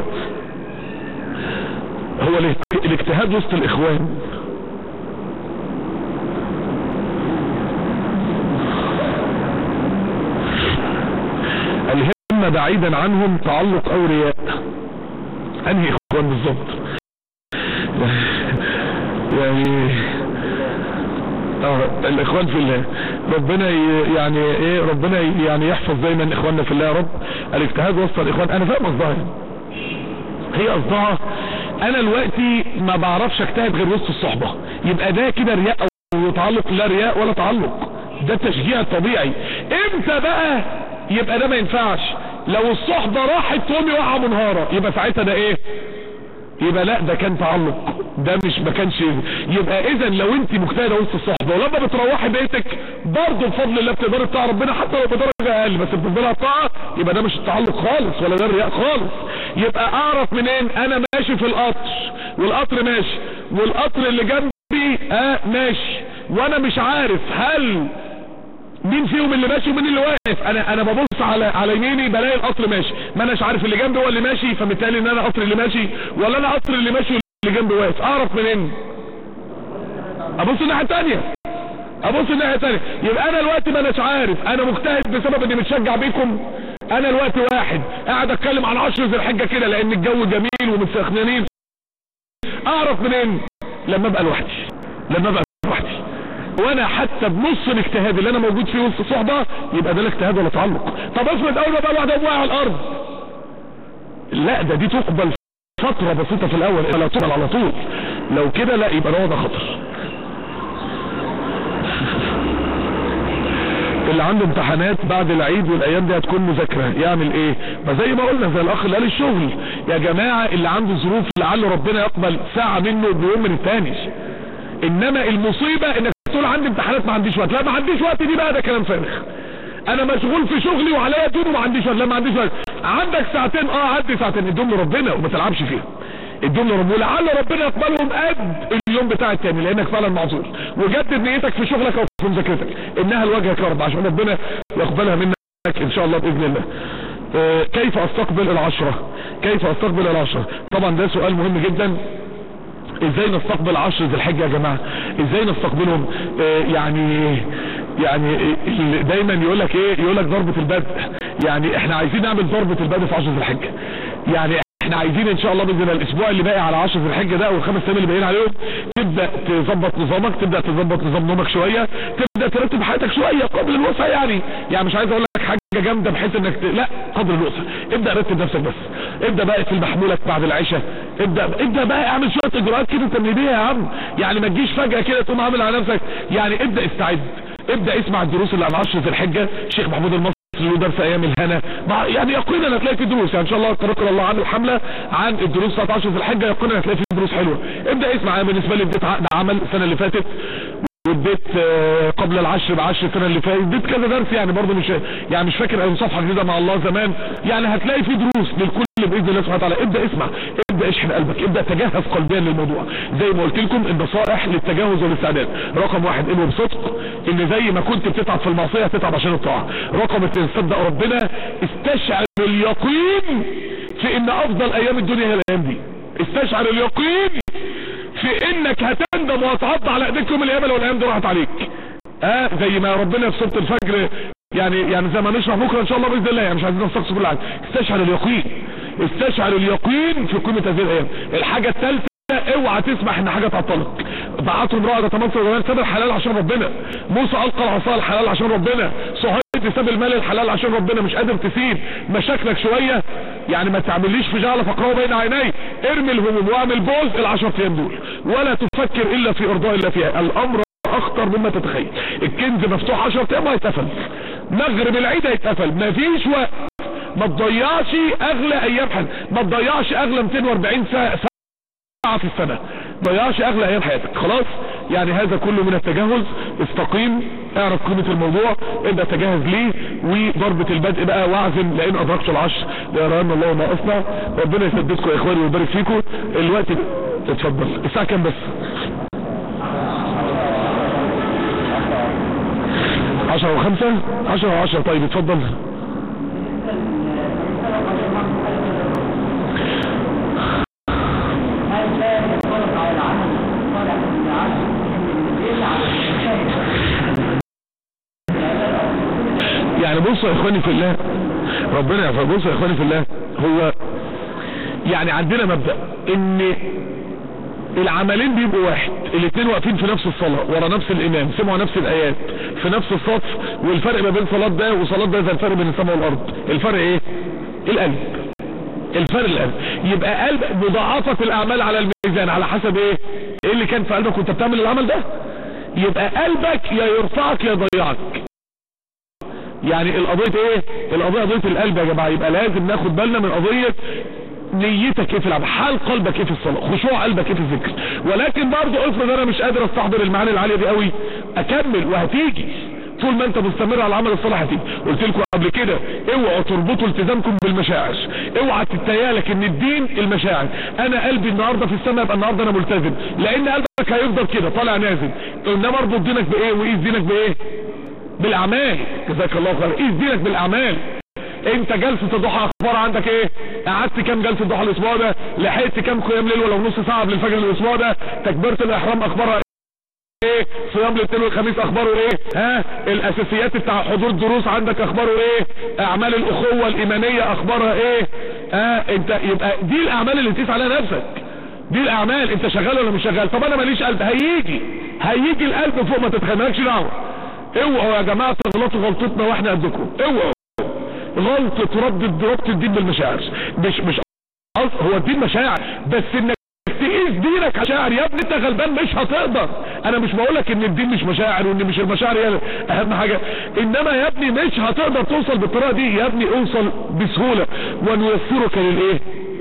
هو الاجتهاد وسط الاخوان الهمه بعيدا عنهم تعلق او رياء. انهي اخوان بالظبط؟ يعني اه الاخوان في الله، ربنا يعني ايه، ربنا يعني يحفظ دايما اخواننا في الله يا رب. الاجتهاد وسط الاخوان، انا فاهم قصدها، هي قصدها انا دلوقتي ما بعرفش اجتهد غير وسط الصحبه. يبقى ده كده رياء او تعلق، لا رياء ولا تعلق، ده التشجيع الطبيعي. امتى بقى يبقى ده ما ينفعش؟ لو الصحبه راحت تقوم يوقع منهاره، يبقى ساعتها ده ايه؟ يبقى لا ده كان تعلق، ده مش ما كانش. يبقى اذا لو انت مجتهده وسط الصحبه ولما بتروحي بيتك برضه بفضل الله بتقدري تطاع ربنا حتى لو بدرجه اقل، بس بتفضلي طاعه، يبقى ده مش التعلق خالص ولا ده الرياء خالص. يبقى اعرف منين؟ انا ماشي في القطر والقطر ماشي والقطر اللي جنبي اه ماشي، وانا مش عارف هل مين فيهم اللي ماشي ومين اللي واقف. انا انا ببص على على يميني بلاقي القطر ماشي، ما اناش عارف اللي جنبي هو اللي ماشي، فبالتالي ان انا قطر اللي ماشي ولا انا قطر اللي ماشي واللي جنبي واقف. اعرف منين؟ ابص الناحيه الثانيه، ابص الناحيه الثانيه. يبقى انا دلوقتي ما اناش عارف، انا مجتهد بسبب اني متشجع بيكم. انا دلوقتي واحد قاعد اتكلم عن عشر ذي الحجه كده لان الجو جميل ومتسخنين. اعرف منين؟ لما ابقى لوحدي، لما ابقى لوحدي وانا حتى بنص الاجتهاد اللي انا موجود فيه وسط صحبه، يبقى ده الاجتهاد ولا تعلق. طب افرض اول ما بقى واحد واقع على الارض، لا ده دي تقبل فتره بسيطه في الاول، لا تقبل على طول. لو كده لا يبقى ده ده خطر. اللي عنده امتحانات بعد العيد والايام دي هتكون مذاكره، يعمل ايه؟ ما زي ما قلنا زي الاخ اللي قال الشغل يا جماعه، اللي عنده ظروف لعل ربنا يقبل ساعه منه بيوم من الثاني. انما المصيبه انك تقول عندي امتحانات ما عنديش وقت. لا ما عنديش وقت دي بقى ده كلام فارغ. انا مشغول في شغلي وعليا دين وما عنديش وقت. لا ما عنديش وقت. عندك ساعتين اه عدي ساعتين ادهم لربنا وما تلعبش فيها، ادهم لربنا ولعل ربنا يقبلهم قد اليوم بتاع التاني لانك فعلا معذور. وجدد نيتك في شغلك او في مذاكرتك انها لوجهك يا رب عشان ربنا يقبلها منك ان شاء الله باذن الله. آه كيف استقبل العشره؟ كيف استقبل العشره؟ طبعا ده سؤال مهم جدا. ازاي نستقبل عشر ذي الحجه يا جماعه؟ ازاي نستقبلهم؟ آه يعني يعني دايما يقول لك ايه؟ يقول لك ضربه البدء. يعني احنا عايزين نعمل ضربه البدء في عشر ذي الحجه. يعني احنا عايزين ان شاء الله باذن الله الاسبوع اللي باقي على عشر ذي الحجه ده والخمس ايام اللي باقيين عليهم تبدا تظبط نظامك، تبدا تظبط نظام نومك شويه، تبدا ترتب حياتك شويه قبل الوسع. يعني يعني مش عايز اقول لك حاجه جامده بحيث انك ت... لا قدر الوسع. ابدا رتب نفسك بس، ابدا بقى في محمولك بعد العشاء، ابدا ابدا بقى اعمل شويه اجراءات كده تمهيديه يا عم. يعني ما تجيش فجاه كده تقوم عامل على نفسك. يعني ابدا استعد ابدأ اسمع الدروس اللي عن عشر ذي الحجة، الشيخ محمود المصري له درس ايام الهنا، يعني يقينا هتلاقي في دروس، يعني ان شاء الله قرر الله عن الحملة عن الدروس بتاعت عشر ذي الحجة، يقينا هتلاقي في دروس حلوة. ابدأ اسمع. بالنسبة لي اديت عقد عمل السنة اللي فاتت، واديت قبل العشر بعشر السنة اللي فاتت، اديت كذا درس يعني برضه مش يعني مش فاكر اي صفحة جديدة مع الله زمان، يعني هتلاقي في دروس للكل باذن الله سبحانه وتعالى. ابدا اسمع، ابدا اشحن قلبك، ابدا تجهز قلبيا للموضوع. زي ما قلت لكم النصائح للتجهز والاستعداد: رقم واحد انه بصدق ان زي ما كنت بتتعب في المعصيه هتتعب عشان الطاعه. رقم اثنين صدق ربنا، استشعر اليقين في ان افضل ايام الدنيا هي الايام دي، استشعر اليقين في انك هتندم وهتعض على ايديك يوم القيامه لو الايام دي راحت عليك. اه زي ما ربنا في سوره الفجر يعني يعني زي ما نشرح بكره ان شاء الله باذن الله، يعني مش عايزين نستقصي كل حاجه. استشعر اليقين، استشعر اليقين في قيمه هذه الايام. الحاجه الثالثه اوعى تسمح ان حاجه تعطلك. بعتهم امراه تمنصر وجمال، ساب الحلال عشان ربنا. موسى القى العصا الحلال عشان ربنا. صهيب ساب المال الحلال عشان ربنا. مش قادر تسيب مشاكلك شويه، يعني ما تعمليش في جعل فقره بين عيني، ارمي الهموم واعمل بوز العشر ايام دول، ولا تفكر الا في ارضاء الله فيها. الامر اخطر مما تتخيل. الكنز مفتوح عشر ايام هيتقفل، مغرب العيد هيتقفل، مفيش وقت. ما تضيعش اغلى ايام حياتك، ما تضيعش اغلى مئتين واربعين ساعه في السنه، ما تضيعش اغلى ايام حياتك. خلاص يعني هذا كله من التجهز. استقيم، اعرف قيمه الموضوع، ابدا تجهز ليه، وضربه البدء بقى واعزم لان ادركت العشر ليران الله ما اصنع. ربنا يسددكم يا اخواني ويبارك فيكم. الوقت اتفضل. الساعه كام بس؟ عشرة وخمسة، عشرة وعشرة. طيب اتفضل. يعني بصوا يا اخواني في الله، ربنا يعفو. بصوا يا اخواني في الله، هو يعني عندنا مبدأ ان العملين بيبقوا واحد، الاثنين واقفين في نفس الصلاة ورا نفس الامام، سمعوا نفس الايات في نفس الصف، والفرق ما بين صلاة ده وصلاة ده زي الفرق بين السماء والارض. الفرق ايه؟ القلب. الفرق القلب. يبقى قلب مضاعفة الاعمال على الميزان على حسب ايه؟ ايه اللي كان في قلبك وانت بتعمل العمل ده؟ يبقى قلبك يا يرفعك يا يضيعك. يعني القضية ايه؟ القضية قضية القلب يا جماعة. يبقى لازم ناخد بالنا من قضية نيتك ايه في العمل، حال قلبك ايه في الصلاة، خشوع قلبك ايه في الذكر. ولكن برضه افرض انا مش قادر استحضر المعاني العالية دي قوي، اكمل وهتيجي. طول ما انت مستمر على العمل الصالح هتيجي. قلت لكم قبل كده اوعوا تربطوا التزامكم بالمشاعر، اوعى تتهيالك ان الدين المشاعر. انا قلبي النهارده في السماء يبقى النهارده انا ملتزم، لان قلبك هيفضل كده طالع نازل. انما اربط دينك بايه وقيس دينك بايه؟ بالاعمال. جزاك الله خير. قيس دينك بالاعمال. انت جلسة الضحى اخبار عندك ايه؟ قعدت كام جلسة ضحى الاسبوع ده؟ لحقت كام قيام ليل ولو نص ساعة قبل الفجر الاسبوع ده؟ تكبيرة الاحرام اخبارها ايه؟ صيام الاثنين والخميس اخباره ايه؟ ها؟ الاساسيات بتاع حضور الدروس عندك اخباره ايه؟ اعمال الاخوة الايمانية اخبارها ايه؟ ها؟ انت يبقى دي الاعمال اللي تقيس عليها نفسك. دي الاعمال. انت شغال ولا مش شغال؟ طب انا ماليش قلب، هيجي هيجي القلب فوق ما تتخيل، مالكش دعوة. اوعوا يا جماعة تغلطوا غلطتنا واحنا قدكم. اوعوا غلطة رد ربط الدين بالمشاعر. مش مش هو الدين مشاعر، بس انك تقيس دينك مشاعر. يا ابني انت غلبان مش هتقدر. انا مش بقولك ان الدين مش مشاعر وان مش المشاعر هي اهم حاجة، انما يا ابني مش هتقدر توصل بالطريقة دي. يا ابني اوصل بسهولة. ونيسرك للايه؟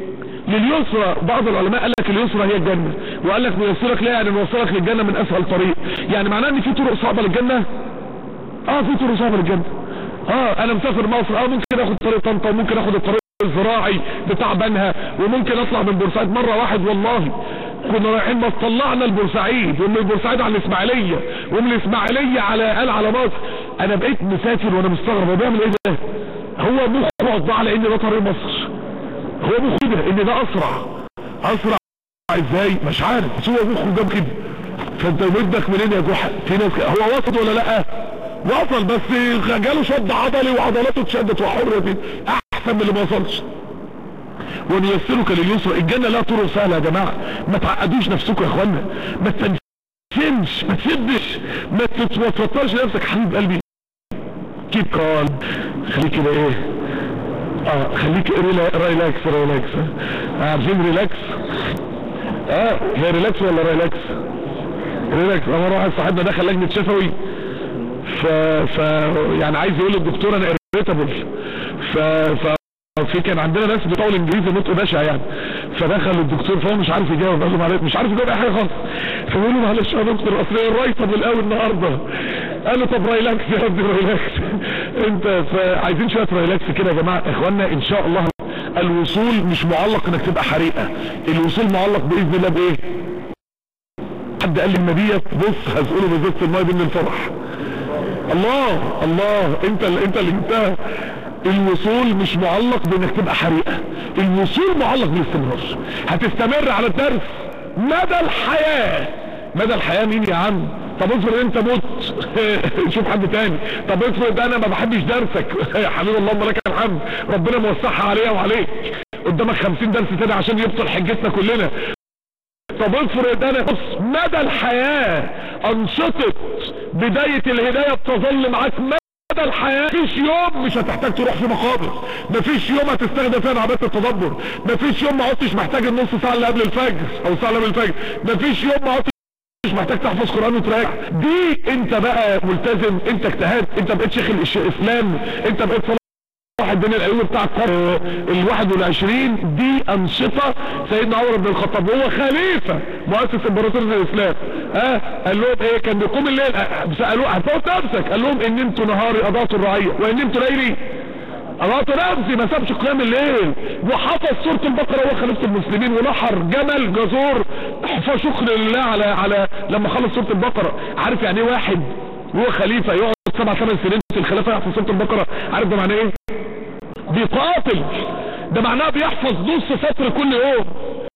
لليسرى. بعض العلماء قال لك اليسرى هي الجنة، وقال لك نيسرك ليه؟ يعني نوصلك للجنة من اسهل طريق. يعني معناه ان في طرق صعبة للجنة؟ اه في طرق صعبة للجنة. اه انا مسافر مصر، اه ممكن اخد طريق طنطا وممكن اخد الطريق الزراعي بتاع بنها، وممكن اطلع من بورسعيد. مرة واحد والله كنا رايحين مصر، طلعنا البورسعيد، ومن البورسعيد على الاسماعيلية، ومن الاسماعيلية على قال على مصر. انا بقيت مسافر وانا مستغرب هو بيعمل ايه ده؟ هو مخه وضع على ان ده طريق مصر، هو مخه كده ان ده اسرع. اسرع ازاي؟ مش عارف، بس هو مخه جاب كده. فانت ودك منين يا جحا؟ في ناس هو وصل ولا لا؟ وصل، بس جاله شد عضلي وعضلاته اتشدت وحر فيه احسن من اللي ما وصلش. ونيسرك لليسرى. الجنه لها طرق سهله يا جماعه، ما تعقدوش نفسكم يا اخوانا، ما تنسنش، ما تسدش، ما تتوترش نفسك. حبيب قلبي كيب كال، خليك كده ايه، اه خليك ريلاكس ريلاكس. عارفين ريلاكس؟ اه هي ريلاكس ولا ريلاكس؟ ريلاكس. انا واحد صاحبنا دخل لجنه شفوي ف, ف يعني عايز يقول للدكتور انا اريتابل. ف, ف في كان عندنا ناس بتقول انجليزي نطق بشع يعني، فدخل الدكتور فهو مش عارف يجاوب، قال له معلش مش عارف يجاوب اي حاجه خالص، فبيقول له معلش يا دكتور اصل الرايتابل قوي النهارده. قال له طب ريلاكس يا ابني ريلاكس انت. فعايزين شويه ريلاكس كده يا جماعه اخواننا ان شاء الله. الوصول مش معلق انك تبقى حريقه، الوصول معلق باذن الله بايه؟ حد قال لي النبيه بص هسأله بزازه الميه بين الفرح. الله الله انت اللي انت اللي جبتها. الوصول مش معلق بانك تبقى حريقه، الوصول معلق بالاستمرار. هتستمر على الدرس مدى الحياه. مدى الحياه مين يا عم؟ طب افرض انت مت شوف حد تاني. طب افرض انا ما بحبش درسك يا حبيبي اللهم لك الحمد، ربنا موسعها عليا وعليك، قدامك خمسين درس تاني عشان يبطل حجتنا كلنا. طب افرض انا بص مدى الحياه انشطه بدايه الهدايه بتظل معاك مدى الحياه. مفيش يوم مش هتحتاج تروح في مقابر، مفيش يوم هتستخدم فيها عباده التدبر، مفيش يوم ما عدتش محتاج النص ساعه اللي قبل الفجر او الساعه اللي قبل الفجر، مفيش يوم ما عدتش مش محتاج تحفظ قرآن وتراجع. دي انت بقى ملتزم، انت اجتهاد، انت بقيت شيخ الاسلام، انت بقيت واحد بين الايوب بتاع القرن الواحد والعشرين. دي انشطه سيدنا عمر بن الخطاب وهو خليفه مؤسس امبراطوريه الاسلام. ها أه؟ قال لهم ايه؟ كان بيقوم الليل، سالوه هتفوت نفسك، قال لهم ان نمتوا نهاري اضعت الرعيه وان نمتوا ليلي اضعت نفسي. ما سابش قيام الليل وحفظ سوره البقره وهو خليفه المسلمين، ونحر جمل جزور فشكر لله على على لما خلص سوره البقره. عارف يعني ايه واحد وهو خليفه يقعد سبع ثمان سنين في الخلافه يحفظ سوره البقره؟ عارف ده معناه ايه؟ بيقاتل. ده معناه بيحفظ نص سطر كل يوم.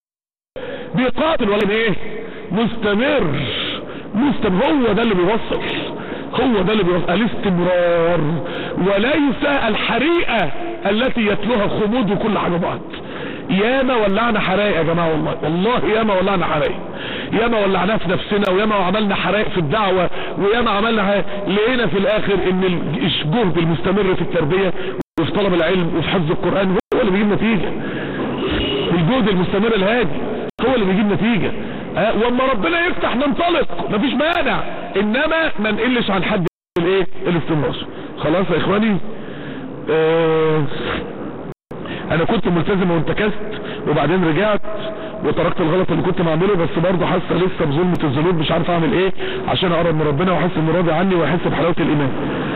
بيقاتل ولا ايه؟ مستمر مستمر. هو ده اللي بيوصل، هو ده اللي بيوصل الاستمرار وليس الحريقه التي يتلوها خمود وكل حاجه بعض. ياما ولعنا حرائق يا جماعه، والله والله ياما ولعنا حرائق، ياما ولعناها في نفسنا، وياما عملنا حرائق في الدعوه، وياما عملنا. لقينا في الاخر ان الجهد المستمر في التربيه وفي طلب العلم وفي حفظ القرآن هو اللي بيجيب نتيجة. الجهد المستمر الهادي هو اللي بيجيب نتيجة. أه واما ربنا يفتح ننطلق مفيش مانع، انما ما نقلش عن حد الايه؟ الاستمرار. خلاص يا اخواني. أه انا كنت ملتزم وانتكست وبعدين رجعت وتركت الغلط اللي كنت بعمله، بس برضه حاسه لسه بظلمة الذنوب، مش عارف اعمل ايه عشان اقرب من ربنا واحس انه راضي عني واحس بحلاوة الايمان.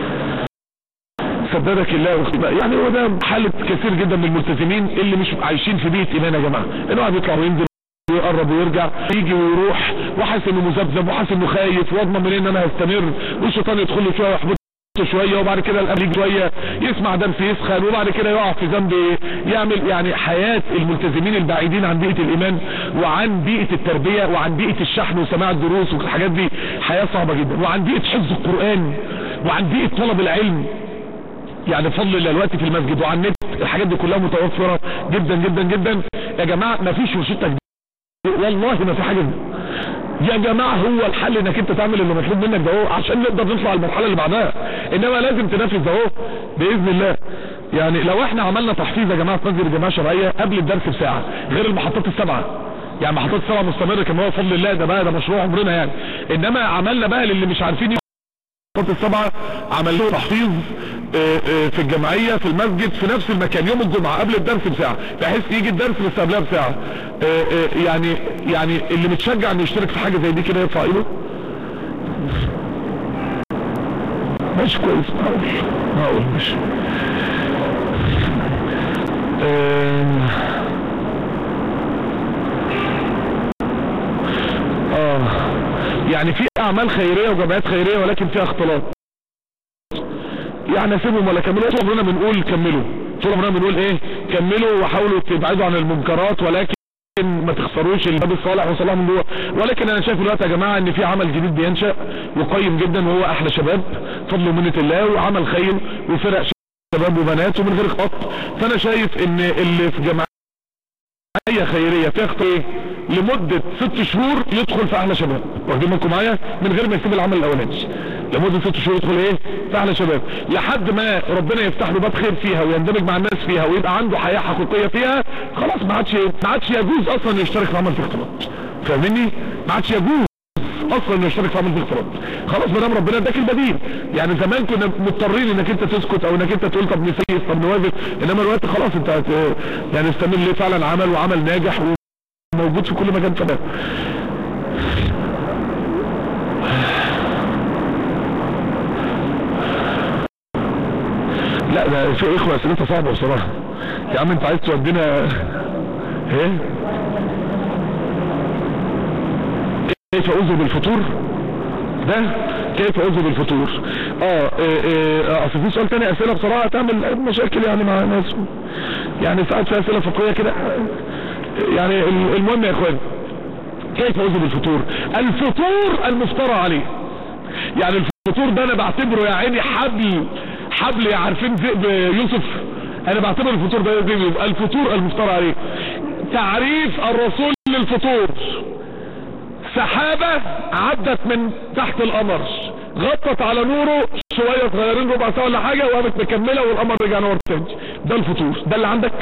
سددك الله واختباء. يعني هو ده حالة كثير جدا من الملتزمين اللي مش عايشين في بيئة ايمان يا جماعة، انه قاعد يطلع وينزل ويقرب ويرجع يجي ويروح وحاسس انه مذبذب وحاسس انه خايف واضمن منين ان انا هستمر، والشيطان يدخل له شويه ويحبطه شويه وبعد كده الامر شويه يسمع درس يسخن وبعد كده يقع في ذنب يعمل. يعني حياه الملتزمين البعيدين عن بيئه الايمان وعن بيئه التربيه وعن بيئه الشحن وسماع الدروس والحاجات دي حياه صعبه جدا، وعن بيئه حفظ القران وعن بيئه طلب العلم. يعني بفضل الله الوقت في المسجد وعن النت الحاجات دي كلها متوفره جدا جدا جدا يا جماعه. ما فيش روشته والله، ما في حاجه يا جماعه. هو الحل انك انت تعمل اللي مطلوب منك ده اهو عشان نقدر نطلع المرحله اللي بعدها، انما لازم تنفذ ده اهو باذن الله. يعني لو احنا عملنا تحفيظ يا جماعه في مسجد الجماعه الشرعيه قبل الدرس بساعه غير المحطات السبعه، يعني محطات السبعه مستمره كما هو بفضل الله، ده بقى ده مشروع عمرنا يعني. انما عملنا بقى للي مش عارفين المحطات السبعه عمل له تحفيظ في الجمعيه في المسجد في نفس المكان يوم الجمعه قبل الدرس بساعه، بحيث يجي الدرس بس قبلها بساعه. يعني يعني اللي متشجع انه يشترك في حاجه زي دي كده يرفع ايده. ماشي كويس، معقول معقول ماشي. اه يعني في اعمال خيريه وجمعيات خيريه ولكن فيها اختلاط. يعني اسيبهم ولا كملوا؟ طول عمرنا بنقول كملوا، طول عمرنا بنقول ايه؟ كملوا وحاولوا تبعدوا عن المنكرات ولكن ما تخسروش الباب الصالح وصلاح من جوه. ولكن انا شايف دلوقتي يا جماعه ان في عمل جديد بينشا وقيم جدا وهو احلى شباب فضل ومنه الله وعمل خير وفرق شباب وبنات ومن غير خط. فانا شايف ان اللي في جمعيه خيريه تاخد لمده ست شهور يدخل في احلى شباب، واخدين بالكم معايا؟ من غير ما يسيب العمل الاولاني لمده ست شهور يدخل ايه؟ في احلى شباب، لحد ما ربنا يفتح له باب خير فيها ويندمج مع الناس فيها ويبقى عنده حياه حقيقيه فيها. خلاص ما عادش ما عادش يجوز اصلا يشترك في عمل في اختلاط، فاهمني؟ ما عادش يجوز اصلا انه يشترك في عمل الافتراض. خلاص ما دام ربنا اداك البديل. يعني زمان كنا مضطرين انك انت تسكت او انك انت تقول طب نسيس طب نوافق، انما الوقت خلاص انت هت... يعني استمر ليه فعلا عمل وعمل ناجح وموجود في كل مكان. فده لا ده في اخوة اسئلتها صعبة بصراحة. يا عم انت عايز تودينا ايه؟ كيف اعوذ بالفطور؟ ده كيف اعوذ بالفطور؟ اه اصل في سؤال تاني اسئلة بصراحة تعمل مشاكل يعني مع ناس، يعني ساعات في اسئلة فقهية كده. يعني المهم يا اخوان كيف اعوذ بالفطور؟ الفطور المفترى عليه. يعني الفطور ده انا بعتبره يا عيني حبل حبل عارفين ذئب يوسف، انا بعتبر الفطور ده ذئب. الفطور المفترى عليه. تعريف الرسول للفطور: سحابة عدت من تحت القمر غطت على نوره شوية صغيرين ربع ساعة ولا حاجة وقامت مكملة والقمر رجع نور تاني. ده الفطور. ده اللي عندك؟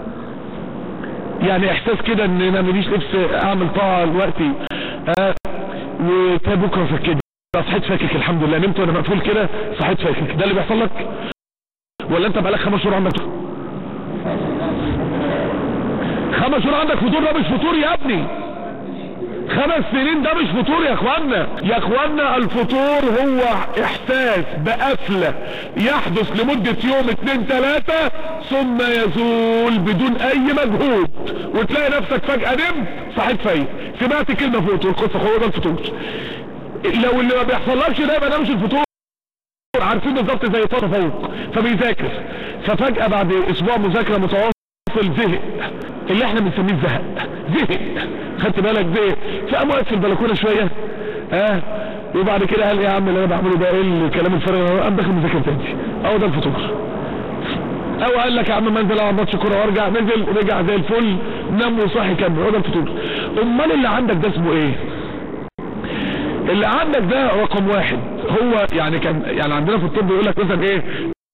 يعني احساس كده ان انا ماليش نفس اعمل طاعة دلوقتي آه وبكره فكده صحيت فاكك الحمد لله، نمت وانا مقفول كده صحيت فاكك. ده اللي بيحصل لك؟ ولا انت بقالك خمس شهور عندك خمس شهور عندك فطور؟ ده مش فطور يا ابني. خمس سنين ده مش فطور يا اخوانا. يا اخوانا الفطور هو احساس بقفلة يحدث لمدة يوم اتنين تلاتة ثم يزول بدون اي مجهود وتلاقي نفسك فجأة نمت صحيت فايق سمعت كلمة فوت والقصة. هو ده الفطور. لو اللي ما بيحصلكش ده يبقى ده مش الفطور. عارفين بالظبط زي طالب فوق فبيذاكر ففجأة بعد اسبوع مذاكرة متواصل زهق، اللي احنا بنسميه زهق. زهق خدت بالك؟ زهق فقام واقف في البلكونه شويه اه وبعد كده قال يا عم اللي انا بعمله ده ايه الكلام الفارغ؟ قام داخل مذاكر تاني. اهو ده الفطور. او قال لك يا عم ما انزل العب ماتش كوره وارجع، نزل رجع زي الفل نام وصحي كمل. هو ده الفطور. امال اللي عندك ده اسمه ايه؟ اللي عندك ده رقم واحد هو يعني كان يعني عندنا في الطب يقول لك مثلا ايه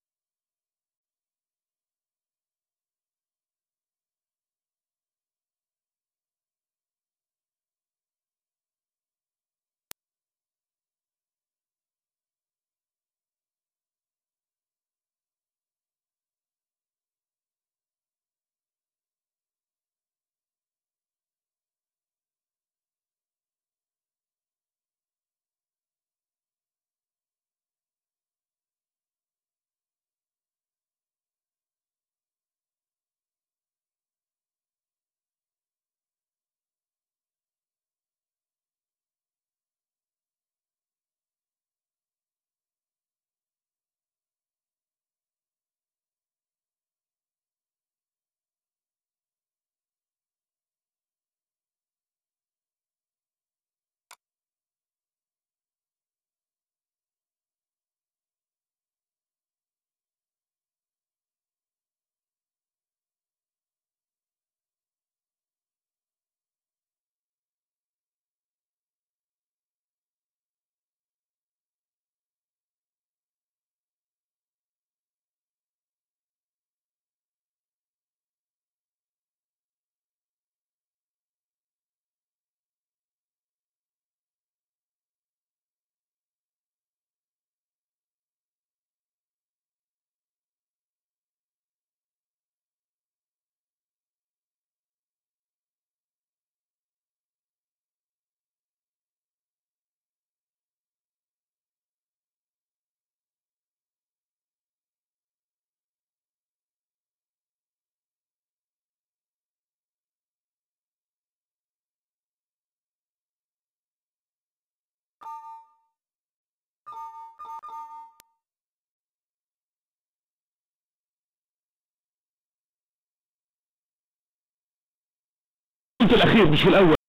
في الاخير مش في الاول.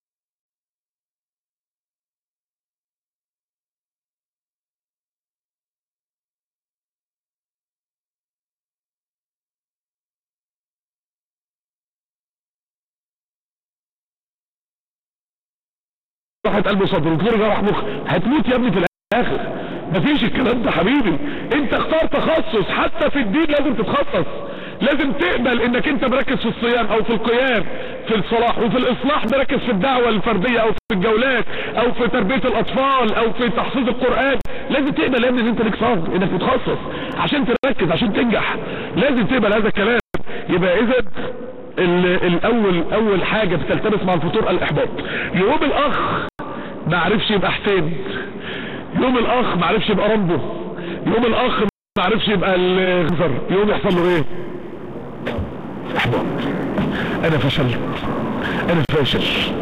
راحت قلب صدر وكتير جرح مخ. هتموت يا ابني في الاخر. مفيش الكلام ده حبيبي. انت اختار تخصص حتى في الدين لازم تتخصص. لازم تقبل انك انت مركز في الصيام او في القيام في الصلاح، وفي الاصلاح مركز في الدعوة الفردية او في الجولات او في تربية الاطفال او في تحفيظ القرآن. لازم تقبل يا ابني ان انت ليك صبر، انك متخصص عشان تركز عشان تنجح. لازم تقبل هذا الكلام. يبقى اذا الاول اول حاجة بتلتبس مع الفطور الاحباط. يوم الاخ ما عرفش يبقى حسين، يوم الاخ ما عرفش يبقى رامبو، يوم الاخ ما عرفش يبقى الغزر، يوم يحصل له ايه؟ احباط. انا فشلت، انا فاشل،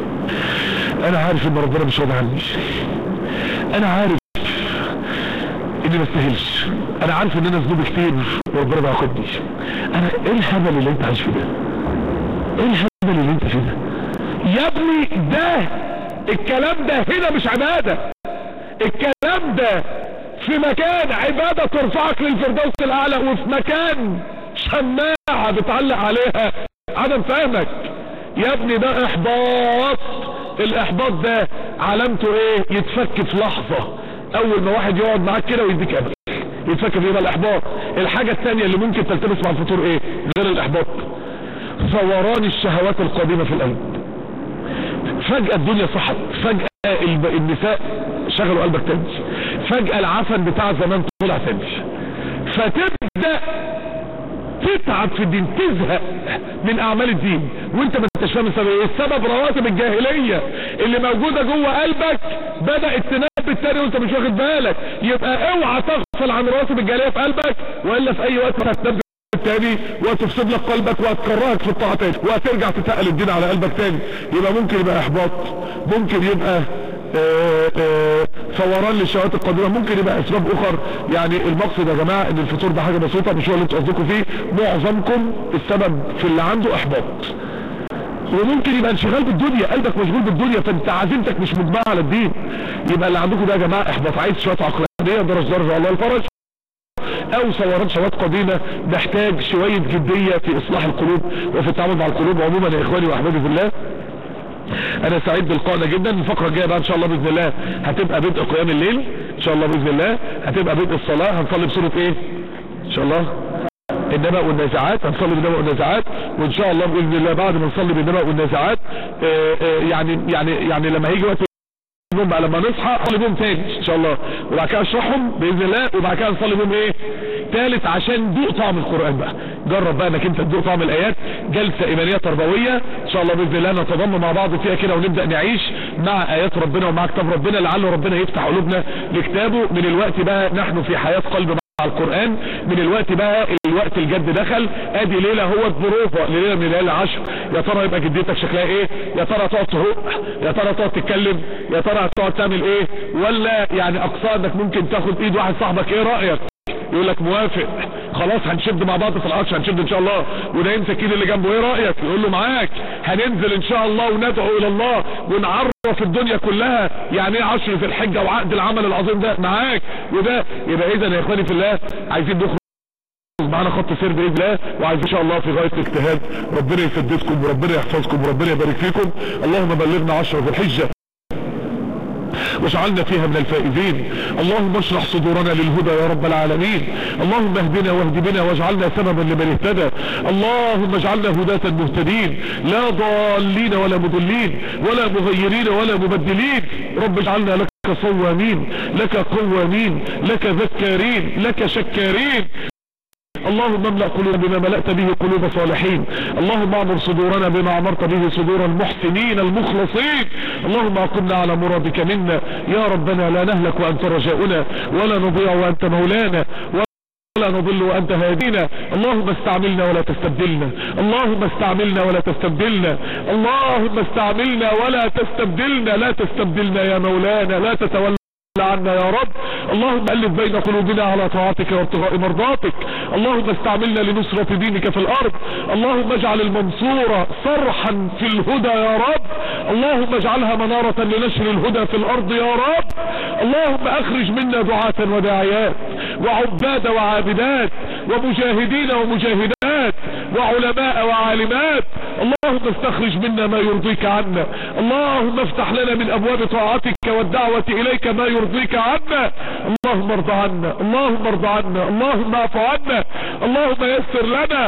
انا عارف ان ربنا مش راضي عني، انا عارف اني ما استاهلش، انا عارف ان انا ذنوبي كتير وربنا ما ياخدني. انا ايه الهبل اللي انت عايش فيه ده؟ ايه الهبل اللي انت فيه ده يا ابني؟ ده الكلام ده هنا مش عبادة، الكلام ده في مكان عبادة ترفعك للفردوس الاعلى، وفي مكان شماعة بتعلق عليها عدم فهمك يا ابني. ده احباط. الاحباط ده علامته ايه؟ يتفك في لحظة. اول ما واحد يقعد معاك كده ويديك امل يتفك في. يبقى الاحباط. الحاجة الثانية اللي ممكن تلتبس مع الفطور ايه غير الاحباط؟ ثوران الشهوات القادمة في القلب. فجأة الدنيا صحت، فجأة النساء شغلوا قلبك تاني، فجأة العفن بتاع زمان طلع تاني، فتبدأ تتعب في الدين، تزهق من اعمال الدين وانت ما انتش فاهم السبب ايه. السبب رواتب الجاهلية اللي موجودة جوه قلبك بدأت تنبت تاني وانت مش واخد بالك. يبقى اوعى تغفل عن رواتب الجاهلية في قلبك، والا في اي وقت هتنبت تاني وتفسد لك قلبك وهتكرهك في الطاعة تاني وهترجع تتقل الدين على قلبك تاني. يبقى ممكن يبقى احباط، ممكن يبقى آآ آآ ثوران للشهوات القادمة، ممكن يبقى اسباب اخر. يعني المقصد يا جماعة ان الفطور ده حاجة بسيطة، مش هو اللي انتوا قصدكم فيه. معظمكم السبب في اللي عنده احباط. وممكن يبقى انشغال بالدنيا، قلبك مشغول بالدنيا فانت عزيمتك مش مجمعة على الدين. يبقى اللي عندكم ده يا جماعة احباط، عايز شوية عقلانية درج درج الله الفرج، او ثوران شهوات قديمة محتاج شوية جدية في اصلاح القلوب وفي التعامل مع القلوب. عموما يا اخواني واحبابي في الله، انا سعيد بلقائنا جدا. الفقرة الجاية بقى ان شاء الله باذن الله هتبقى بدء قيام الليل ان شاء الله باذن الله، هتبقى بدء الصلاة. هنصلي بسورة ايه ان شاء الله؟ النبأ والنازعات. هنصلي بالنبأ والنازعات، وان شاء الله باذن الله بعد ما نصلي بالنبأ والنازعات آآ آآ يعني يعني يعني لما هيجي وقت بقى لما نصحى نصلي بهم تاني ان شاء الله، وبعد كده اشرحهم باذن الله، وبعد كده نصلي بهم ايه تالت عشان ندوق طعم القران بقى. جرب بقى انك انت تدوق طعم الايات. جلسه ايمانيه تربويه ان شاء الله باذن الله نتضم مع بعض فيها كده ونبدا نعيش مع ايات ربنا ومع كتاب ربنا، لعل ربنا يفتح قلوبنا لكتابه. من الوقت بقى نحن في حياه قلب مع القرآن، من الوقت بقى الوقت الجد دخل. ادي ليلة هو الظروف ليلة من الليالي العشر. يا ترى يبقى جديتك شكلها ايه؟ يا ترى تقعد تهق؟ يا ترى تقعد تتكلم؟ يا ترى تقعد تعمل ايه؟ ولا يعني اقصى انك ممكن تاخد ايد واحد صاحبك ايه رأيك؟ يقول لك موافق، خلاص هنشد مع بعض في العشر، هنشد ان شاء الله. وده يمسك ايد اللي جنبه ايه رأيك؟ يقول له معاك. هننزل ان شاء الله وندعو الى الله ونعرف في الدنيا كلها يعني ايه عشر في الحجة وعقد العمل العظيم ده معاك. وده يبقى اذا يا اخواني في الله عايزين نخرج معنا خط سير باذن الله، وعايز ان شاء الله في غايه الاجتهاد. ربنا يسددكم وربنا يحفظكم وربنا يبارك فيكم. اللهم بلغنا عشر ذي الحجه واجعلنا فيها من الفائزين. اللهم اشرح صدورنا للهدى يا رب العالمين. اللهم اهدنا واهد بنا واجعلنا سببا لمن اهتدى. اللهم اجعلنا هداة مهتدين لا ضالين ولا مضلين ولا مغيرين ولا مبدلين. رب اجعلنا لك صوامين لك قوامين لك ذكارين لك شكارين. اللهم املأ قلوبنا بما ملأت به قلوب صالحين. اللهم اعمر صدورنا بما امرت به صدور المحسنين المخلصين. اللهم اقمنا على مرادك منا يا ربنا. لا نهلك وانت رجاؤنا ولا نضيع وانت مولانا ولا نضل وانت هادينا. اللهم استعملنا ولا تستبدلنا. اللهم استعملنا ولا تستبدلنا. اللهم استعملنا ولا تستبدلنا. لا تستبدلنا يا مولانا، لا تتولى عنا يا رب. اللهم ألف بين قلوبنا على طاعتك وابتغاء مرضاتك. اللهم استعملنا لنصرة دينك في الأرض. اللهم اجعل المنصورة صرحا في الهدى يا رب. اللهم اجعلها منارة لنشر الهدى في الأرض يا رب. اللهم أخرج منا دعاة وداعيات وعباد وعابدات ومجاهدين ومجاهدات وعلماء وعالمات. اللهم استخرج منا ما يرضيك عنا. اللهم افتح لنا من أبواب طاعتك والدعوة إليك ما يرضيك عنا. اللهم ارض عنا. اللهم ارض عنا. اللهم اعف عنا. اللهم يسر لنا.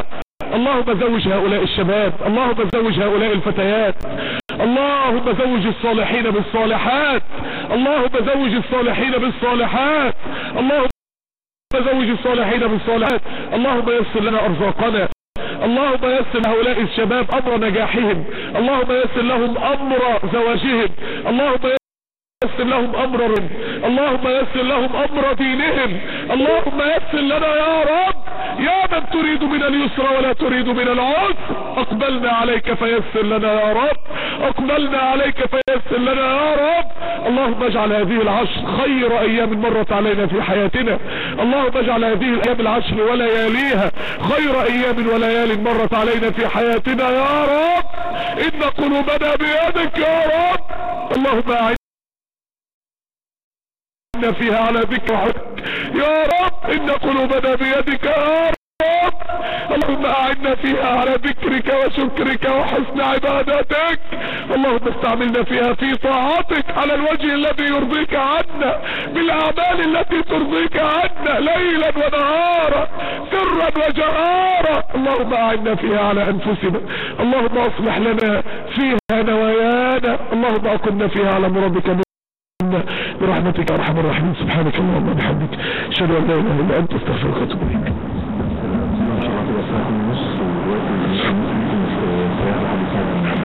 اللهم زوج هؤلاء الشباب، اللهم زوج هؤلاء الفتيات، اللهم زوج الصالحين بالصالحات، اللهم زوج الصالحين بالصالحات، اللهم زوج الصالحين بالصالحات، اللهم يسر لنا ارزاقنا، اللهم يسر هؤلاء الشباب امر نجاحهم، اللهم يسر لهم امر زواجهم، اللهم يسر لهم امر اللهم يسر لهم امر دينهم، اللهم يسر لنا يا رب، يا من تريد من اليسر ولا تريد من العسر، اقبلنا عليك فيسر لنا يا رب، اقبلنا عليك فيسر لنا يا رب. اللهم اجعل هذه العشر خير ايام مرت علينا في حياتنا، اللهم اجعل هذه الايام العشر ولياليها خير ايام وليال مرت علينا في حياتنا يا رب. ان قلوبنا بيدك يا رب، اللهم اعنا فيها على ذكرك يا رب، ان قلوبنا بيدك يا رب، اللهم اعنا فيها على ذكرك وشكرك وحسن عبادتك، اللهم استعملنا فيها في طاعتك على الوجه الذي يرضيك عنا، بالاعمال التي ترضيك عنا ليلا ونهارا سرا وجهارا، اللهم اعنا فيها على انفسنا، اللهم اصلح لنا فيها نوايانا، اللهم اقمنا فيها على مرادك برحمتك يا ارحم الراحمين. سبحانك اللهم وبحمدك، اشهد ان لا اله الا انت، استغفرك واتوب اليك.